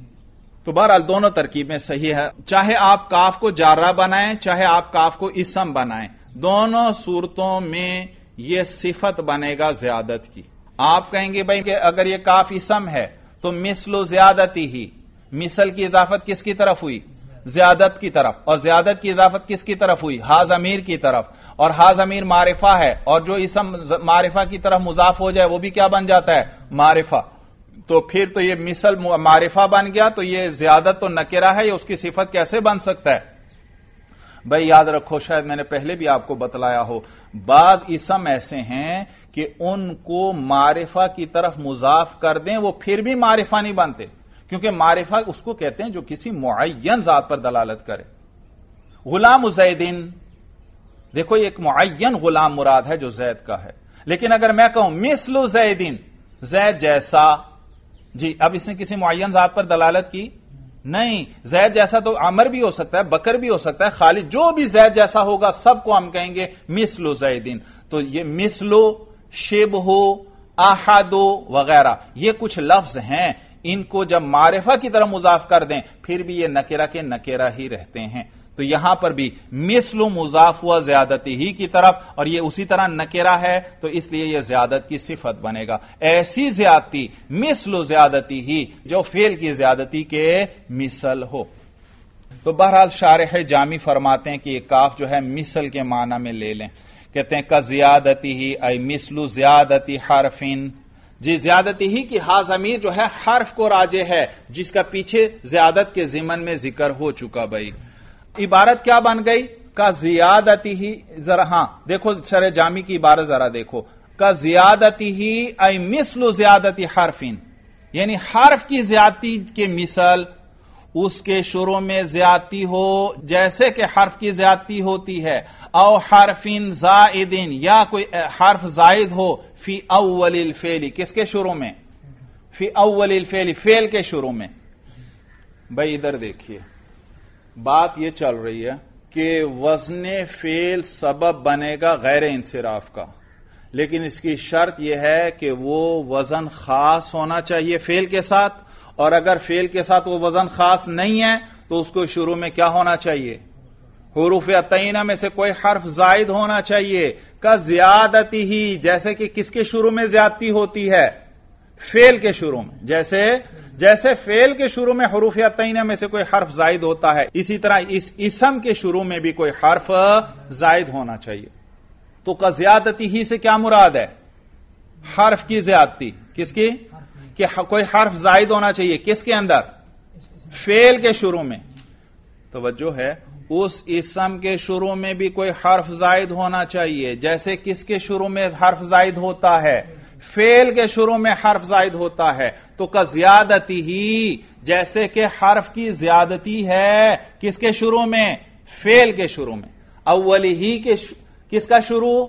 تو بہرحال دونوں ترکیب میں صحیح ہے، چاہے آپ کاف کو جارہ بنائیں چاہے آپ کاف کو اسم بنائیں، دونوں صورتوں میں یہ صفت بنے گا زیادت کی۔ آپ کہیں گے بھائی کہ اگر یہ کاف اسم ہے تو مثل و زیادتی ہی، مثل کی اضافت کس کی طرف ہوئی؟ زیادت کی طرف، اور زیادت کی اضافت کس کی طرف ہوئی؟ ہا ضمیر کی طرف، اور ہا ضمیر معرفہ ہے، اور جو اسم معرفہ کی طرف مضاف ہو جائے وہ بھی کیا بن جاتا ہے؟ معرفہ۔ تو پھر تو یہ مثل معرفہ بن گیا، تو یہ زیادت تو نکرہ ہے، یہ اس کی صفت کیسے بن سکتا ہے؟ بھائی یاد رکھو، شاید میں نے پہلے بھی آپ کو بتلایا ہو، بعض اسم ایسے ہیں کہ ان کو معرفہ کی طرف مضاف کر دیں وہ پھر بھی معرفہ نہیں بنتے، کیونکہ معرفہ اس کو کہتے ہیں جو کسی معین ذات پر دلالت کرے۔ غلام زیدن، دیکھو یہ ایک معین غلام مراد ہے جو زید کا ہے، لیکن اگر میں کہوں مثل زیدن، زید جیسا، جی اب اس نے کسی معین ذات پر دلالت کی نہیں. زید جیسا تو عمر بھی ہو سکتا ہے، بکر بھی ہو سکتا ہے، خالد، جو بھی زید جیسا ہوگا سب کو ہم کہیں گے مثل زیدن. تو یہ مثل، شبہ، احد وغیرہ یہ کچھ لفظ ہیں، ان کو جب معرفہ کی طرح مضاف کر دیں پھر بھی یہ نکرہ کے نکرہ ہی رہتے ہیں. تو یہاں پر بھی مثل مضاف ہوا زیادتی ہی کی طرف، اور یہ اسی طرح نکرہ ہے تو اس لیے یہ زیادت کی صفت بنے گا. ایسی زیادتی مثل زیادتی ہی جو فعل کی زیادتی کے مثل ہو. تو بہرحال شارح جامی فرماتے ہیں کہ یہ کاف جو ہے مثل کے معنی میں لے لیں. کہتے ہیں کا زیادتی ہی ای مثل زیادتی حرفن. جی زیادتی ہی کی ہا ضمیر جو ہے حرف کو راجع ہے جس کا پیچھے زیادت کے ضمن میں ذکر ہو چکا. بھائی عبارت کیا بن گئی؟ کا زیادتی ہی. ذرا ہاں دیکھو شرح جامی کی عبارت ذرا دیکھو. کا زیادتی ہی ای مثل زیادتی حرفن، یعنی حرف کی زیادتی کے مثل اس کے شروع میں زیادتی ہو جیسے کہ حرف کی زیادتی ہوتی ہے، او حرفن زائدن، یا کوئی حرف زائد ہو فی اول الفعل. کس کے شروع میں؟ فی اول الفعل، فعل کے شروع میں. بھائی ادھر دیکھیے، بات یہ چل رہی ہے کہ وزن فعل سبب بنے گا غیر انصراف کا، لیکن اس کی شرط یہ ہے کہ وہ وزن خاص ہونا چاہیے فعل کے ساتھ، اور اگر فعل کے ساتھ وہ وزن خاص نہیں ہے تو اس کو شروع میں کیا ہونا چاہیے؟ حروف عطینہ میں سے کوئی حرف زائد ہونا چاہیے. کا زیادتی ہی، جیسے کہ کس کے شروع میں زیادتی ہوتی ہے؟ فعل کے شروع میں. جیسے فعل کے شروع میں حروف عطینہ میں سے کوئی حرف زائد ہوتا ہے، اسی طرح اس اسم کے شروع میں بھی کوئی حرف زائد ہونا چاہیے. تو کا زیادتی ہی سے کیا مراد ہے؟ حرف کی زیادتی. کس کی؟ کہ کوئی حرف زائد ہونا چاہیے. کس کے اندر؟ فعل کے شروع میں. توجہ ہے، اس اسم کے شروع میں بھی کوئی حرف زائد ہونا چاہیے. جیسے کس کے شروع میں حرف زائد ہوتا ہے؟ فعل کے شروع میں حرف زائد ہوتا ہے. تو کا زیادتی ہی، جیسے کہ حرف کی زیادتی ہے کس کے شروع میں؟ فعل کے شروع میں. اولی ہی کے کس کا شروع؟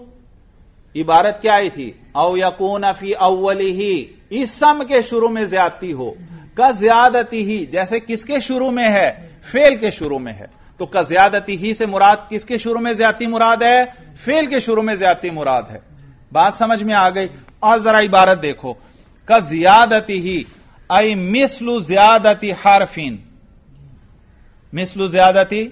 عبارت کیا آئی تھی؟ او یکون فی اولی ہی، اسم کے شروع میں زیادتی ہو. کا زیادتی ہی، جیسے کس کے شروع میں ہے؟ فعل کے شروع میں ہے. تو کا زیادتی ہی سے مراد کس کے شروع میں زیادتی مراد ہے؟ فعل کے شروع میں زیادتی مراد ہے. بات سمجھ میں آ گئی؟ اور ذرا عبارت دیکھو. کا زیادتی ہی ای مثل زیادتی حرفین. مثل زیادتی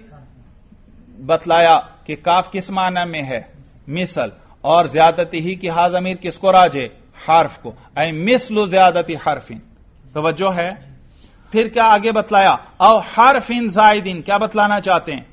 بتلایا کہ کاف کس معنی میں ہے؟ مثل. اور زیادتی ہی کی ہا ضمیر کس کو راجع؟ حرف کو. ای مثل زیادتی حرفین. توجہ ہے؟ پھر کیا آگے بتلایا؟ او حرفن زائدین. کیا بتلانا چاہتے ہیں؟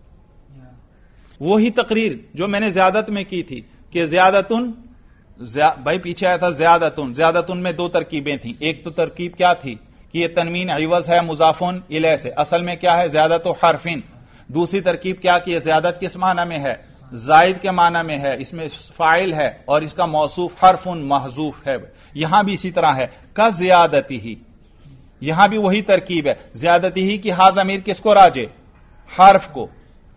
وہی تقریر جو میں نے زیادت میں کی تھی کہ زیادتن، بھائی پیچھے آیا تھا زیادتن میں دو ترکیبیں تھیں. ایک تو ترکیب کیا تھی کہ یہ تنوین عوض ہے مضافن الیہ سے، اصل میں کیا ہے؟ زیادت و حرفن. دوسری ترکیب کیا کہ یہ زیادت کس معنی میں ہے؟ زائد کے معنی میں ہے، اس میں فاعل ہے اور اس کا موصوف حرفن محذوف ہے. یہاں بھی اسی طرح ہے. کا زیادتی ہی، یہاں بھی وہی ترکیب ہے. زیادتی ہی کی ہا ضمیر کس کو راجع؟ حرف کو.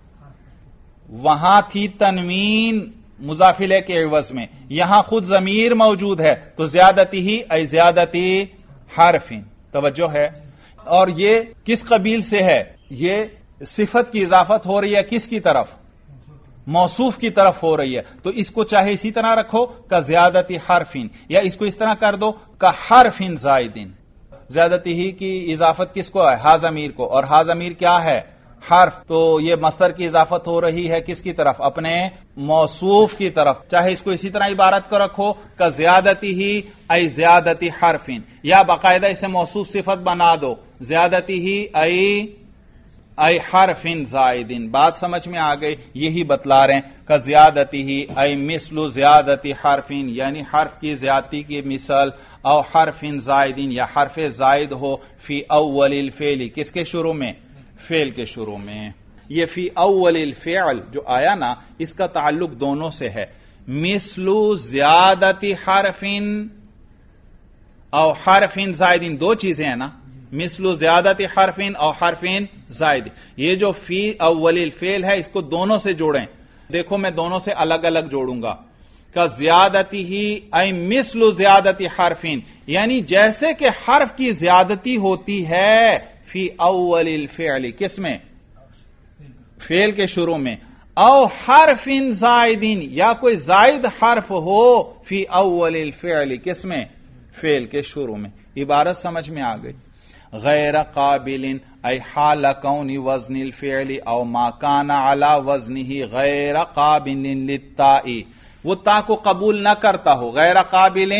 وہاں تھی تنوین مضاف الیہ کے عوض میں، یہاں خود ضمیر موجود ہے تو زیادتی ہی ای زیادتی حرفین. توجہ ہے؟ اور یہ کس قبیل سے ہے؟ یہ صفت کی اضافت ہو رہی ہے کس کی طرف؟ موصوف کی طرف ہو رہی ہے. تو اس کو چاہے اسی طرح رکھو کا زیادتی حرفین، یا اس کو اس طرح کر دو کا حرفین زائدین. زیادتی ہی کی اضافت کس کو ہے؟ ہا ضمیر کو. اور ہا ضمیر کیا ہے؟ حرف. تو یہ مصدر کی اضافت ہو رہی ہے کس کی طرف؟ اپنے موصوف کی طرف. چاہے اس کو اسی طرح عبارت کو رکھو کا زیادتی ہی ای زیادتی حرفین، یا باقاعدہ اسے موصوف صفت بنا دو زیادتی ہی ای حرفن زائدین. بات سمجھ میں آ گئی؟ یہی بتلا رہے ہیں کا زیادتی ہی ای مثل زیادتی حرفین، یعنی حرف کی زیادتی کی مثال. او حرفن زائدین، یا حرف زائد ہو فی اول الفعل. کس کے شروع میں؟ فعل کے شروع میں. یہ فی اول الفعل جو آیا نا، اس کا تعلق دونوں سے ہے. مثل زیادتی حرفن او حرفن زائدین، دو چیزیں ہیں نا، مثل زیادتی حرفین او حرفین زائد. یہ جو فی اول الفعل ہے اس کو دونوں سے جوڑیں. دیکھو میں دونوں سے الگ الگ جوڑوں گا. کا زیادتی ہی اے مثل زیادتی حرفین، یعنی جیسے کہ حرف کی زیادتی ہوتی ہے فی اول الفعل، کس میں؟ فعل کے شروع میں. او حرف زائدین، یا کوئی زائد حرف ہو فی اول الفعل، کس میں؟ فعل کے شروع میں. عبارت سمجھ میں آ گئی. غیر قابل ای حال کون وزن الفعل او ما کان علی وزنہ غیر قابل للتاء، وہ تا کو قبول نہ کرتا ہو. غیر قابل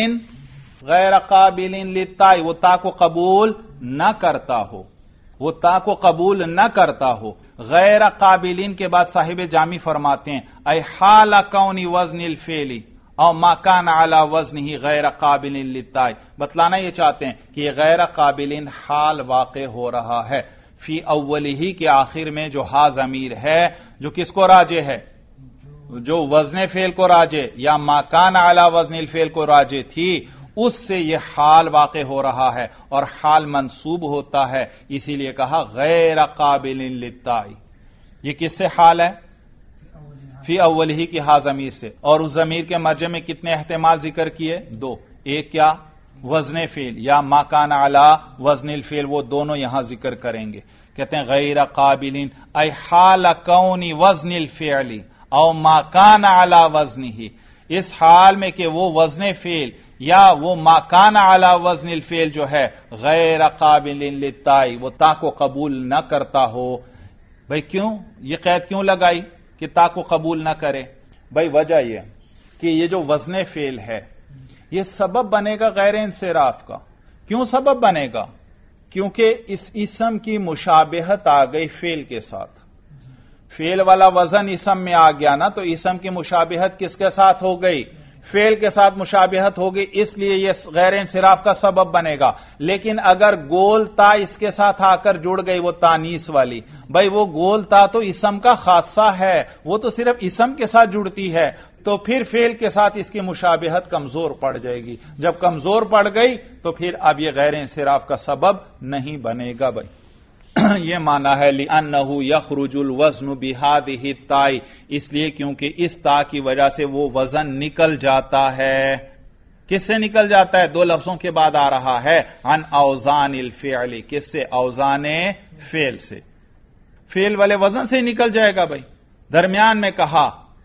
للتاء، وہ تا کو قبول نہ کرتا ہو، وہ تا کو قبول نہ کرتا ہو. غیر قابلین کے بعد صاحب جامی فرماتے ہیں اے حال کون وزن الفعل او ما کان علی وزنہ غیر قابل للتاء، بتلانا یہ چاہتے ہیں کہ یہ غیر قابلین حال واقع ہو رہا ہے فی اولہ کے آخر میں جو ہا ضمیر ہے، جو کس کو راجع ہے؟ جو وزن فعل کو راجع یا ما کان علی وزن الفعل کو راجع تھی، اس سے یہ حال واقع ہو رہا ہے، اور حال منصوب ہوتا ہے، اسی لیے کہا غیر قابل للتاء. یہ کس سے حال ہے؟ فی اولہ کی ہا ضمیر سے. اور اس ضمیر کے مرجع میں کتنے احتمال ذکر کیے؟ 2. ایک کیا؟ وزن فعل یا ما کان علی وزن الفعل، وہ دونوں یہاں ذکر کریں گے. کہتے ہیں غیر قابلین ای حال کون وزن الفعل او ما کان علی وزنہ، اس حال میں کہ وہ وزن فعل یا وہ ما کان علی وزن الفعل جو ہے غیر قابل للتاء، وہ تا کو قبول نہ کرتا ہو. بھئی کیوں یہ قید کیوں لگائی کہ تا کو قبول نہ کرے؟ بھئی وجہ یہ کہ یہ جو وزن فعل ہے یہ سبب بنے گا غیر انصراف کا. کیوں سبب بنے گا؟ کیونکہ اس اسم کی مشابہت آ گئی فعل کے ساتھ. فعل والا وزن اسم میں آ گیا نا، تو اسم کی مشابہت کس کے ساتھ ہو گئی؟ فعل کے ساتھ مشابہت ہوگی، اس لیے یہ غیر انصراف کا سبب بنے گا. لیکن اگر گول تا اس کے ساتھ آ کر جڑ گئی، وہ تانیث والی، بھائی وہ گول تا تو اسم کا خاصہ ہے، وہ تو صرف اسم کے ساتھ جڑتی ہے، تو پھر فعل کے ساتھ اس کی مشابہت کمزور پڑ جائے گی. جب کمزور پڑ گئی تو پھر اب یہ غیر انصراف کا سبب نہیں بنے گا. بھائی یہ مانا ہے لِأَنَّهُ يَخْرُجُ الْوَزْنُ بِهَذِهِ التَّاءِ، اس لیے کیونکہ اس تا کی وجہ سے وہ وزن نکل جاتا ہے. کس سے نکل جاتا ہے؟ 2 لفظوں کے بعد آ رہا ہے عن اوزان الفعل، کس سے؟ اوزان فعل سے، فعل والے وزن سے نکل جائے گا. بھائی درمیان میں کہا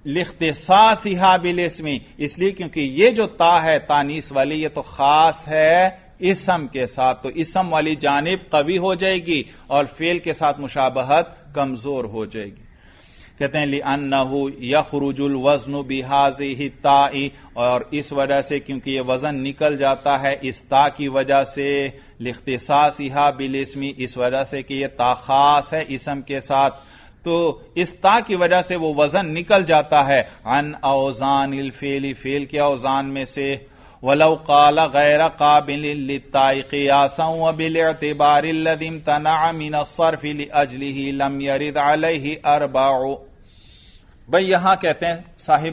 لاختصاصها بالاسم، اس لیے کیونکہ یہ جو تا ہے تانیث والی، یہ تو خاص ہے اسم کے ساتھ، تو اسم والی جانب قوی ہو جائے گی اور فعل کے ساتھ مشابہت کمزور ہو جائے گی. کہتے ہیں لِأَنَّهُ يَخْرُجُ الْوَزْنُ بِهَذِهِ التَّاءِ، اور اس وجہ سے کیونکہ یہ وزن نکل جاتا ہے اس تا کی وجہ سے، لاختصاصها بالاسم، اس وجہ سے کہ یہ تا خاص ہے اسم کے ساتھ، تو اس تا کی وجہ سے وہ وزن نکل جاتا ہے عن اوزان الفعل، فعل کے اوزان میں سے. وَلَوْ قَالَ غَيْرَ قَابِلٍ لِلتَّاءِ قِيَاسًا وَبِالِاعْتِبَارِ الَّذِي امْتَنَعَ مِنَ الصَّرْفِ لِأَجْلِهِ لَمْ يَرِدْ عَلَيْهِ أَرْبَعُ. بھئی یہاں کہتے ہیں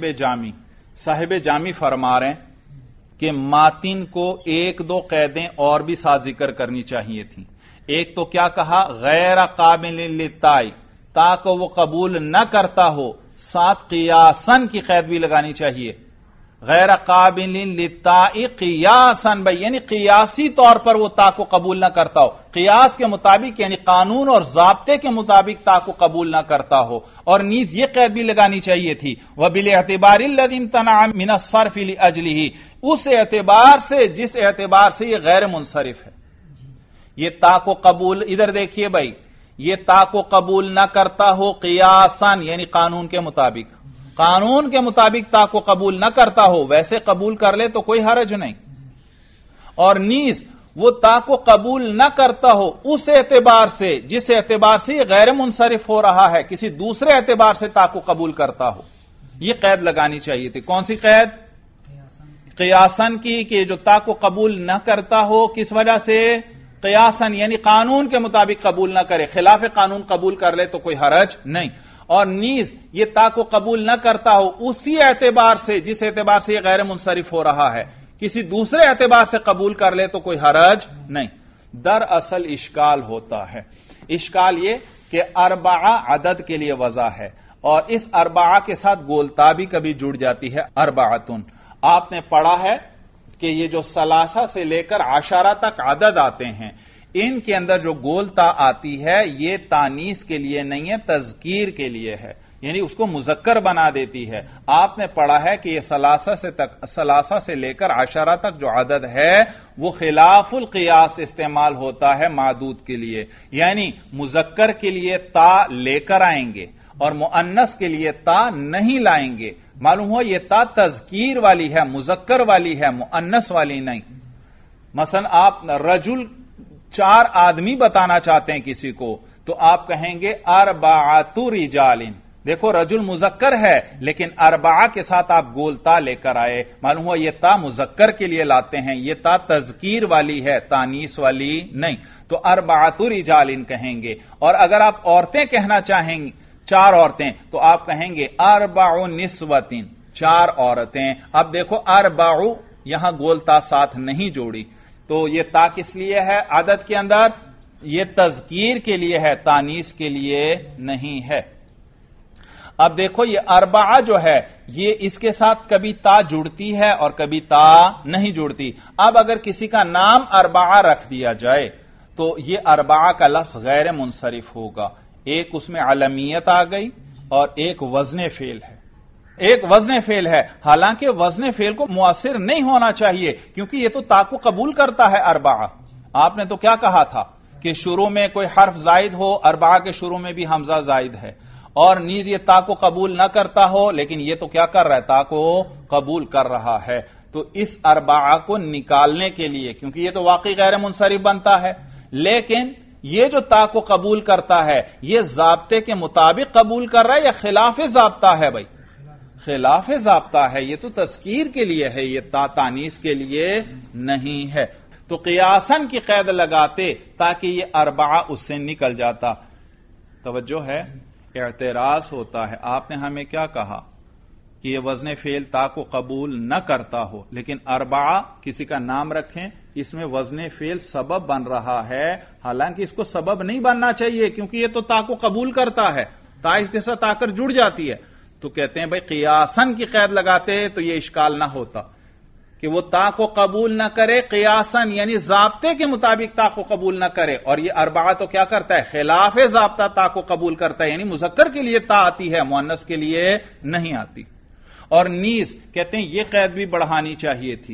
صاحب جامی فرما رہے ہیں کہ ماتن کو 1-2 قیدیں اور بھی ساتھ ذکر کرنی چاہیے تھیں. ایک تو کیا کہا؟ غیر قابل للتاء، تا کو وہ قبول نہ کرتا ہو، ساتھ قیاسن کی قید بھی لگانی چاہیے. غیر قابل للتاء قیاسن، بھائی یعنی قیاسی طور پر وہ تا کو قبول نہ کرتا ہو، قیاس کے مطابق یعنی قانون اور ضابطے کے مطابق تا کو قبول نہ کرتا ہو. اور نیز یہ قید بھی لگانی چاہیے تھی وَبِالْاعْتِبَارِ الَّذِي امْتَنَعَ مِنَ الصَّرْفِ لِأَجْلِهِ، اس اعتبار سے جس اعتبار سے یہ غیر منصرف ہے. یہ تا کو قبول، ادھر دیکھیے بھائی، یہ تا کو قبول نہ کرتا ہو قیاسن یعنی قانون کے مطابق، قانون کے مطابق تا کو قبول نہ کرتا ہو، ویسے قبول کر لے تو کوئی حرج نہیں. اور نیز وہ تا کو قبول نہ کرتا ہو اس اعتبار سے جس اعتبار سے یہ غیر منصرف ہو رہا ہے، کسی دوسرے اعتبار سے تا کو قبول کرتا ہو. یہ قید لگانی چاہیے تھی. کون سی قید؟ قیاسن کی، کہ جو تا کو قبول نہ کرتا ہو کس وجہ سے؟ قیاسن یعنی قانون کے مطابق قبول نہ کرے، خلاف قانون قبول کر لے تو کوئی حرج نہیں. اور نیز یہ تا کو قبول نہ کرتا ہو اسی اعتبار سے جس اعتبار سے یہ غیر منصرف ہو رہا ہے، کسی دوسرے اعتبار سے قبول کر لے تو کوئی حرج نہیں. دراصل اشکال ہوتا ہے، اشکال یہ کہ 4 عدد کے لیے وضع ہے اور اس اربعہ کے ساتھ گولتا بھی کبھی جڑ جاتی ہے اربعتن. آپ نے پڑھا ہے کہ یہ جو ثلاثہ سے لے کر عشرہ تک عدد آتے ہیں ان کے اندر جو گولتا آتی ہے یہ تانیث کے لیے نہیں ہے، تذکیر کے لیے ہے، یعنی اس کو مذکر بنا دیتی ہے. آپ نے پڑھا ہے کہ یہ ثلاثہ سے لے کر عشرہ تک جو عدد ہے وہ خلاف القیاس استعمال ہوتا ہے معدود کے لیے، یعنی مذکر کے لیے تا لے کر آئیں گے اور مؤنث کے لیے تا نہیں لائیں گے. معلوم ہوا یہ تا تذکیر والی ہے، مذکر والی ہے، مؤنث والی نہیں. مثلا آپ رجل 4 آدمی بتانا چاہتے ہیں کسی کو تو آپ کہیں گے اربعۃ رجال. دیکھو رجل مذکر ہے لیکن اربعہ کے ساتھ آپ گول تا لے کر آئے، معلوم ہوا یہ تا مذکر کے لیے لاتے ہیں، یہ تا تذکیر والی ہے، تانیث والی نہیں. تو اربعۃ رجال کہیں گے. اور اگر آپ عورتیں کہنا چاہیں گے 4 عورتیں تو آپ کہیں گے اربع نسوۃ، 4 عورتیں. اب دیکھو اربع یہاں گول تا ساتھ نہیں جوڑی تو یہ تا کس لیے ہے عدد کے اندر؟ یہ تذکیر کے لیے ہے، تانیث کے لیے نہیں ہے. اب دیکھو یہ اربعہ جو ہے یہ اس کے ساتھ کبھی تا جڑتی ہے اور کبھی تا نہیں جڑتی. اب اگر کسی کا نام اربعہ رکھ دیا جائے تو یہ اربعہ کا لفظ غیر منصرف ہوگا. ایک اس میں علمیت آ گئی اور ایک وزن فعل ہے. ایک وزن فعل ہے، حالانکہ وزن فعل کو مؤثر نہیں ہونا چاہیے کیونکہ یہ تو تا کو قبول کرتا ہے اربعہ. آپ نے تو کیا کہا تھا کہ شروع میں کوئی حرف زائد ہو، اربعہ کے شروع میں بھی حمزہ زائد ہے، اور نیز یہ تا کو قبول نہ کرتا ہو لیکن یہ تو کیا کر رہا ہے، تا کو قبول کر رہا ہے. تو اس اربعہ کو نکالنے کے لیے، کیونکہ یہ تو واقعی غیر منصرف بنتا ہے، لیکن یہ جو تا کو قبول کرتا ہے یہ ضابطے کے مطابق قبول کر رہا ہے یا خلاف ضابطہ ہے؟ بھائی خلاف ضابطہ ہے، یہ تو تذکیر کے لیے ہے، یہ تا تانیث کے لیے نہیں ہے. تو قیاسن کی قید لگاتے تاکہ یہ اربعہ اس سے نکل جاتا. توجہ ہے، اعتراض ہوتا ہے. آپ نے ہمیں کیا کہا کہ یہ وزن فعل تا کو قبول نہ کرتا ہو، لیکن اربعہ کسی کا نام رکھیں اس میں وزن فعل سبب بن رہا ہے، حالانکہ اس کو سبب نہیں بننا چاہیے کیونکہ یہ تو تا کو قبول کرتا ہے، تا اس کے ساتھ آ کر جڑ جاتی ہے. تو کہتے ہیں بھائی قیاسن کی قید لگاتے تو یہ اشکال نہ ہوتا کہ وہ تا کو قبول نہ کرے قیاسن، یعنی ضابطے کے مطابق تا کو قبول نہ کرے. اور یہ اربعہ تو کیا کرتا ہے، خلاف ضابطہ تا کو قبول کرتا ہے، یعنی مذکر کے لیے تا آتی ہے، مؤنث کے لیے نہیں آتی. اور نیز کہتے ہیں یہ قید بھی بڑھانی چاہیے تھی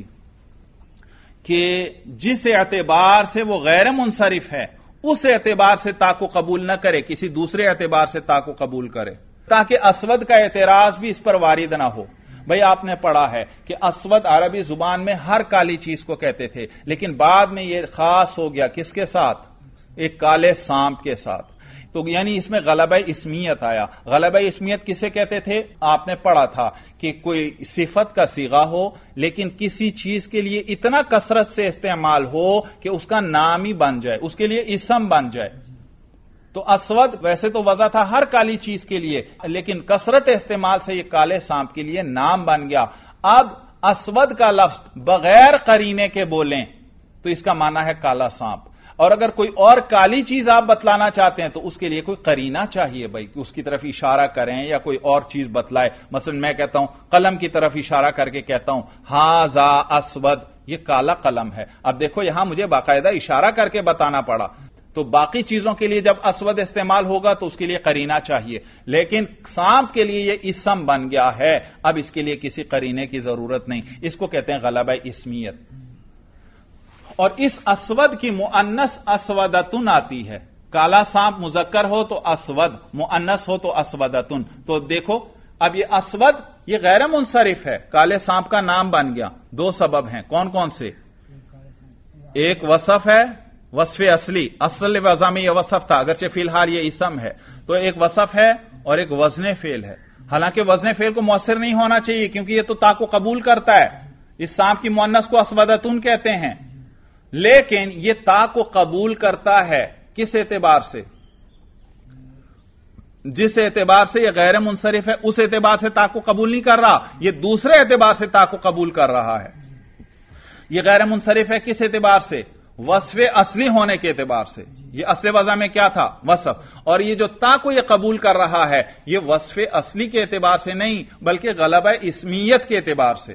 کہ جس اعتبار سے وہ غیر منصرف ہے اس اعتبار سے تا کو قبول نہ کرے، کسی دوسرے اعتبار سے تا کو قبول کرے، تاکہ اسود کا اعتراض بھی اس پر وارد نہ ہو. بھئی آپ نے پڑھا ہے کہ اسود عربی زبان میں ہر کالی چیز کو کہتے تھے، لیکن بعد میں یہ خاص ہو گیا کس کے ساتھ، ایک کالے سانپ کے ساتھ. تو یعنی اس میں غلبہ اسمیت آیا. غلبہ اسمیت کسے کہتے تھے؟ آپ نے پڑھا تھا کہ کوئی صفت کا صیغہ ہو لیکن کسی چیز کے لیے اتنا کثرت سے استعمال ہو کہ اس کا نام ہی بن جائے، اس کے لیے اسم بن جائے. تو اسود ویسے تو وضع تھا ہر کالی چیز کے لیے، لیکن کثرت استعمال سے یہ کالے سانپ کے لیے نام بن گیا. اب اسود کا لفظ بغیر قرینے کے بولیں تو اس کا معنی ہے کالا سانپ، اور اگر کوئی اور کالی چیز آپ بتلانا چاہتے ہیں تو اس کے لیے کوئی قرینہ چاہیے بھائی کہ اس کی طرف اشارہ کریں یا کوئی اور چیز بتلائے. مثلا میں کہتا ہوں قلم کی طرف اشارہ کر کے کہتا ہوں ھذا اسود، یہ کالا قلم ہے. اب دیکھو یہاں مجھے باقاعدہ اشارہ کر کے بتانا پڑا. تو باقی چیزوں کے لیے جب اسود استعمال ہوگا تو اس کے لیے قرینہ چاہیے، لیکن سانپ کے لیے یہ اسم بن گیا ہے، اب اس کے لیے کسی قرینے کی ضرورت نہیں. اس کو کہتے ہیں غلبہ اسمیت. اور اس اسود کی مؤنث اسودتن آتی ہے. کالا سانپ مذکر ہو تو اسود، مؤنث ہو تو اسودتن. تو دیکھو اب یہ اسود یہ غیر منصرف ہے، کالے سانپ کا نام بن گیا. 2 سبب ہیں، کون کون سے؟ ایک وصف ہے، وصف اصلی، اصل وضع میں یہ وصف تھا اگرچہ فی الحال یہ اسم ہے. تو ایک وصف ہے اور ایک وزن فعل ہے. حالانکہ وزن فعل کو مؤثر نہیں ہونا چاہیے کیونکہ یہ تو تا کو قبول کرتا ہے. اس سانپ کی مؤنث کو اسودتن کہتے ہیں، لیکن یہ تا کو قبول کرتا ہے کس اعتبار سے؟ جس اعتبار سے یہ غیر منصرف ہے اس اعتبار سے تا کو قبول نہیں کر رہا، یہ دوسرے اعتبار سے تا کو قبول کر رہا ہے. یہ غیر منصرف ہے کس اعتبار سے؟ وصف اصلی ہونے کے اعتبار سے. یہ اصل وضع میں کیا تھا؟ وصف. اور یہ جو تا کو یہ قبول کر رہا ہے یہ وصف اصلی کے اعتبار سے نہیں بلکہ غلبہ اسمیت کے اعتبار سے.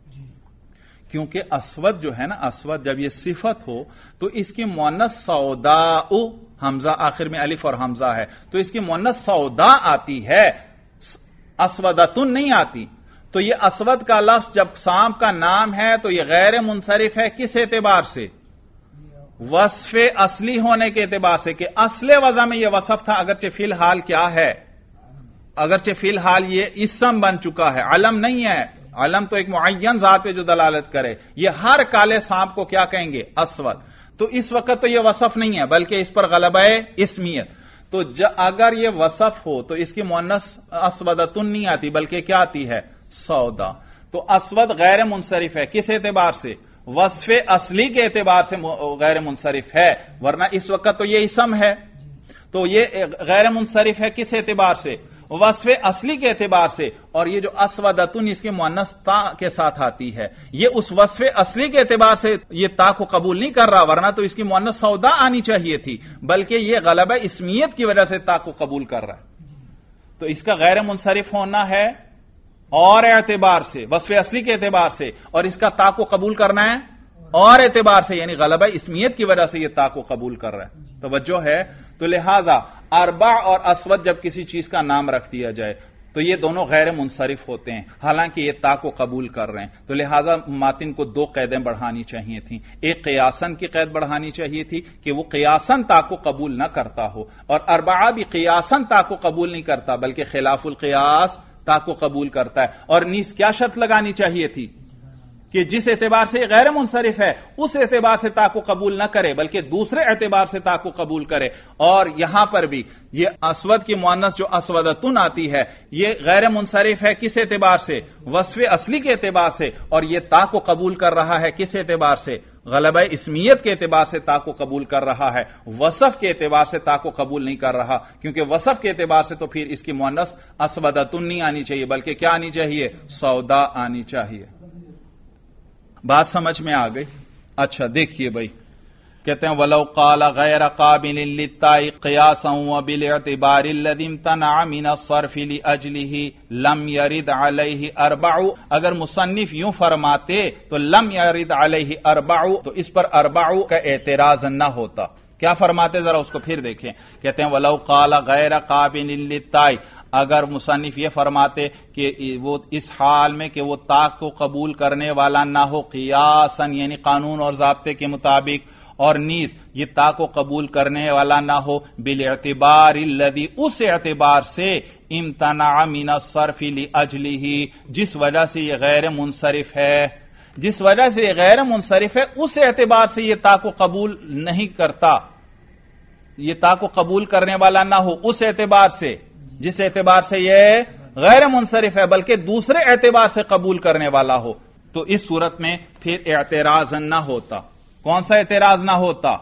کیونکہ اسود جو ہے نا، اسود جب یہ صفت ہو تو اس کی مؤنث سوداء، حمزہ آخر میں الف اور حمزہ ہے تو اس کی مؤنث سوداء آتی ہے، اسودتن نہیں آتی. تو یہ اسود کا لفظ جب سانپ کا نام ہے تو یہ غیر منصرف ہے. کس اعتبار سے؟ وصف اصلی ہونے کے اعتبار سے کہ اصل وضع میں یہ وصف تھا، اگرچہ فی الحال کیا ہے؟ اگرچہ فی الحال یہ اسم بن چکا ہے، علم نہیں ہے. علم تو ایک معین ذات پہ جو دلالت کرے. یہ ہر کالے سانپ کو کیا کہیں گے؟ اسود. تو اس وقت تو یہ وصف نہیں ہے بلکہ اس پر غلبہ اسمیت. تو اگر یہ وصف ہو تو اس کی مؤنث اسودتن نہیں آتی بلکہ کیا آتی ہے؟ سودا. تو اسود غیر منصرف ہے. کس اعتبار سے؟ وصف اصلی کے اعتبار سے غیر منصرف ہے، ورنہ اس وقت تو یہ اسم ہے. تو یہ غیر منصرف ہے کس اعتبار سے؟ وصف اصلی کے اعتبار سے. اور یہ جو اسودتن اس کی مؤنث تا کے ساتھ آتی ہے یہ اس وصف اصلی کے اعتبار سے یہ تا کو قبول نہیں کر رہا، ورنہ تو اس کی مؤنث سودا آنی چاہیے تھی، بلکہ یہ غلبہ اسمیت کی وجہ سے تا کو قبول کر رہا ہے. تو اس کا غیر منصرف ہونا ہے اور اعتبار سے، وصف اصلی کے اعتبار سے، اور اس کا تا کو قبول کرنا ہے اور اعتبار سے، یعنی غلبہ اسمیت کی وجہ سے یہ تا کو قبول کر رہا ہے. توجہ ہے؟ تو لہذا اربع اور اسود جب کسی چیز کا نام رکھ دیا جائے تو یہ دونوں غیر منصرف ہوتے ہیں حالانکہ یہ تا کو قبول کر رہے ہیں. تو لہذا ماتن کو دو قیدیں بڑھانی چاہیے تھیں. ایک قیاسن کی قید بڑھانی چاہیے تھی کہ وہ قیاسن تا کو قبول نہ کرتا ہو، اور اربعہ بھی قیاسن تا کو قبول نہیں کرتا بلکہ خلاف القیاس تا کو قبول کرتا ہے. اور نیز کیا شرط لگانی چاہیے تھی کہ جس اعتبار سے غیر منصرف ہے اس اعتبار سے تا کو قبول نہ کرے بلکہ دوسرے اعتبار سے تا کو قبول کرے. اور یہاں پر بھی یہ اسود کی مؤنث جو اسودتن آتی ہے یہ غیر منصرف ہے کس اعتبار سے؟ وصف اصلی کے اعتبار سے. اور یہ تا کو قبول کر رہا ہے کس اعتبار سے؟ غلبہ اسمیت کے اعتبار سے تا کو قبول کر رہا ہے، وصف کے اعتبار سے تا کو قبول نہیں کر رہا. کیونکہ وصف کے اعتبار سے تو پھر اس کی مؤنث اسودتن نہیں آنی چاہیے بلکہ کیا آنی چاہیے؟ سودا آنی چاہیے. بات سمجھ میں آ گئی؟ اچھا دیکھیے بھائی، کہتے ہیں وَلَوْ قَالَ غَيْرَ قَابِلٍ لِلتَّاءِ قِيَاسًا وَبِالِاعْتِبَارِ الَّذِي امْتَنَعَ مِنَ الصَّرْفِ لِأَجْلِهِ لَمْ يَرِدْ عَلَيْهِ أَرْبَعُ. اگر مصنف یوں فرماتے تو لم يرد علیہ اربع تو اس پر اربع کا اعتراض نہ ہوتا. کیا فرماتے ذرا اس کو پھر دیکھیں. کہتے ہیں وَلَوْ قَالَ غَيْرَ قَابِلٍ لِلتَّاءِ، اگر مصنف یہ فرماتے کہ وہ اس حال میں کہ وہ تا کو قبول کرنے والا نہ ہو قیاسن یعنی قانون اور ضابطے کے مطابق، اور نیز یہ تا کو قبول کرنے والا نہ ہو بالاعتبار الذی اس اعتبار سے امتنع من الصرف لاجلہ جس وجہ سے یہ غیر منصرف ہے، جس وجہ سے یہ غیر منصرف ہے اس اعتبار سے یہ تا کو قبول نہیں کرتا، یہ تا کو قبول کرنے والا نہ ہو اس اعتبار سے جس اعتبار سے یہ غیر منصرف ہے بلکہ دوسرے اعتبار سے قبول کرنے والا ہو، تو اس صورت میں پھر اعتراض نہ ہوتا. کون سا اعتراض نہ ہوتا؟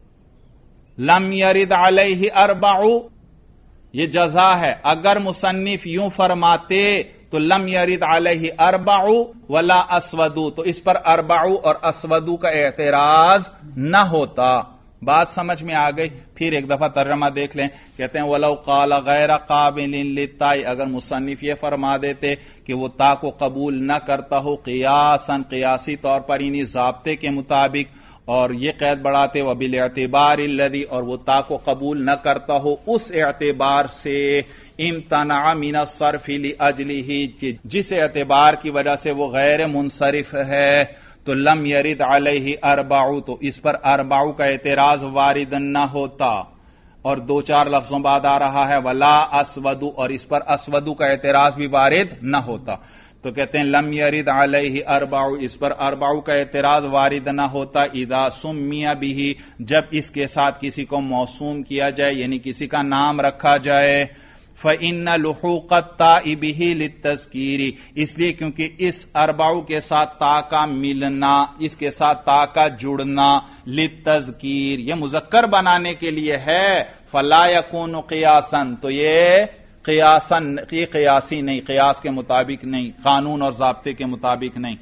لم یرد علیہ اربع، یہ جزا ہے. اگر مصنف یوں فرماتے تو لم یرد علیہ اربع ولا اسود، تو اس پر اربع اور اسود کا اعتراض نہ ہوتا. بات سمجھ میں آ گئی؟ پھر ایک دفعہ ترجمہ دیکھ لیں. کہتے ہیں وَلَوْ قَالَ غَيْرَ قَابِلٍ لِلتَّاءِ، اگر مصنف یہ فرما دیتے کہ وہ تا کو قبول نہ کرتا ہو قیاساً قیاسی طور پر یعنی ضابطے کے مطابق، اور یہ قید بڑھاتے وَبِالْاعْتِبَارِ الَّذِي، اور وہ تا کو قبول نہ کرتا ہو اس اعتبار سے امتنع من الصرف لأجلہ جس اعتبار کی وجہ سے وہ غیر منصرف ہے، تو لم یرد علیہ اربع، تو اس پر اربع کا اعتراض وارد نہ ہوتا. اور دو چار لفظوں بعد آ رہا ہے ولا اسود، اور اس پر اسود کا اعتراض بھی وارد نہ ہوتا. تو کہتے ہیں لم یرد علیہ اربع، اس پر اربع کا اعتراض وارد نہ ہوتا اذا سمی بہ، جب اس کے ساتھ کسی کو موسوم کیا جائے یعنی کسی کا نام رکھا جائے. فَإِنَّ لُحُوقَ التَّاءِ بِهِ لِلتَّذْكِيرِ، اس لیے کیونکہ اس اربع کے ساتھ تا کا ملنا، اس کے ساتھ تا کا جڑنا للتذکیر یہ مذکر بنانے کے لیے ہے. فَلَا يَكُونُ قِيَاسًا، تو یہ قیاسن، یہ قیاسی نہیں، قیاس کے مطابق نہیں، قانون اور ضابطے کے مطابق نہیں.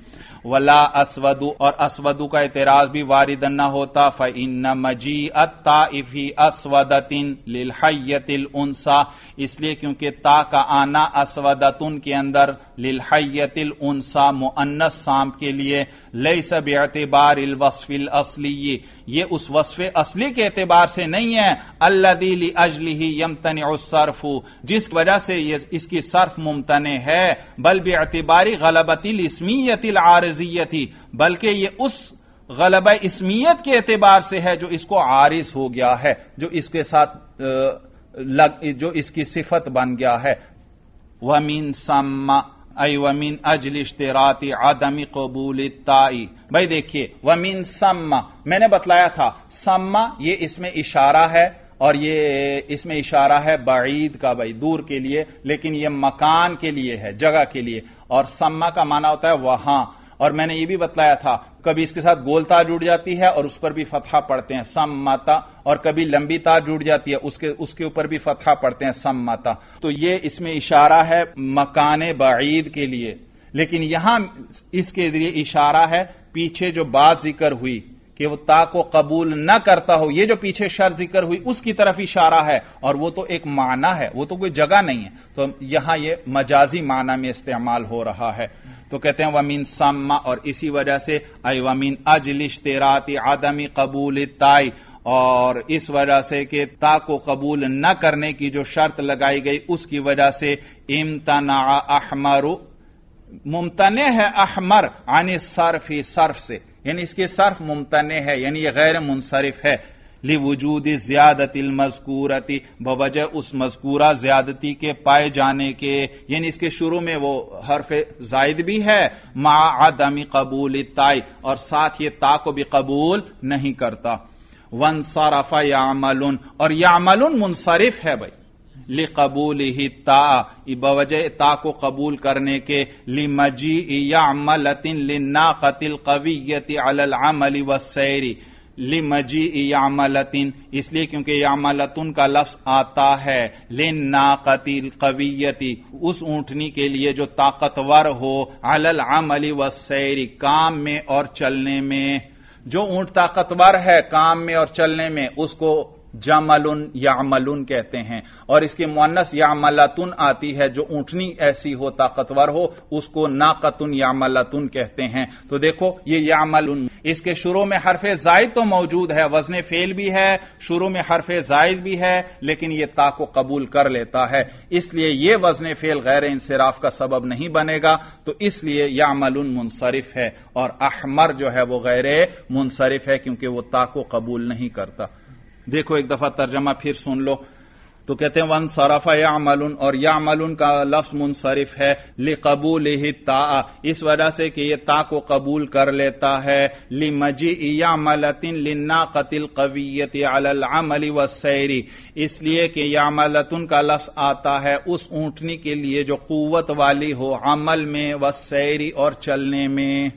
ولا اسودو، اور اسودو کا اعتراض بھی واردن نہ ہوتا، فإن مجیء التاء فی اسودۃ للحیۃ الانثی، اس لیے کیونکہ تا کا آنا اسودۃ کے اندر للحیۃ الانثی مؤنث سانپ کے لیے، لیس باعتبار الوصف الاصلی، یہ اس وصف اصلی کے اعتبار سے نہیں ہے، الذی لاجلہ یمتنع الصرف، جس وجہ سے اس کی صرف ممتنع ہے، بل باعتبار غلبۃ الاسمیۃ العارضیۃ، بلکہ یہ اس غلبہ اسمیت کے اعتبار سے ہے جو اس کو عارض ہو گیا ہے، جو اس کے ساتھ جو اس کی صفت بن گیا ہے۔ ومن ثم ای ومن اجل اشتراط عدم قبول التاء، بھائی دیکھیے ومن ثم میں نے بتلایا تھا، ثم یہ اس میں اشارہ ہے، اور یہ اس میں اشارہ ہے بعید کا، بھائی دور کے لیے، لیکن یہ مکان کے لیے ہے، جگہ کے لیے، اور ثم کا معنی ہوتا ہے وہاں۔ اور میں نے یہ بھی بتلایا تھا کبھی اس کے ساتھ گول تا جڑ جاتی ہے اور اس پر بھی فتحہ پڑھتے ہیں سمتا، اور کبھی لمبی تا جڑ جاتی ہے اس کے اوپر بھی فتحہ پڑھتے ہیں سمتا، تو یہ اس میں اشارہ ہے مکان بعید کے لیے، لیکن یہاں اس کے ذریعے اشارہ ہے پیچھے جو بات ذکر ہوئی کہ وہ تا کو قبول نہ کرتا ہو، یہ جو پیچھے شر ذکر ہوئی اس کی طرف اشارہ ہے، اور وہ تو ایک معنی ہے، وہ تو کوئی جگہ نہیں ہے، تو یہاں یہ مجازی معنی میں استعمال ہو رہا ہے۔ تو کہتے ہیں ومن ثم، اور اسی وجہ سے ای ومن اجل اشتراط عدم قبول التاء، اور اس وجہ سے کہ تا کو قبول نہ کرنے کی جو شرط لگائی گئی اس کی وجہ سے امتنع احمر، ممتنع ہے احمر عن الصرف، صرف سے، یعنی اس کے صرف ممتنع ہے، یعنی یہ غیر منصرف ہے، لوجود زیادت المذکورۃ، بوجہ اس مذکورہ زیادتی کے پائے جانے کے، یعنی اس کے شروع میں وہ حرف زائد بھی ہے مع عدم قبول التاء، اور ساتھ یہ تا کو بھی قبول نہیں کرتا۔ وانصرف یعمل، اور یعمل منصرف ہے بھائی لقبولہ التاء، بوجہ تا کو قبول کرنے کے، لمجیء یعملۃ للناقۃ القویۃ علی العمل والسیر، لمجیء یعملۃ اس لیے کیونکہ یعملۃ کا لفظ آتا ہے للناقۃ القویۃ اس اونٹنی کے لیے جو طاقتور ہو، علی العمل والسیر کام میں اور چلنے میں، جو اونٹ طاقتور ہے کام میں اور چلنے میں اس کو جمل یعملون کہتے ہیں، اور اس کے مؤنث یعملتن آتی ہے، جو اونٹنی ایسی ہو طاقتور ہو اس کو ناقتن یعملتن کہتے ہیں۔ تو دیکھو یہ یعملون، اس کے شروع میں حرف زائد تو موجود ہے، وزن فعل بھی ہے، شروع میں حرف زائد بھی ہے، لیکن یہ تا کو قبول کر لیتا ہے، اس لیے یہ وزن فعل غیر انصراف کا سبب نہیں بنے گا، تو اس لیے یعملون منصرف ہے، اور احمر جو ہے وہ غیر منصرف ہے کیونکہ وہ تا کو قبول نہیں کرتا۔ دیکھو ایک دفعہ ترجمہ پھر سن لو، تو کہتے ہیں وانصرف یعملون، اور یعملون کا لفظ منصرف ہے لقبولہ التاء، اس وجہ سے کہ یہ تا کو قبول کر لیتا ہے، لمجیء یعملۃ للناقۃ القویۃ علی العمل والسیر، اس لیے کہ یعملۃ کا لفظ آتا ہے اس اونٹنی کے لیے جو قوت والی ہو عمل میں، والسیر اور چلنے میں۔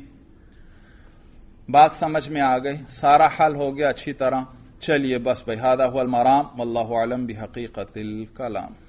بات سمجھ میں آ گئی، سارا حل ہو گیا اچھی طرح۔ چلیے بس بھائی، ھذا ھو المرام واللہ اعلم بحقیقت الکلام۔